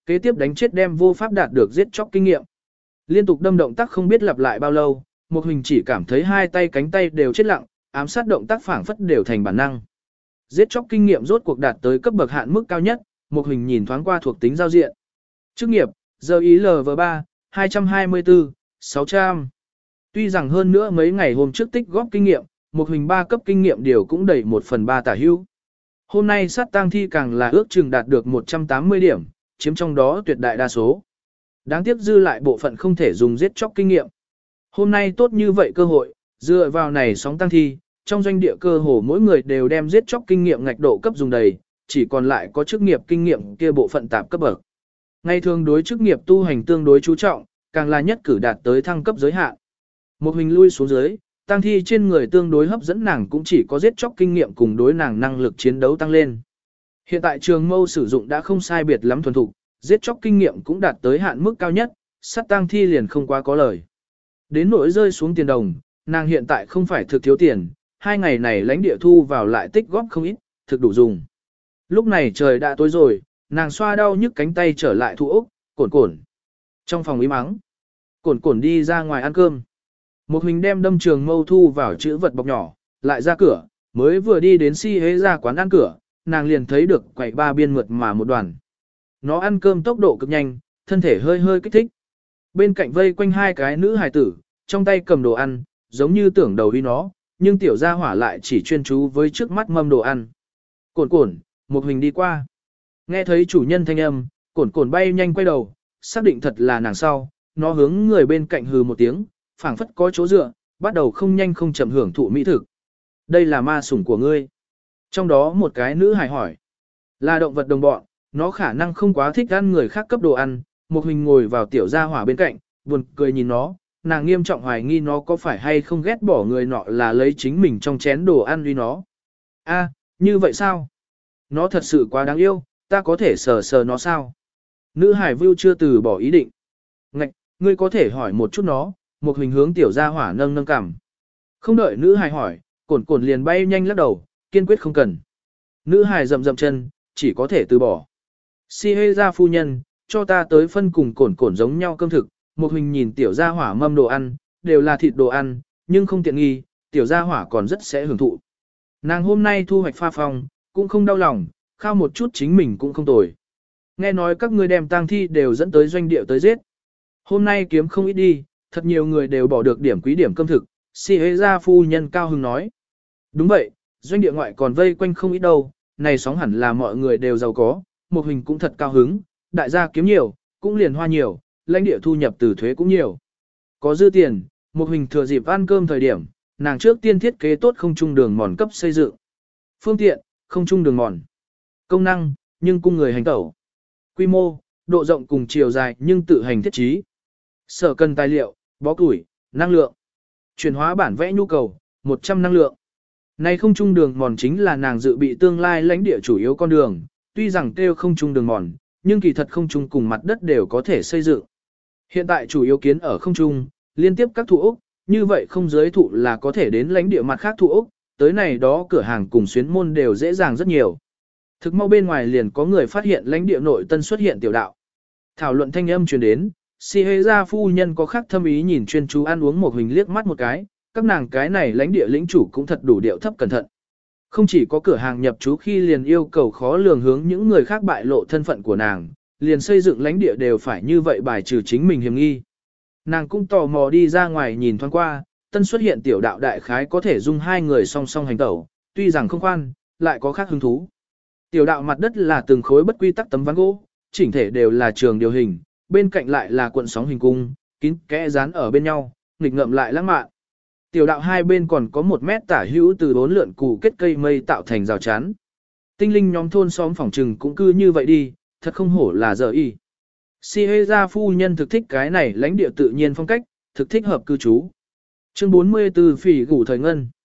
kế tiếp đánh chết đem vô pháp đạt được giết chóc kinh nghiệm. Liên tục đâm động tác không biết lặp lại bao lâu, Một Huỳnh chỉ cảm thấy hai tay cánh tay đều chết lặng, ám sát động tác phản phất đều thành bản năng. Giết chóc kinh nghiệm rốt cuộc đạt tới cấp bậc hạn mức cao nhất, Một Huỳnh nhìn thoáng qua thuộc tính giao diện. Chức nghiệp, giờ ý lờ vê ba, hai trăm hai mươi tư, sáu trăm. Tuy rằng hơn nữa mấy ngày hôm trước tích góp kinh nghiệm, Một Huỳnh ba cấp kinh nghiệm điều cũng đầy một phần ba tả hữu. Hôm nay sát tang thi càng là ước chừng đạt được một trăm tám mươi điểm, chiếm trong đó tuyệt đại đa số. Đáng tiếc dư lại bộ phận không thể dùng giết chóc kinh nghiệm. Hôm nay tốt như vậy cơ hội, dựa vào này sóng tang thi, trong doanh địa cơ hồ mỗi người đều đem giết chóc kinh nghiệm ngạch độ cấp dùng đầy, chỉ còn lại có chức nghiệp kinh nghiệm kia bộ phận tạp cấp bậc. Ngày thường đối chức nghiệp tu hành tương đối chú trọng, càng là nhất cử đạt tới thăng cấp giới hạn. Một Huỳnh lui xuống dưới, tang thi trên người tương đối hấp dẫn nàng cũng chỉ có giết chóc kinh nghiệm cùng đối nàng năng lực chiến đấu tăng lên. Hiện tại trường mâu sử dụng đã không sai biệt lắm thuần thục, giết chóc kinh nghiệm cũng đạt tới hạn mức cao nhất, sát tang thi liền không quá có lời. Đến nỗi rơi xuống tiền đồng, nàng hiện tại không phải thực thiếu tiền, hai ngày này lãnh địa thu vào lại tích góp không ít, thực đủ dùng. Lúc này trời đã tối rồi, nàng xoa đau nhức cánh tay trở lại thu ốc, cồn cồn. Trong phòng im mắng, cồn cồn đi ra ngoài ăn cơm. Một Huỳnh đem đâm trường mâu thu vào chữ vật bọc nhỏ, lại ra cửa, mới vừa đi đến si hế ra quán ăn cửa, nàng liền thấy được quậy ba biên mượt mà một đoàn. Nó ăn cơm tốc độ cực nhanh, thân thể hơi hơi kích thích. Bên cạnh vây quanh hai cái nữ hài tử, trong tay cầm đồ ăn, giống như tưởng đầu đi nó, nhưng tiểu gia hỏa lại chỉ chuyên chú với trước mắt mâm đồ ăn. Cồn cồn, Một Huỳnh đi qua. Nghe thấy chủ nhân thanh âm, cồn cồn bay nhanh quay đầu, xác định thật là nàng sau, nó hướng người bên cạnh hừ một tiếng, phảng phất có chỗ dựa, bắt đầu không nhanh không chậm hưởng thụ mỹ thực. Đây là ma sủng của ngươi. Trong đó một cái nữ hài hỏi, là động vật đồng bọn, nó khả năng không quá thích ăn người khác cấp đồ ăn. Một Huỳnh ngồi vào tiểu gia hỏa bên cạnh, buồn cười nhìn nó, nàng nghiêm trọng hoài nghi nó có phải hay không ghét bỏ người nọ là lấy chính mình trong chén đồ ăn uy nó. A, như vậy sao? Nó thật sự quá đáng yêu, ta có thể sờ sờ nó sao? Nữ hải view chưa từ bỏ ý định. Ngạch, ngươi có thể hỏi một chút nó. Một Huỳnh hướng tiểu gia hỏa nâng nâng cằm. Không đợi nữ hải hỏi, cồn cồn liền bay nhanh lắc đầu, kiên quyết không cần. Nữ hải rậm rậm chân, chỉ có thể từ bỏ. Si hê ra phu nhân, cho ta tới phân cùng cồn cồn giống nhau cơm thực. Một Huỳnh nhìn tiểu gia hỏa mâm đồ ăn, đều là thịt đồ ăn, nhưng không tiện nghi, tiểu gia hỏa còn rất sẽ hưởng thụ. Nàng hôm nay thu hoạch pha phong, cũng không đau lòng, khao một chút chính mình cũng không tồi. Nghe nói các ngươi đem tang thi đều dẫn tới doanh địa tới giết. Hôm nay kiếm không ít đi, thật nhiều người đều bỏ được điểm quý điểm cơm thực, si hê gia phu nhân cao hứng nói. Đúng vậy, doanh địa ngoại còn vây quanh không ít đâu, này sóng hẳn là mọi người đều giàu có, Một Huỳnh cũng thật cao hứng, đại gia kiếm nhiều, cũng liền hoa nhiều, lãnh địa thu nhập từ thuế cũng nhiều. Có dư tiền, Một Huỳnh thừa dịp ăn cơm thời điểm, nàng trước tiên thiết kế tốt không trung đường mòn cấp xây dựng. Phương tiện, không trung đường mòn. Công năng, nhưng cung người hành tẩu. Quy mô, độ rộng cùng chiều dài nhưng tự hành thiết trí. Sở cần tài liệu, bó củi, năng lượng. Chuyển hóa bản vẽ nhu cầu, một trăm năng lượng. Này không trung đường mòn chính là nàng dự bị tương lai lãnh địa chủ yếu con đường, tuy rằng kêu không trung đường mòn, nhưng kỳ thật không trung cùng mặt đất đều có thể xây dựng. Hiện tại chủ yếu kiến ở không trung, liên tiếp các thụ ốc, như vậy không giới thụ là có thể đến lãnh địa mặt khác thụ ốc, tới này đó cửa hàng cùng xuyến môn đều dễ dàng rất nhiều. Thực mau bên ngoài liền có người phát hiện lãnh địa nội tân xuất hiện tiểu đạo. Thảo luận thanh âm truyền đến, si hê gia phu nhân có khác thâm ý nhìn chuyên chú ăn uống Một Huỳnh liếc mắt một cái, các nàng cái này lãnh địa lĩnh chủ cũng thật đủ điệu thấp cẩn thận. Không chỉ có cửa hàng nhập trú khi liền yêu cầu khó lường hướng những người khác bại lộ thân phận của nàng, liền xây dựng lãnh địa đều phải như vậy bài trừ chính mình hiểm nghi. Nàng cũng tò mò đi ra ngoài nhìn thoáng qua, tân xuất hiện tiểu đạo đại khái có thể dung hai người song song hành tẩu, tuy rằng không khoan, lại có khác hứng thú. Tiểu đạo mặt đất là từng khối bất quy tắc tấm ván gỗ, chỉnh thể đều là trường điều hình, bên cạnh lại là cuộn sóng hình cung, kín kẽ dán ở bên nhau, nghịch ngợm lại lãng mạn. Tiểu đạo hai bên còn có một mét tả hữu từ bốn lượn củ kết cây mây tạo thành rào chắn. Tinh linh nhóm thôn xóm phòng trừng cũng cư như vậy đi, thật không hổ là giờ y. Si hê gia phu nhân thực thích cái này lãnh địa tự nhiên phong cách, thực thích hợp cư trú. Chương bốn mươi tư phỉ gủ thời ngân.